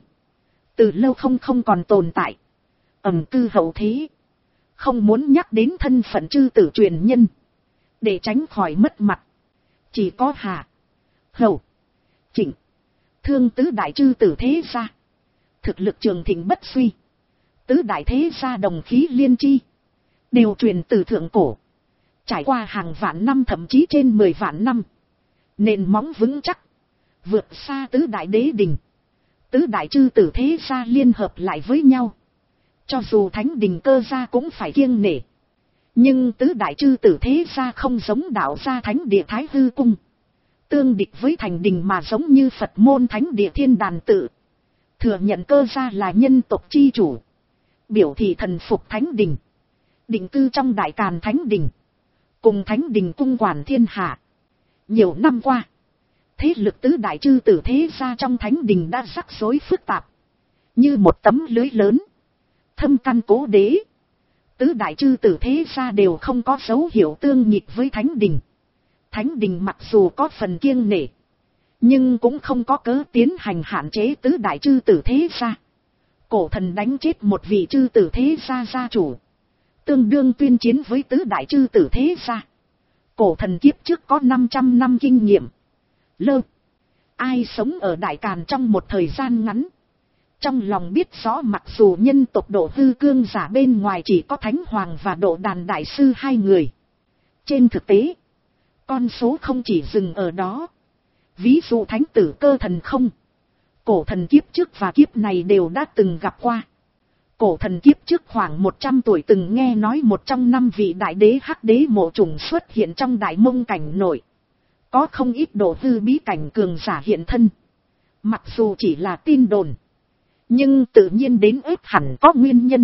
Từ lâu không không còn tồn tại. Ẩm cư hậu thế. Không muốn nhắc đến thân phận chư tử truyền nhân. Để tránh khỏi mất mặt. Chỉ có Hạ, Hầu, Trịnh, Thương tứ đại chư tử thế gia. Thực lực trường thịnh bất suy. Tứ đại thế gia đồng khí liên chi. Đều truyền từ thượng cổ. Trải qua hàng vạn năm thậm chí trên mười vạn năm. Nền móng vững chắc. Vượt xa tứ đại đế đình. Tứ đại chư tử thế gia liên hợp lại với nhau. Cho dù thánh đình cơ gia cũng phải kiêng nể. Nhưng tứ đại chư tử thế gia không giống đạo gia thánh địa Thái Hư Cung. Tương địch với thành đình mà giống như Phật môn thánh địa Thiên Đàn Tự. Thừa nhận cơ gia là nhân tộc chi chủ. Biểu thị thần phục thánh đình. Định cư trong đại càn thánh đình. Cùng thánh đình cung quản thiên hạ. Nhiều năm qua, thế lực tứ đại chư tử thế gia trong thánh đình đã rắc rối phức tạp. Như một tấm lưới lớn. Thâm căn cố đế. Tứ đại chư tử thế gia đều không có dấu hiệu tương nghịch với thánh đình. Thánh đình mặc dù có phần kiêng nể. Nhưng cũng không có cớ tiến hành hạn chế tứ đại chư tử thế gia. Cổ thần đánh chết một vị chư tử thế gia gia chủ. Tương đương tuyên chiến với tứ đại chư tử thế gia. Cổ thần kiếp trước có năm trăm năm kinh nghiệm. Lơ. Ai sống ở đại càn trong một thời gian ngắn. Trong lòng biết rõ mặc dù nhân tộc độ hư cương giả bên ngoài chỉ có Thánh Hoàng và Độ Đàn Đại Sư hai người. Trên thực tế, con số không chỉ dừng ở đó. Ví dụ Thánh Tử Cơ Thần không. Cổ thần kiếp trước và kiếp này đều đã từng gặp qua. Cổ thần kiếp trước khoảng một trăm tuổi từng nghe nói một trong năm vị đại đế hắc đế mộ trùng xuất hiện trong đại mông cảnh nội. Có không ít độ hư bí cảnh cường giả hiện thân. Mặc dù chỉ là tin đồn. Nhưng tự nhiên đến ếp hẳn có nguyên nhân.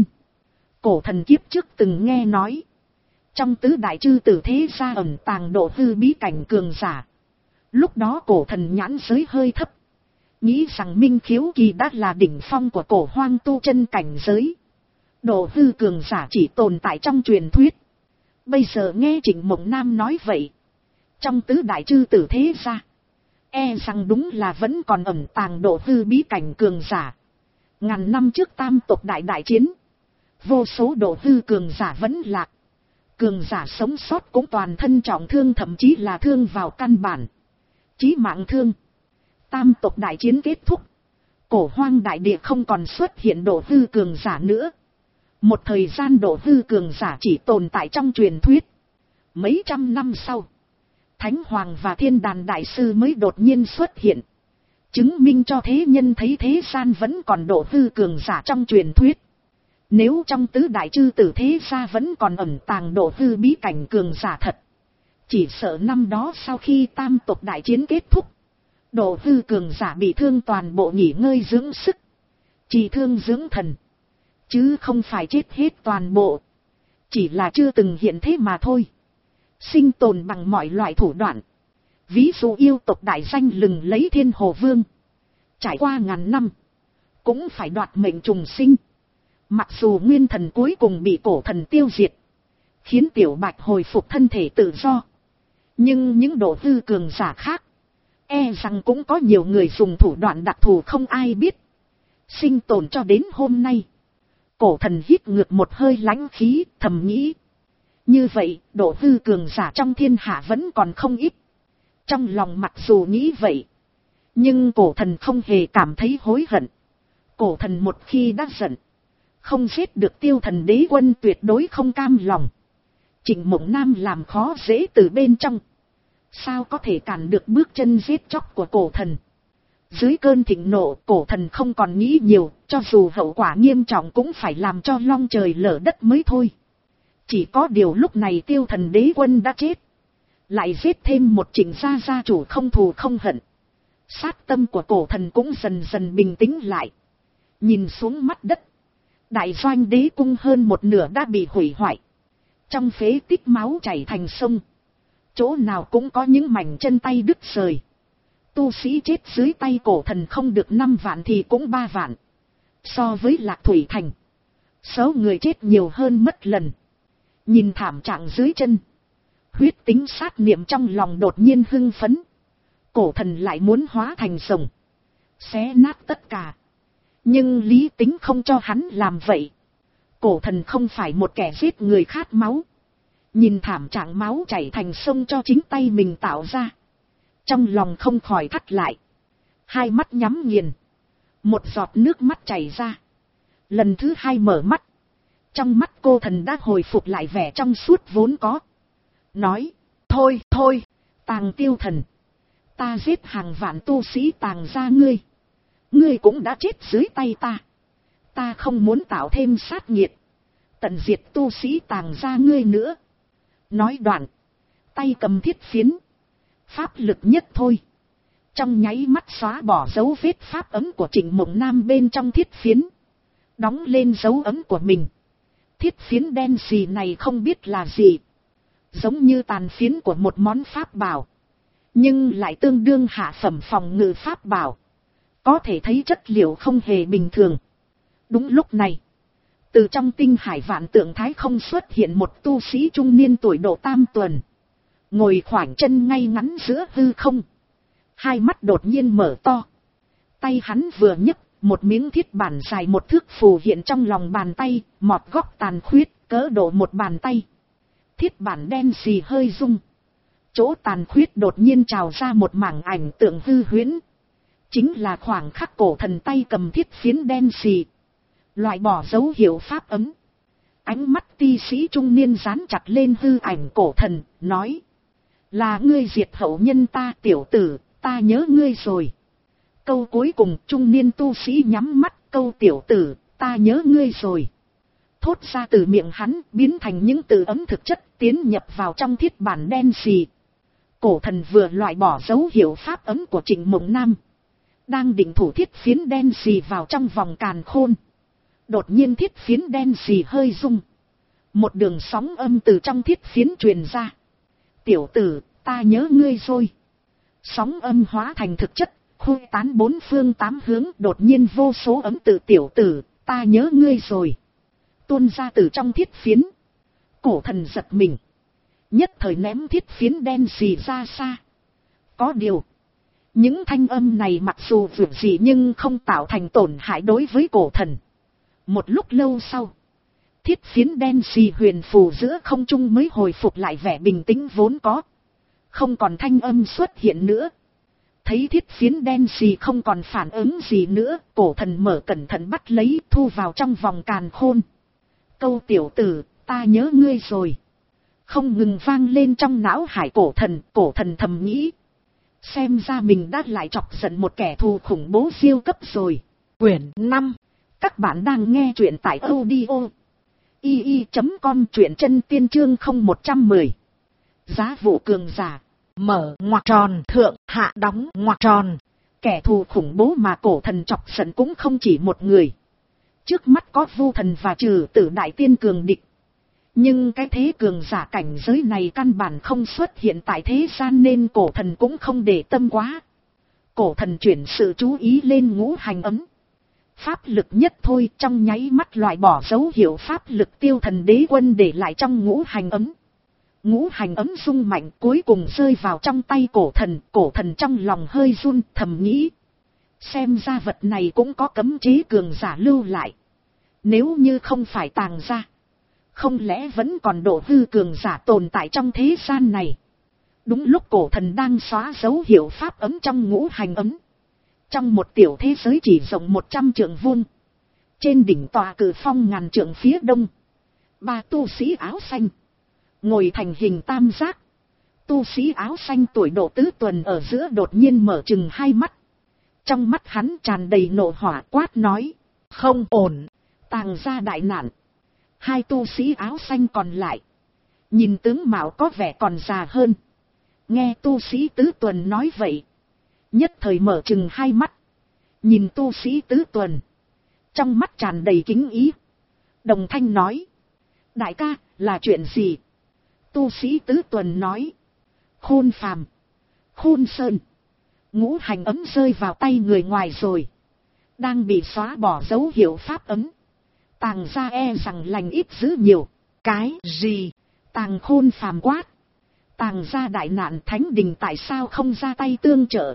Cổ thần kiếp trước từng nghe nói. Trong tứ đại chư tử thế gia ẩn tàng độ hư bí cảnh cường giả. Lúc đó cổ thần nhãn giới hơi thấp. Nghĩ rằng Minh Khiếu Kỳ đã là đỉnh phong của cổ hoang tu chân cảnh giới. Độ hư cường giả chỉ tồn tại trong truyền thuyết. Bây giờ nghe Trịnh Mộng Nam nói vậy. Trong tứ đại chư tử thế gia. E rằng đúng là vẫn còn ẩn tàng độ hư bí cảnh cường giả. Ngàn năm trước tam tộc đại đại chiến. Vô số độ hư cường giả vẫn lạc. Cường giả sống sót cũng toàn thân trọng thương, thậm chí là thương vào căn bản. Chí mạng thương. Tam tộc đại chiến kết thúc. Cổ hoang đại địa không còn xuất hiện độ hư cường giả nữa. Một thời gian độ hư cường giả chỉ tồn tại trong truyền thuyết. Mấy trăm năm sau, Thánh Hoàng và Thiên Đàn Đại Sư mới đột nhiên xuất hiện. Chứng minh cho thế nhân thấy thế gian vẫn còn độ hư cường giả trong truyền thuyết. Nếu trong tứ đại chư tử thế gia vẫn còn ẩn tàng độ hư bí cảnh cường giả thật. Chỉ sợ năm đó sau khi tam tộc đại chiến kết thúc. Độ hư cường giả bị thương toàn bộ nghỉ ngơi dưỡng sức. Chỉ thương dưỡng thần. Chứ không phải chết hết toàn bộ. Chỉ là chưa từng hiện thế mà thôi. Sinh tồn bằng mọi loại thủ đoạn. Ví dụ yêu tộc đại danh lừng lấy Thiên Hồ Vương. Trải qua ngàn năm. Cũng phải đoạt mệnh trùng sinh. Mặc dù nguyên thần cuối cùng bị cổ thần tiêu diệt, khiến Tiểu Bạch hồi phục thân thể tự do, nhưng những độ hư cường giả khác, e rằng cũng có nhiều người dùng thủ đoạn đặc thù không ai biết, sinh tồn cho đến hôm nay. Cổ thần hít ngược một hơi lãnh khí, thầm nghĩ. Như vậy, độ hư cường giả trong thiên hạ vẫn còn không ít. Trong lòng mặc dù nghĩ vậy, nhưng cổ thần không hề cảm thấy hối hận. Cổ thần một khi đã giận, không giết được Tiêu Thần đế quân tuyệt đối không cam lòng. Trịnh Mộng Nam làm khó dễ từ bên trong, sao có thể cản được bước chân giết chóc của cổ thần. Dưới cơn thịnh nộ, cổ thần không còn nghĩ nhiều, cho dù hậu quả nghiêm trọng cũng phải làm cho long trời lở đất mới thôi. Chỉ có điều lúc này Tiêu Thần đế quân đã chết, lại giết thêm một Trịnh gia gia chủ không thù không hận. Sát tâm của cổ thần cũng dần dần bình tĩnh lại. Nhìn xuống mắt đất, đại doanh đế cung hơn một nửa đã bị hủy hoại. Trong phế tích máu chảy thành sông, chỗ nào cũng có những mảnh chân tay đứt rời. Tu sĩ chết dưới tay cổ thần không được năm vạn thì cũng ba vạn. So với Lạc Thủy Thành, số người chết nhiều hơn mất lần. Nhìn thảm trạng dưới chân, huyết tính sát niệm trong lòng đột nhiên hưng phấn. Cổ thần lại muốn hóa thành rồng, xé nát tất cả. Nhưng lý tính không cho hắn làm vậy. Cổ thần không phải một kẻ giết người khát máu. Nhìn thảm trạng máu chảy thành sông cho chính tay mình tạo ra, trong lòng không khỏi thắt lại. Hai mắt nhắm nghiền, một giọt nước mắt chảy ra. Lần thứ hai mở mắt, trong mắt cô thần đã hồi phục lại vẻ trong suốt vốn có. Nói, thôi thôi, Tàng Tiêu Thần, ta giết hàng vạn tu sĩ Tàng gia ngươi, ngươi cũng đã chết dưới tay ta. Ta không muốn tạo thêm sát nghiệt, tận diệt tu sĩ Tàng gia ngươi nữa. Nói đoạn, tay cầm thiết phiến, pháp lực nhất thôi, trong nháy mắt xóa bỏ dấu vết pháp ấm của Trịnh Mộng Nam bên trong thiết phiến, đóng lên dấu ấm của mình. Thiết phiến đen xì này không biết là gì, giống như tàn phiến của một món pháp bảo, nhưng lại tương đương hạ phẩm phòng ngự pháp bảo, có thể thấy chất liệu không hề bình thường. Đúng lúc này, từ trong tinh hải vạn tượng thái không xuất hiện một tu sĩ trung niên tuổi độ tam tuần, ngồi khoảnh chân ngay ngắn giữa hư không, hai mắt đột nhiên mở to. Tay hắn vừa nhấc, một miếng thiết bản dài một thước phù hiện trong lòng bàn tay, mọt góc tàn khuyết, cỡ độ một bàn tay. Thiết bản đen xì hơi rung, chỗ tàn khuyết đột nhiên trào ra một mảng ảnh tượng hư huyễn. Chính là khoảng khắc cổ thần tay cầm thiết phiến đen xì, loại bỏ dấu hiệu pháp ấm. Ánh mắt ti sĩ trung niên dán chặt lên hư ảnh cổ thần, nói, là ngươi diệt hậu nhân ta tiểu tử, ta nhớ ngươi rồi. Câu cuối cùng trung niên tu sĩ nhắm mắt, câu tiểu tử, ta nhớ ngươi rồi, thốt ra từ miệng hắn, biến thành những từ ấm thực chất tiến nhập vào trong thiết bản đen xì. Cổ thần vừa loại bỏ dấu hiệu pháp ấm của Trịnh Mộng Nam, đang định thủ thiết phiến đen xì vào trong vòng càn khôn. Đột nhiên thiết phiến đen xì hơi rung, một đường sóng âm từ trong thiết phiến truyền ra. Tiểu tử, ta nhớ ngươi rồi. Sóng âm hóa thành thực chất, khuếch tán bốn phương tám hướng. Đột nhiên vô số ấm từ tiểu tử, ta nhớ ngươi rồi, tuôn ra từ trong thiết phiến. Cổ thần giật mình, nhất thời ném thiết phiến đen xì ra xa. Có điều, những thanh âm này mặc dù vượt gì nhưng không tạo thành tổn hại đối với cổ thần. Một lúc lâu sau, thiết phiến đen xì huyền phù giữa không trung mới hồi phục lại vẻ bình tĩnh vốn có, không còn thanh âm xuất hiện nữa. Thấy thiết phiến đen xì không còn phản ứng gì nữa, cổ thần mở cẩn thận bắt lấy, thu vào trong vòng càn khôn. Câu tiểu tử, ta nhớ ngươi rồi, không ngừng vang lên trong não hải cổ thần. Cổ thần thầm nghĩ, xem ra mình đã lại chọc giận một kẻ thù khủng bố siêu cấp rồi. Quyển năm, các bạn đang nghe truyện tại audio i i chấm com, truyện chân tiên chương không một trăm mười. Giá vụ cường giả, mở ngoặc tròn, thượng hạ đóng ngoặc tròn. Kẻ thù khủng bố mà cổ thần chọc giận cũng không chỉ một người. Trước mắt có Vu Thần và Trừ Tử đại tiên cường địch. Nhưng cái thế cường giả cảnh giới này căn bản không xuất hiện tại thế gian nên cổ thần cũng không để tâm quá. Cổ thần chuyển sự chú ý lên ngũ hành ấm. Pháp lực nhất thôi, trong nháy mắt loại bỏ dấu hiệu pháp lực tiêu thần đế quân để lại trong ngũ hành ấm. Ngũ hành ấm rung mạnh cuối cùng rơi vào trong tay cổ thần, cổ thần trong lòng hơi run thầm nghĩ. Xem ra vật này cũng có cấm chế cường giả lưu lại. Nếu như không phải tàng ra, không lẽ vẫn còn độ hư cường giả tồn tại trong thế gian này. Đúng lúc cổ thần đang xóa dấu hiệu pháp ấm trong ngũ hành ấm. Trong một tiểu thế giới chỉ rộng một trăm trượng vuông. Trên đỉnh tòa cử phong ngàn trượng phía đông. Ba tu sĩ áo xanh. Ngồi thành hình tam giác. Tu sĩ áo xanh tuổi độ tứ tuần ở giữa đột nhiên mở chừng hai mắt. Trong mắt hắn tràn đầy nộ hỏa quát nói. Không ổn. Tàng ra đại nạn. Hai tu sĩ áo xanh còn lại. Nhìn tướng mạo có vẻ còn già hơn. Nghe tu sĩ tứ tuần nói vậy. Nhất thời mở chừng hai mắt. Nhìn tu sĩ tứ tuần. Trong mắt tràn đầy kính ý. Đồng thanh nói. Đại ca, là chuyện gì? Tu sĩ tứ tuần nói. Khôn phàm. Khôn sơn. Ngũ hành ấm rơi vào tay người ngoài rồi. Đang bị xóa bỏ dấu hiệu pháp ấm. Tàng ra e rằng lành ít dữ nhiều. Cái gì? Tàng khôn phàm quát. Tàng ra đại nạn thánh đình tại sao không ra tay tương trợ?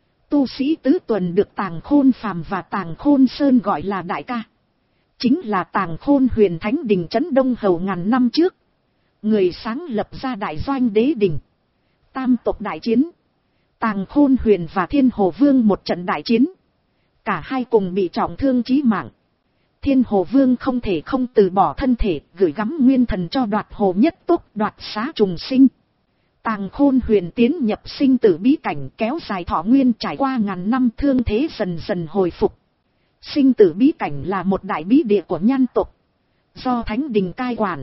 Tu sĩ tứ tuần được Tàng Khôn Phàm và Tàng Khôn Sơn gọi là đại ca. Chính là Tàng Khôn Huyền Thánh Đình trấn Đông Hầu ngàn năm trước. Người sáng lập ra đại doanh đế đình. Tam tộc đại chiến. Tàng Khôn Huyền và Thiên Hồ Vương một trận đại chiến. Cả hai cùng bị trọng thương chí mạng. Thiên Hồ Vương không thể không từ bỏ thân thể, gửi gắm nguyên thần cho Đoạt Hồ Nhất Túc đoạt xá trùng sinh. Tàng Khôn Huyền tiến nhập sinh tử bí cảnh kéo dài thọ nguyên trải qua ngàn năm thương thế dần dần hồi phục. Sinh tử bí cảnh là một đại bí địa của nhan tộc. Do Thánh Đình cai quản.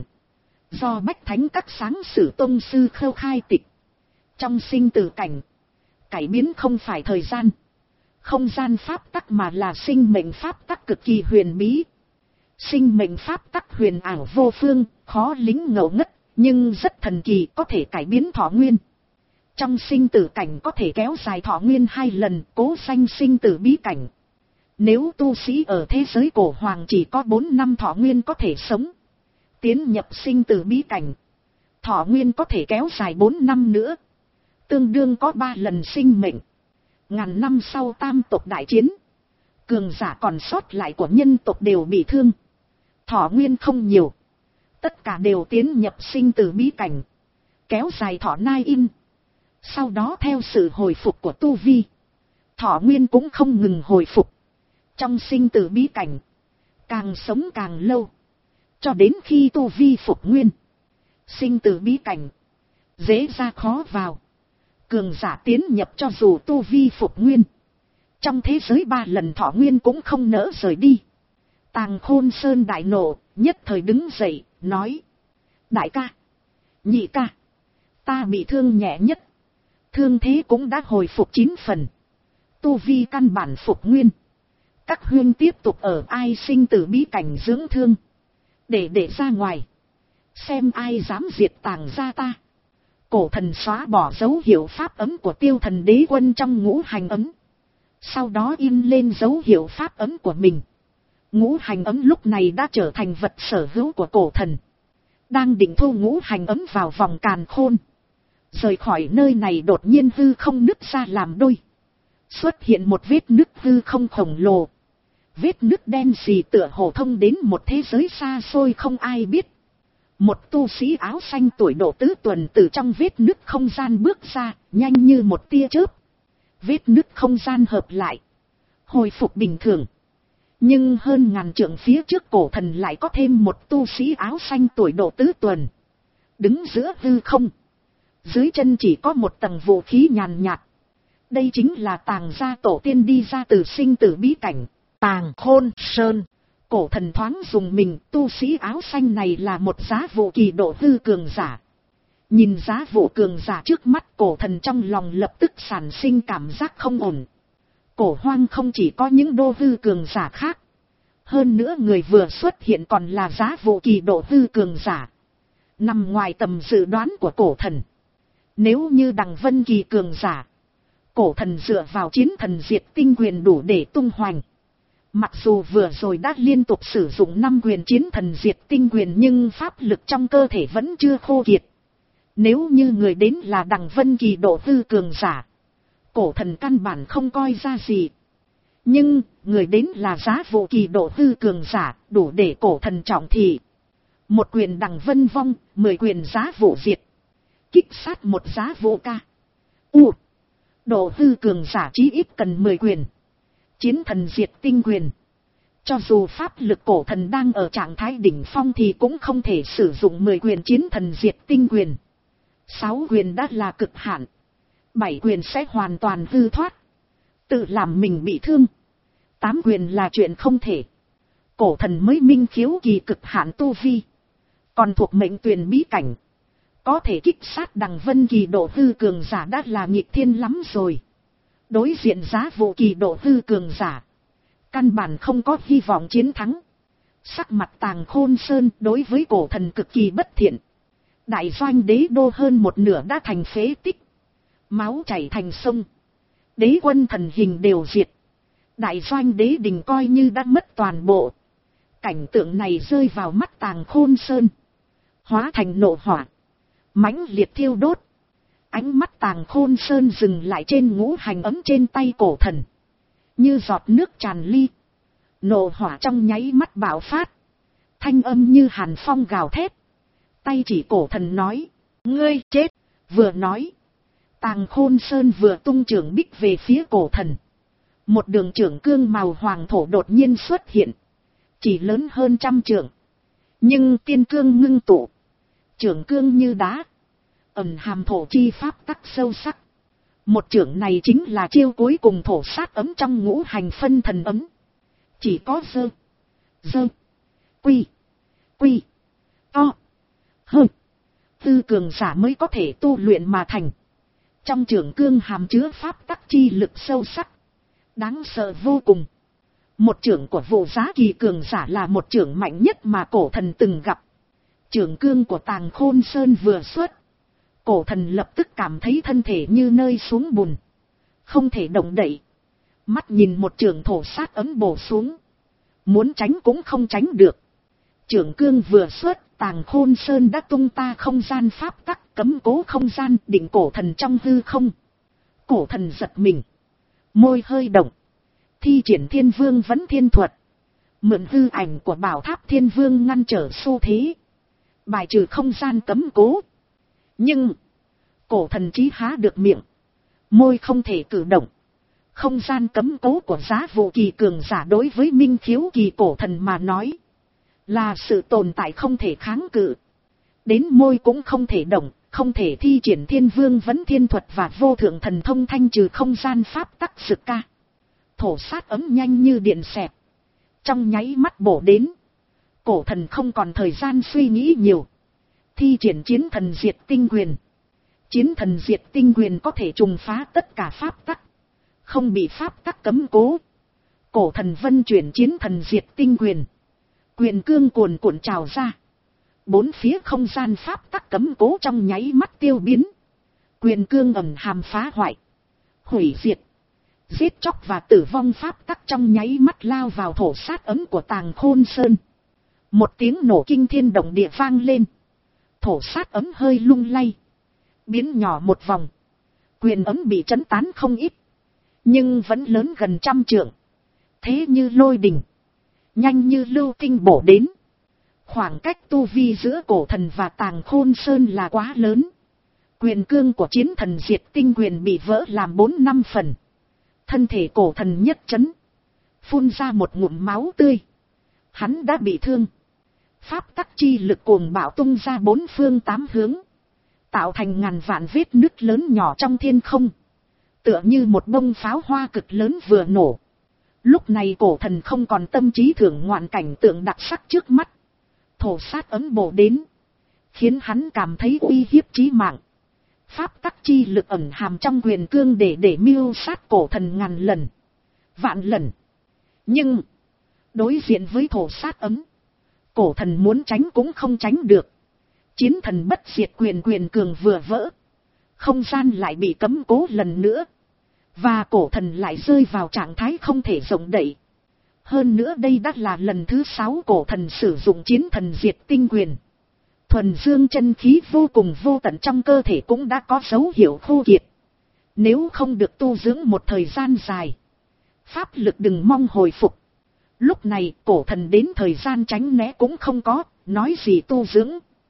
Do Bách Thánh các sáng sử tông sư khâu khai tịch. Trong sinh tử cảnh, cải biến không phải thời gian, không gian pháp tắc mà là sinh mệnh pháp tắc cực kỳ huyền bí. Sinh mệnh pháp tắc huyền ảo vô phương, khó lĩnh ngộ ngất. Nhưng rất thần kỳ có thể cải biến thọ nguyên. Trong sinh tử cảnh có thể kéo dài thọ nguyên hai lần cố sanh sinh tử bí cảnh. Nếu tu sĩ ở thế giới cổ hoàng chỉ có bốn năm thọ nguyên có thể sống. Tiến nhập sinh tử bí cảnh. Thọ nguyên có thể kéo dài bốn năm nữa. Tương đương có ba lần sinh mệnh. Ngàn năm sau tam tộc đại chiến. Cường giả còn sót lại của nhân tộc đều bị thương. Thọ nguyên không nhiều. Tất cả đều tiến nhập sinh tử bí cảnh. Kéo dài thọ nai in. Sau đó theo sự hồi phục của tu vi. Thọ nguyên cũng không ngừng hồi phục. Trong sinh tử bí cảnh. Càng sống càng lâu. Cho đến khi tu vi phục nguyên. Sinh tử bí cảnh. Dễ ra khó vào. Cường giả tiến nhập cho dù tu vi phục nguyên. Trong thế giới ba lần thọ nguyên cũng không nỡ rời đi. Tàng Khôn Sơn đại nộ, nhất thời đứng dậy, nói. Đại ca, nhị ca, ta bị thương nhẹ nhất. Thương thế cũng đã hồi phục chín phần. Tu vi căn bản phục nguyên. Các huynh tiếp tục ở ai sinh tử bí cảnh dưỡng thương. Để để ra ngoài. Xem ai dám diệt Tàng gia ta. Cổ thần xóa bỏ dấu hiệu pháp ấm của tiêu thần đế quân trong ngũ hành ấm. Sau đó in lên dấu hiệu pháp ấm của mình. Ngũ hành ấm lúc này đã trở thành vật sở hữu của cổ thần. Đang định thu ngũ hành ấm vào vòng càn khôn. Rời khỏi nơi này đột nhiên hư không nứt ra làm đôi. Xuất hiện một vết nứt hư không khổng lồ. Vết nứt đen xì tựa hồ thông đến một thế giới xa xôi không ai biết. Một tu sĩ áo xanh tuổi độ tứ tuần từ trong vết nứt không gian bước ra, nhanh như một tia chớp. Vết nứt không gian hợp lại. Hồi phục bình thường. Nhưng hơn ngàn trượng phía trước cổ thần lại có thêm một tu sĩ áo xanh tuổi độ tứ tuần. Đứng giữa hư không. Dưới chân chỉ có một tầng vũ khí nhàn nhạt. Đây chính là Tàng gia tổ tiên đi ra từ sinh tử bí cảnh. Tàng Khôn Sơn. Cổ thần thoáng dùng mình, tu sĩ áo xanh này là một giá vụ kỳ độ hư cường giả. Nhìn giá vụ cường giả trước mắt, cổ thần trong lòng lập tức sản sinh cảm giác không ổn. Cổ hoang không chỉ có những đô hư cường giả khác. Hơn nữa người vừa xuất hiện còn là giá vụ kỳ độ hư cường giả. Nằm ngoài tầm dự đoán của cổ thần. Nếu như Đằng Vân Kỳ cường giả, cổ thần dựa vào chiến thần diệt tinh quyền đủ để tung hoành. Mặc dù vừa rồi đã liên tục sử dụng năm quyền chiến thần diệt tinh quyền nhưng pháp lực trong cơ thể vẫn chưa khô kiệt. Nếu như người đến là Đằng Vân kỳ độ hư cường giả, cổ thần căn bản không coi ra gì. Nhưng, người đến là Giá Vũ kỳ độ hư cường giả, đủ để cổ thần trọng thị. Một quyền Đằng Vân vong, mười quyền Giá Vũ diệt. Kích sát một Giá Vũ ca. U. Độ hư cường giả chí ít cần mười quyền. Chiến thần diệt tinh quyền. Cho dù pháp lực cổ thần đang ở trạng thái đỉnh phong thì cũng không thể sử dụng mười quyền chiến thần diệt tinh quyền. Sáu quyền đã là cực hạn. Bảy quyền sẽ hoàn toàn hư thoát. Tự làm mình bị thương. Tám quyền là chuyện không thể. Cổ thần mới minh khiếu kỳ cực hạn tu vi. Còn thuộc mệnh tuyển bí cảnh. Có thể kích sát Đằng Vân kỳ độ hư cường giả đã là nghịch thiên lắm rồi. Đối diện Giá Vũ kỳ độ hư cường giả. Căn bản không có hy vọng chiến thắng. Sắc mặt Tàng Khôn Sơn đối với cổ thần cực kỳ bất thiện. Đại doanh đế đô hơn một nửa đã thành phế tích. Máu chảy thành sông. Đế quân thần hình đều diệt. Đại doanh đế đình coi như đã mất toàn bộ. Cảnh tượng này rơi vào mắt Tàng Khôn Sơn. Hóa thành nộ hỏa. Mãnh liệt thiêu đốt. Ánh mắt Tàng Khôn Sơn dừng lại trên ngũ hành ấm trên tay cổ thần. Như giọt nước tràn ly. Nộ hỏa trong nháy mắt bạo phát. Thanh âm như hàn phong gào thét. Tay chỉ cổ thần nói. Ngươi chết. Vừa nói. Tàng Khôn Sơn vừa tung trưởng bích về phía cổ thần. Một đường trưởng cương màu hoàng thổ đột nhiên xuất hiện. Chỉ lớn hơn trăm trượng. Nhưng tiên cương ngưng tụ. Trưởng cương như đá. Ẩn hàm thổ chi pháp tắc sâu sắc. Một trưởng này chính là chiêu cuối cùng thổ sát ấm trong ngũ hành phân thần ấm. Chỉ có dơ. Dơ. Quy. Quy. To. Hơ. Tư cường giả mới có thể tu luyện mà thành. Trong trưởng cương hàm chứa pháp tắc chi lực sâu sắc. Đáng sợ vô cùng. Một trưởng của Vô Giá kỳ cường giả là một trưởng mạnh nhất mà cổ thần từng gặp. Trưởng cương của Tàng Khôn Sơn vừa xuất. Cổ thần lập tức cảm thấy thân thể như nơi xuống bùn. Không thể động đậy. Mắt nhìn một trưởng thổ sát ấm bổ xuống. Muốn tránh cũng không tránh được. Trưởng cương vừa xuất, Tàng Khôn Sơn đã tung ta không gian pháp tắc, cấm cố không gian, định cổ thần trong hư không. Cổ thần giật mình. Môi hơi động. Thi triển Thiên Vương Vấn Thiên Thuật. Mượn hư ảnh của Bảo Tháp Thiên Vương ngăn trở xu thế. Bài trừ không gian cấm cố. Nhưng, cổ thần chí há được miệng. Môi không thể cử động. Không gian cấm cố của Giá Vũ kỳ cường giả đối với minh khiếu kỳ cổ thần mà nói. Là sự tồn tại không thể kháng cự. Đến môi cũng không thể động, không thể thi triển Thiên Vương Vấn Thiên Thuật và vô thượng thần thông thanh trừ không gian pháp tắc sực ca. Thổ sát ấm nhanh như điện xẹt. Trong nháy mắt bổ đến. Cổ thần không còn thời gian suy nghĩ nhiều. Thi triển chiến thần diệt tinh quyền. Chiến thần diệt tinh quyền có thể trùng phá tất cả pháp tắc. Không bị pháp tắc cấm cố. Cổ thần vân chuyển chiến thần diệt tinh quyền. Quyền cương cuồn cuộn trào ra. Bốn phía không gian pháp tắc cấm cố trong nháy mắt tiêu biến. Quyền cương ẩn hàm phá hoại. Hủy diệt. Giết chóc và tử vong pháp tắc trong nháy mắt lao vào thổ sát ấm của Tàng Khôn Sơn. Một tiếng nổ kinh thiên động địa vang lên. Thổ sát ấm hơi lung lay. Biến nhỏ một vòng. Quyền ấm bị chấn tán không ít. Nhưng vẫn lớn gần trăm trượng. Thế như lôi đình. Nhanh như lưu tinh bổ đến. Khoảng cách tu vi giữa cổ thần và Tàng Khôn Sơn là quá lớn. Quyền cương của chiến thần diệt tinh quyền bị vỡ làm bốn năm phần. Thân thể cổ thần nhất chấn. Phun ra một ngụm máu tươi. Hắn đã bị thương. Pháp tắc chi lực cuồng bạo tung ra bốn phương tám hướng. Tạo thành ngàn vạn vết nứt lớn nhỏ trong thiên không. Tựa như một bông pháo hoa cực lớn vừa nổ. Lúc này cổ thần không còn tâm trí thưởng ngoạn cảnh tượng đặc sắc trước mắt. Thổ sát ấm bổ đến. Khiến hắn cảm thấy uy hiếp chí mạng. Pháp tắc chi lực ẩn hàm trong quyền cương để để mưu sát cổ thần ngàn lần. Vạn lần. Nhưng. Đối diện với thổ sát ấm. Cổ thần muốn tránh cũng không tránh được. Chiến thần bất diệt quyền quyền cường vừa vỡ. Không gian lại bị cấm cố lần nữa. Và cổ thần lại rơi vào trạng thái không thể rộng đậy. Hơn nữa đây đã là lần thứ sáu cổ thần sử dụng chiến thần diệt tinh quyền. Thuần dương chân khí vô cùng vô tận trong cơ thể cũng đã có dấu hiệu khô kiệt. Nếu không được tu dưỡng một thời gian dài, pháp lực đừng mong hồi phục. Lúc này cổ thần đến thời gian tránh né cũng không có, nói gì tu dưỡng.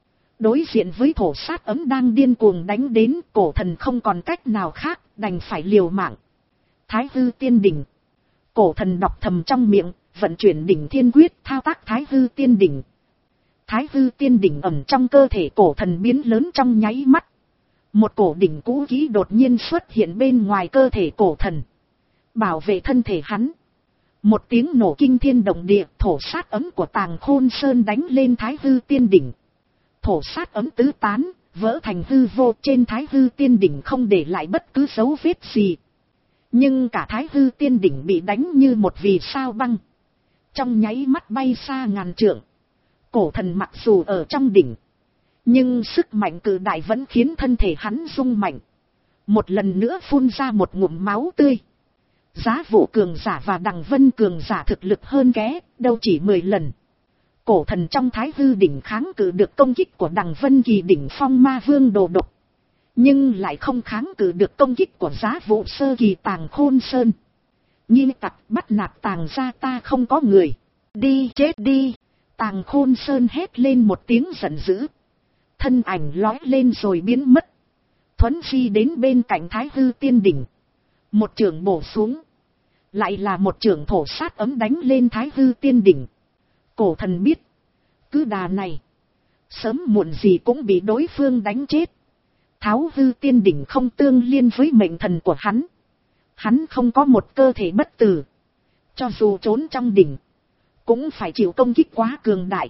Đối diện với thổ sát ấm đang điên cuồng đánh đến, cổ thần không còn cách nào khác, đành phải liều mạng. Thái hư tiên đỉnh. Cổ thần đọc thầm trong miệng, vận chuyển đỉnh thiên quyết thao tác thái hư tiên đỉnh. Thái hư tiên đỉnh ẩn trong cơ thể cổ thần biến lớn trong nháy mắt. Một cổ đỉnh cũ kỹ đột nhiên xuất hiện bên ngoài cơ thể cổ thần, bảo vệ thân thể hắn. Một tiếng nổ kinh thiên động địa, thổ sát ấm của Tàng Khôn Sơn đánh lên thái hư tiên đỉnh. Thổ sát ấm tứ tán, vỡ thành hư vô, trên thái hư tiên đỉnh không để lại bất cứ dấu vết gì. Nhưng cả thái hư tiên đỉnh bị đánh như một vì sao băng, trong nháy mắt bay xa ngàn trượng. Cổ thần mặc dù ở trong đỉnh, nhưng sức mạnh cự đại vẫn khiến thân thể hắn rung mạnh. Một lần nữa phun ra một ngụm máu tươi. Giá Vũ cường giả và Đằng Vân cường giả thực lực hơn ké, đâu chỉ mười lần. Cổ thần trong thái hư đỉnh kháng cự được công kích của Đằng Vân kỳ đỉnh phong ma vương đồ độc, nhưng lại không kháng cự được công kích của Giá Vũ sơ kỳ Tàng Khôn Sơn. Nghi tặc bắt nạt Tàng gia ta không có người. Đi chết đi. Tàng Khôn Sơn hét lên một tiếng giận dữ. Thân ảnh lói lên rồi biến mất. Thuấn phi đến bên cạnh thái hư tiên đỉnh. Một chưởng bổ xuống. Lại là một chưởng thổ sát ấm đánh lên thái hư tiên đỉnh. Cổ thần biết, cứ đà này, sớm muộn gì cũng bị đối phương đánh chết. Tháo hư tiên đỉnh không tương liên với mệnh thần của hắn. Hắn không có một cơ thể bất tử. Cho dù trốn trong đỉnh, cũng phải chịu công kích quá cường đại.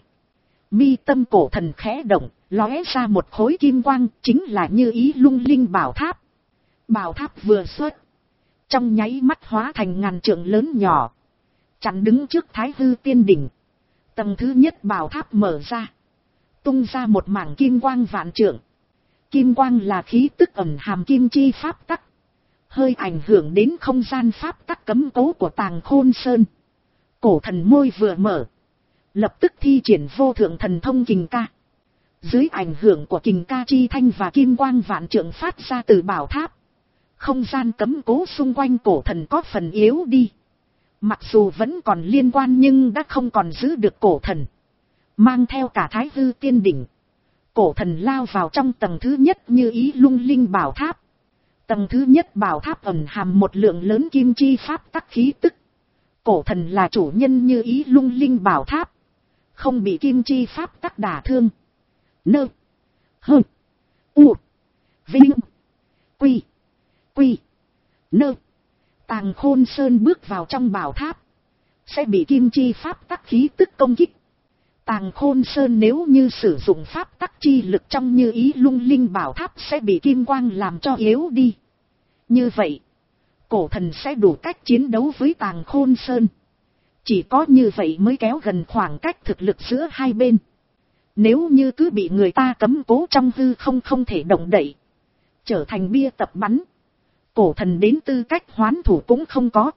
Mi tâm cổ thần khẽ động, lóe ra một khối kim quang, chính là Như Ý Lung Linh bảo tháp. Bảo tháp vừa xuất, trong nháy mắt hóa thành ngàn trượng lớn nhỏ, chắn đứng trước thái hư tiên đỉnh. Tầng thứ nhất bảo tháp mở ra, tung ra một mảng kim quang vạn trượng. Kim quang là khí tức ẩn hàm kim chi pháp tắc, hơi ảnh hưởng đến không gian pháp tắc cấm cố của Tàng Khôn Sơn. Cổ thần môi vừa mở, lập tức thi triển vô thượng thần thông kình ca. Dưới ảnh hưởng của kình ca chi thanh và kim quang vạn trượng phát ra từ bảo tháp, không gian cấm cố xung quanh cổ thần có phần yếu đi. Mặc dù vẫn còn liên quan nhưng đã không còn giữ được cổ thần. Mang theo cả thái hư tiên đỉnh, cổ thần lao vào trong tầng thứ nhất Như Ý Lung Linh bảo tháp. Tầng thứ nhất bảo tháp ẩn hàm một lượng lớn kim chi pháp tắc khí tức. Cổ thần là chủ nhân Như Ý Lung Linh bảo tháp, không bị kim chi pháp tắc đả thương. Nơ, hơ, u, vinh, quy, quy, nơ. Tàng Khôn Sơn bước vào trong bảo tháp, sẽ bị kim chi pháp tắc khí tức công kích. Tàng Khôn Sơn nếu như sử dụng pháp tắc chi lực trong Như Ý Lung Linh bảo tháp sẽ bị kim quang làm cho yếu đi. Như vậy, cổ thần sẽ đủ cách chiến đấu với Tàng Khôn Sơn. Chỉ có như vậy mới kéo gần khoảng cách thực lực giữa hai bên. Nếu như cứ bị người ta cấm cố trong hư không không thể động đậy, trở thành bia tập bắn, cổ thần đến tư cách hoán thủ cũng không có.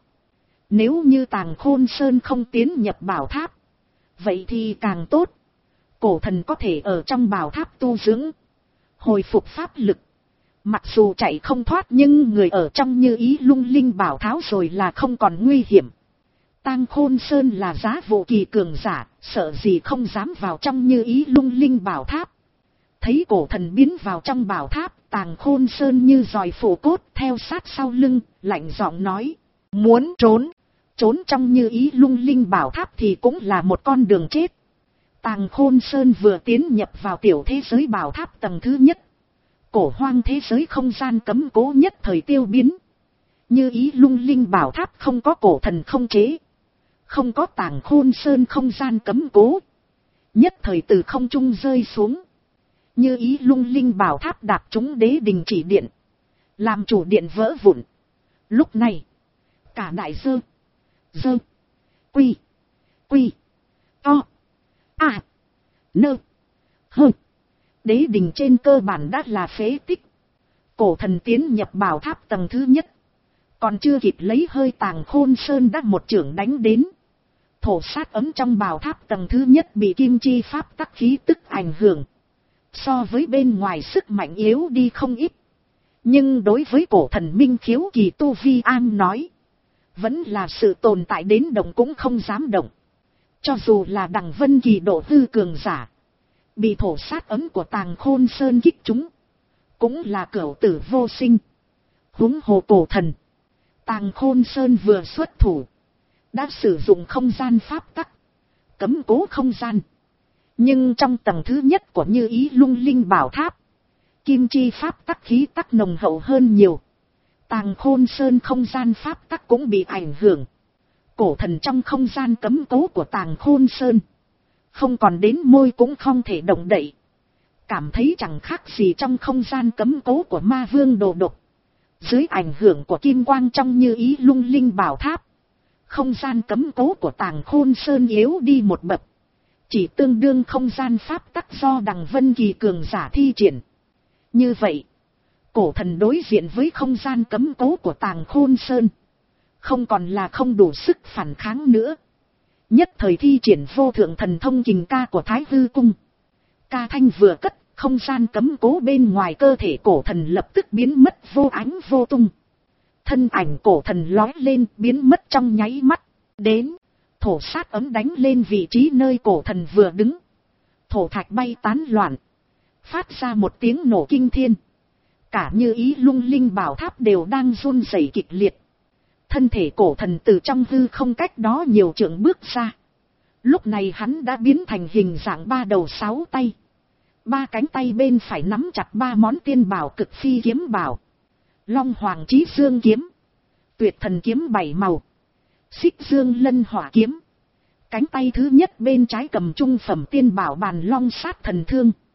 Nếu như Tàng Khôn Sơn không tiến nhập bảo tháp, vậy thì càng tốt. Cổ thần có thể ở trong bảo tháp tu dưỡng, hồi phục pháp lực. Mặc dù chạy không thoát nhưng người ở trong Như Ý Lung Linh bảo tháo rồi là không còn nguy hiểm. Tàng Khôn Sơn là Giá Vũ kỳ cường giả, sợ gì không dám vào trong Như Ý Lung Linh bảo tháp. Thấy cổ thần biến vào trong bảo tháp, Tàng Khôn Sơn như giòi phổ cốt theo sát sau lưng, lạnh giọng nói, muốn trốn, trốn trong Như Ý Lung Linh bảo tháp thì cũng là một con đường chết. Tàng Khôn Sơn vừa tiến nhập vào tiểu thế giới bảo tháp tầng thứ nhất, cổ hoang thế giới không gian cấm cố nhất thời tiêu biến. Như Ý Lung Linh bảo tháp không có cổ thần không chế, không có Tàng Khôn Sơn không gian cấm cố, nhất thời từ không trung rơi xuống. Như Ý Lung Linh bảo tháp đạp trúng đế đình chỉ điện, làm chủ điện vỡ vụn. Lúc này, cả đại dơ, dơ, quy, quy, to, à, nơ, hơ, đế đình trên cơ bản đã là phế tích. Cổ thần tiến nhập bảo tháp tầng thứ nhất, còn chưa kịp lấy hơi Tàng Khôn Sơn đã một chưởng đánh đến. thổ sát ấm trong bào tháp tầng thứ nhất bị kim chi pháp tắc khí tức ảnh hưởng. So với bên ngoài sức mạnh yếu đi không ít. Nhưng đối với cổ thần minh khiếu kỳ tu vi an nói. Vẫn là sự tồn tại đến động cũng không dám động. Cho dù là đằng vân kỳ độ hư cường giả. Bị thổ sát ấm của Tàng Khôn Sơn kích chúng. Cũng là cửu tử vô sinh. Huống hồ cổ thần. Tàng Khôn Sơn vừa xuất thủ. Đã sử dụng không gian pháp tắc. Cấm cố không gian. Nhưng trong tầng thứ nhất của Như Ý Lung Linh Bảo Tháp. Kim chi pháp tắc khí tắc nồng hậu hơn nhiều. Tàng Khôn Sơn không gian pháp tắc cũng bị ảnh hưởng. Cổ thần trong không gian cấm cố của Tàng Khôn Sơn. Không còn đến môi cũng không thể động đậy. Cảm thấy chẳng khác gì trong không gian cấm cố của Ma Vương Đồ Độc. Dưới ảnh hưởng của kim quang trong Như Ý Lung Linh Bảo Tháp. Không gian cấm cố của Tàng Khôn Sơn yếu đi một bậc. Chỉ tương đương không gian pháp tắc do đằng vân kỳ cường giả thi triển. Như vậy, cổ thần đối diện với không gian cấm cố của Tàng Khôn Sơn. Không còn là không đủ sức phản kháng nữa. Nhất thời thi triển vô thượng thần thông kình ca của Thái Hư Cung. Ca thanh vừa cất, không gian cấm cố bên ngoài cơ thể cổ thần lập tức biến mất vô ánh vô tung. Thân ảnh cổ thần lói lên biến mất trong nháy mắt. Đến, thổ sát ấm đánh lên vị trí nơi cổ thần vừa đứng. Thổ thạch bay tán loạn. Phát ra một tiếng nổ kinh thiên. Cả Như Ý Lung Linh Bảo Tháp đều đang run rẩy kịch liệt. Thân thể cổ thần từ trong hư không cách đó nhiều trượng bước ra. Lúc này hắn đã biến thành hình dạng ba đầu sáu tay. Ba cánh tay bên phải nắm chặt ba món tiên bảo cực phi kiếm bảo. Long Hoàng Chí Dương kiếm. Tuyệt Thần kiếm bảy màu. Xích Dương Lân Hỏa kiếm. Cánh tay thứ nhất bên trái cầm trung phẩm tiên bảo Bàn Long Sát Thần thương.